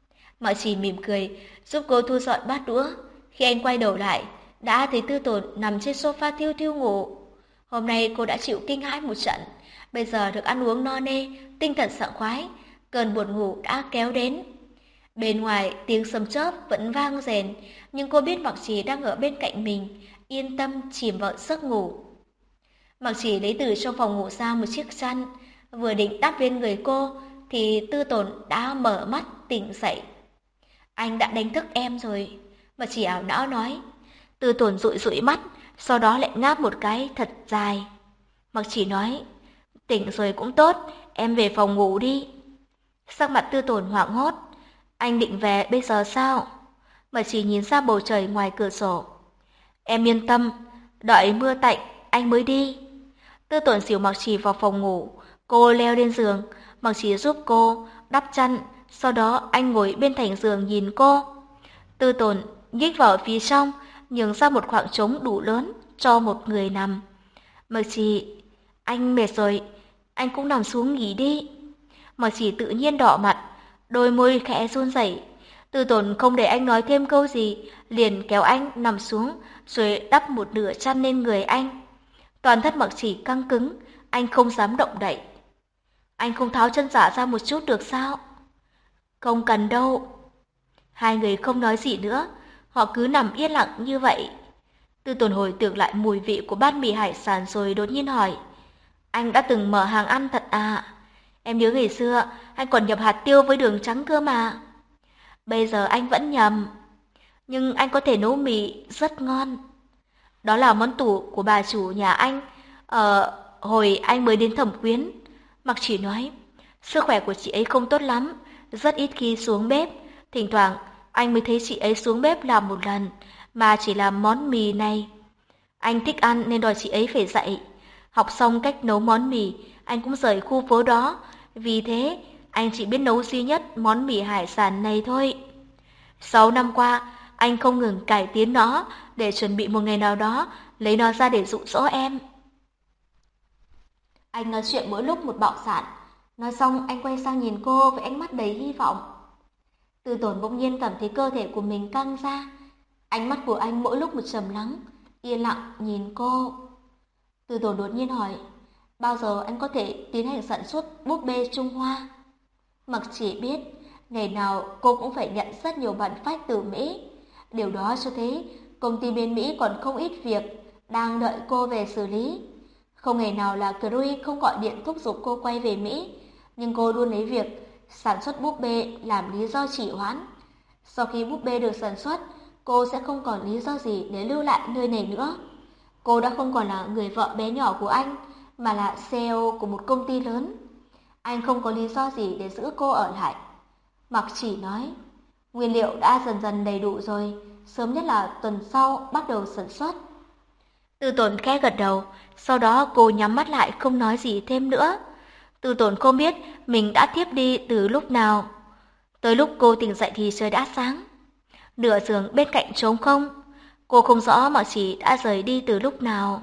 Mà chỉ mỉm cười, giúp cô thu dọn bát đũa. Khi anh quay đầu lại, đã thấy Tư Tồn nằm trên sofa thiêu thiêu ngủ. Hôm nay cô đã chịu kinh hãi một trận, bây giờ được ăn uống no nê, tinh thần sảng khoái, cơn buồn ngủ đã kéo đến. Bên ngoài tiếng sấm chớp vẫn vang rền, nhưng cô biết Mặc Trì đang ở bên cạnh mình, yên tâm chìm vào giấc ngủ. Mặc Trì lấy từ trong phòng ngủ ra một chiếc chăn, vừa định đắp lên người cô thì Tư Tồn đã mở mắt tỉnh dậy. Anh đã đánh thức em rồi, Mặc Trì ảo não nói. Tư Tồn dụi dụi mắt, sau đó lại ngáp một cái thật dài. Mặc Trì nói, tỉnh rồi cũng tốt, em về phòng ngủ đi. Sắc mặt Tư Tồn hoảng hốt, anh định về bây giờ sao? Mặc Trì nhìn ra bầu trời ngoài cửa sổ. Em yên tâm, đợi mưa tạnh anh mới đi. Tư Tồn dìu Mặc Trì vào phòng ngủ, cô leo lên giường, Mặc Trì giúp cô đắp chăn, sau đó anh ngồi bên thành giường nhìn cô. Tư Tồn nhích vào phía trong, nhường ra một khoảng trống đủ lớn cho một người nằm. Mặc Trì, anh mệt rồi, anh cũng nằm xuống nghỉ đi. Mặc Trì tự nhiên đỏ mặt, đôi môi khẽ run rẩy. Tư Tồn không để anh nói thêm câu gì, liền kéo anh nằm xuống, rồi đắp một nửa chăn lên người anh. Toàn thân Mặc Trì căng cứng, anh không dám động đậy. Anh không tháo chân giả ra một chút được sao? Không cần đâu. Hai người không nói gì nữa, họ cứ nằm yên lặng như vậy. Tư Tồn hồi tưởng lại mùi vị của bát mì hải sản rồi đột nhiên hỏi. Anh đã từng mở hàng ăn thật à? Em nhớ ngày xưa, anh còn nhập hạt tiêu với đường trắng cơ mà. Bây giờ anh vẫn nhầm. Nhưng anh có thể nấu mì rất ngon. Đó là món tủ của bà chủ nhà anh. Hồi anh mới đến Thẩm Quyến. Mặc Chỉ nói, sức khỏe của chị ấy không tốt lắm, rất ít khi xuống bếp. Thỉnh thoảng anh mới thấy chị ấy xuống bếp làm một lần, mà chỉ làm món mì này. Anh thích ăn nên đòi chị ấy phải dạy. Học xong cách nấu món mì, anh cũng rời khu phố đó. Vì thế, anh chỉ biết nấu duy nhất món mì hải sản này thôi. 6 năm qua, anh không ngừng cải tiến nó để chuẩn bị một ngày nào đó lấy nó ra để dụ dỗ em. Anh nói chuyện mỗi lúc một bạo dạn. Nói xong anh quay sang nhìn cô với ánh mắt đầy hy vọng. Tư Tồn bỗng nhiên cảm thấy cơ thể của mình căng ra. Ánh mắt của anh mỗi lúc một trầm lắng, yên lặng nhìn cô. Tư Tồn đột nhiên hỏi, bao giờ anh có thể tiến hành sản xuất búp bê Trung Hoa? Mặc Chỉ biết, ngày nào cô cũng phải nhận rất nhiều bản phách từ Mỹ. Điều đó cho thấy công ty bên Mỹ còn không ít việc đang đợi cô về xử lý. Không ngày nào là Chloe không gọi điện thúc giục cô quay về Mỹ, nhưng cô luôn lấy việc sản xuất búp bê làm lý do trì hoãn. Sau khi búp bê được sản xuất, cô sẽ không còn lý do gì để lưu lại nơi này nữa. Cô đã không còn là người vợ bé nhỏ của anh, mà là CEO của một công ty lớn. Anh không có lý do gì để giữ cô ở lại. Mặc Chỉ nói, nguyên liệu đã dần dần đầy đủ rồi, sớm nhất là tuần sau bắt đầu sản xuất. Tư Tồn khẽ gật đầu, sau đó cô nhắm mắt lại không nói gì thêm nữa. Tư Tồn không biết mình đã thiếp đi từ lúc nào. Tới lúc cô tỉnh dậy thì trời đã sáng. Nửa giường bên cạnh trống không. Cô không rõ Mạc Chỉ đã rời đi từ lúc nào.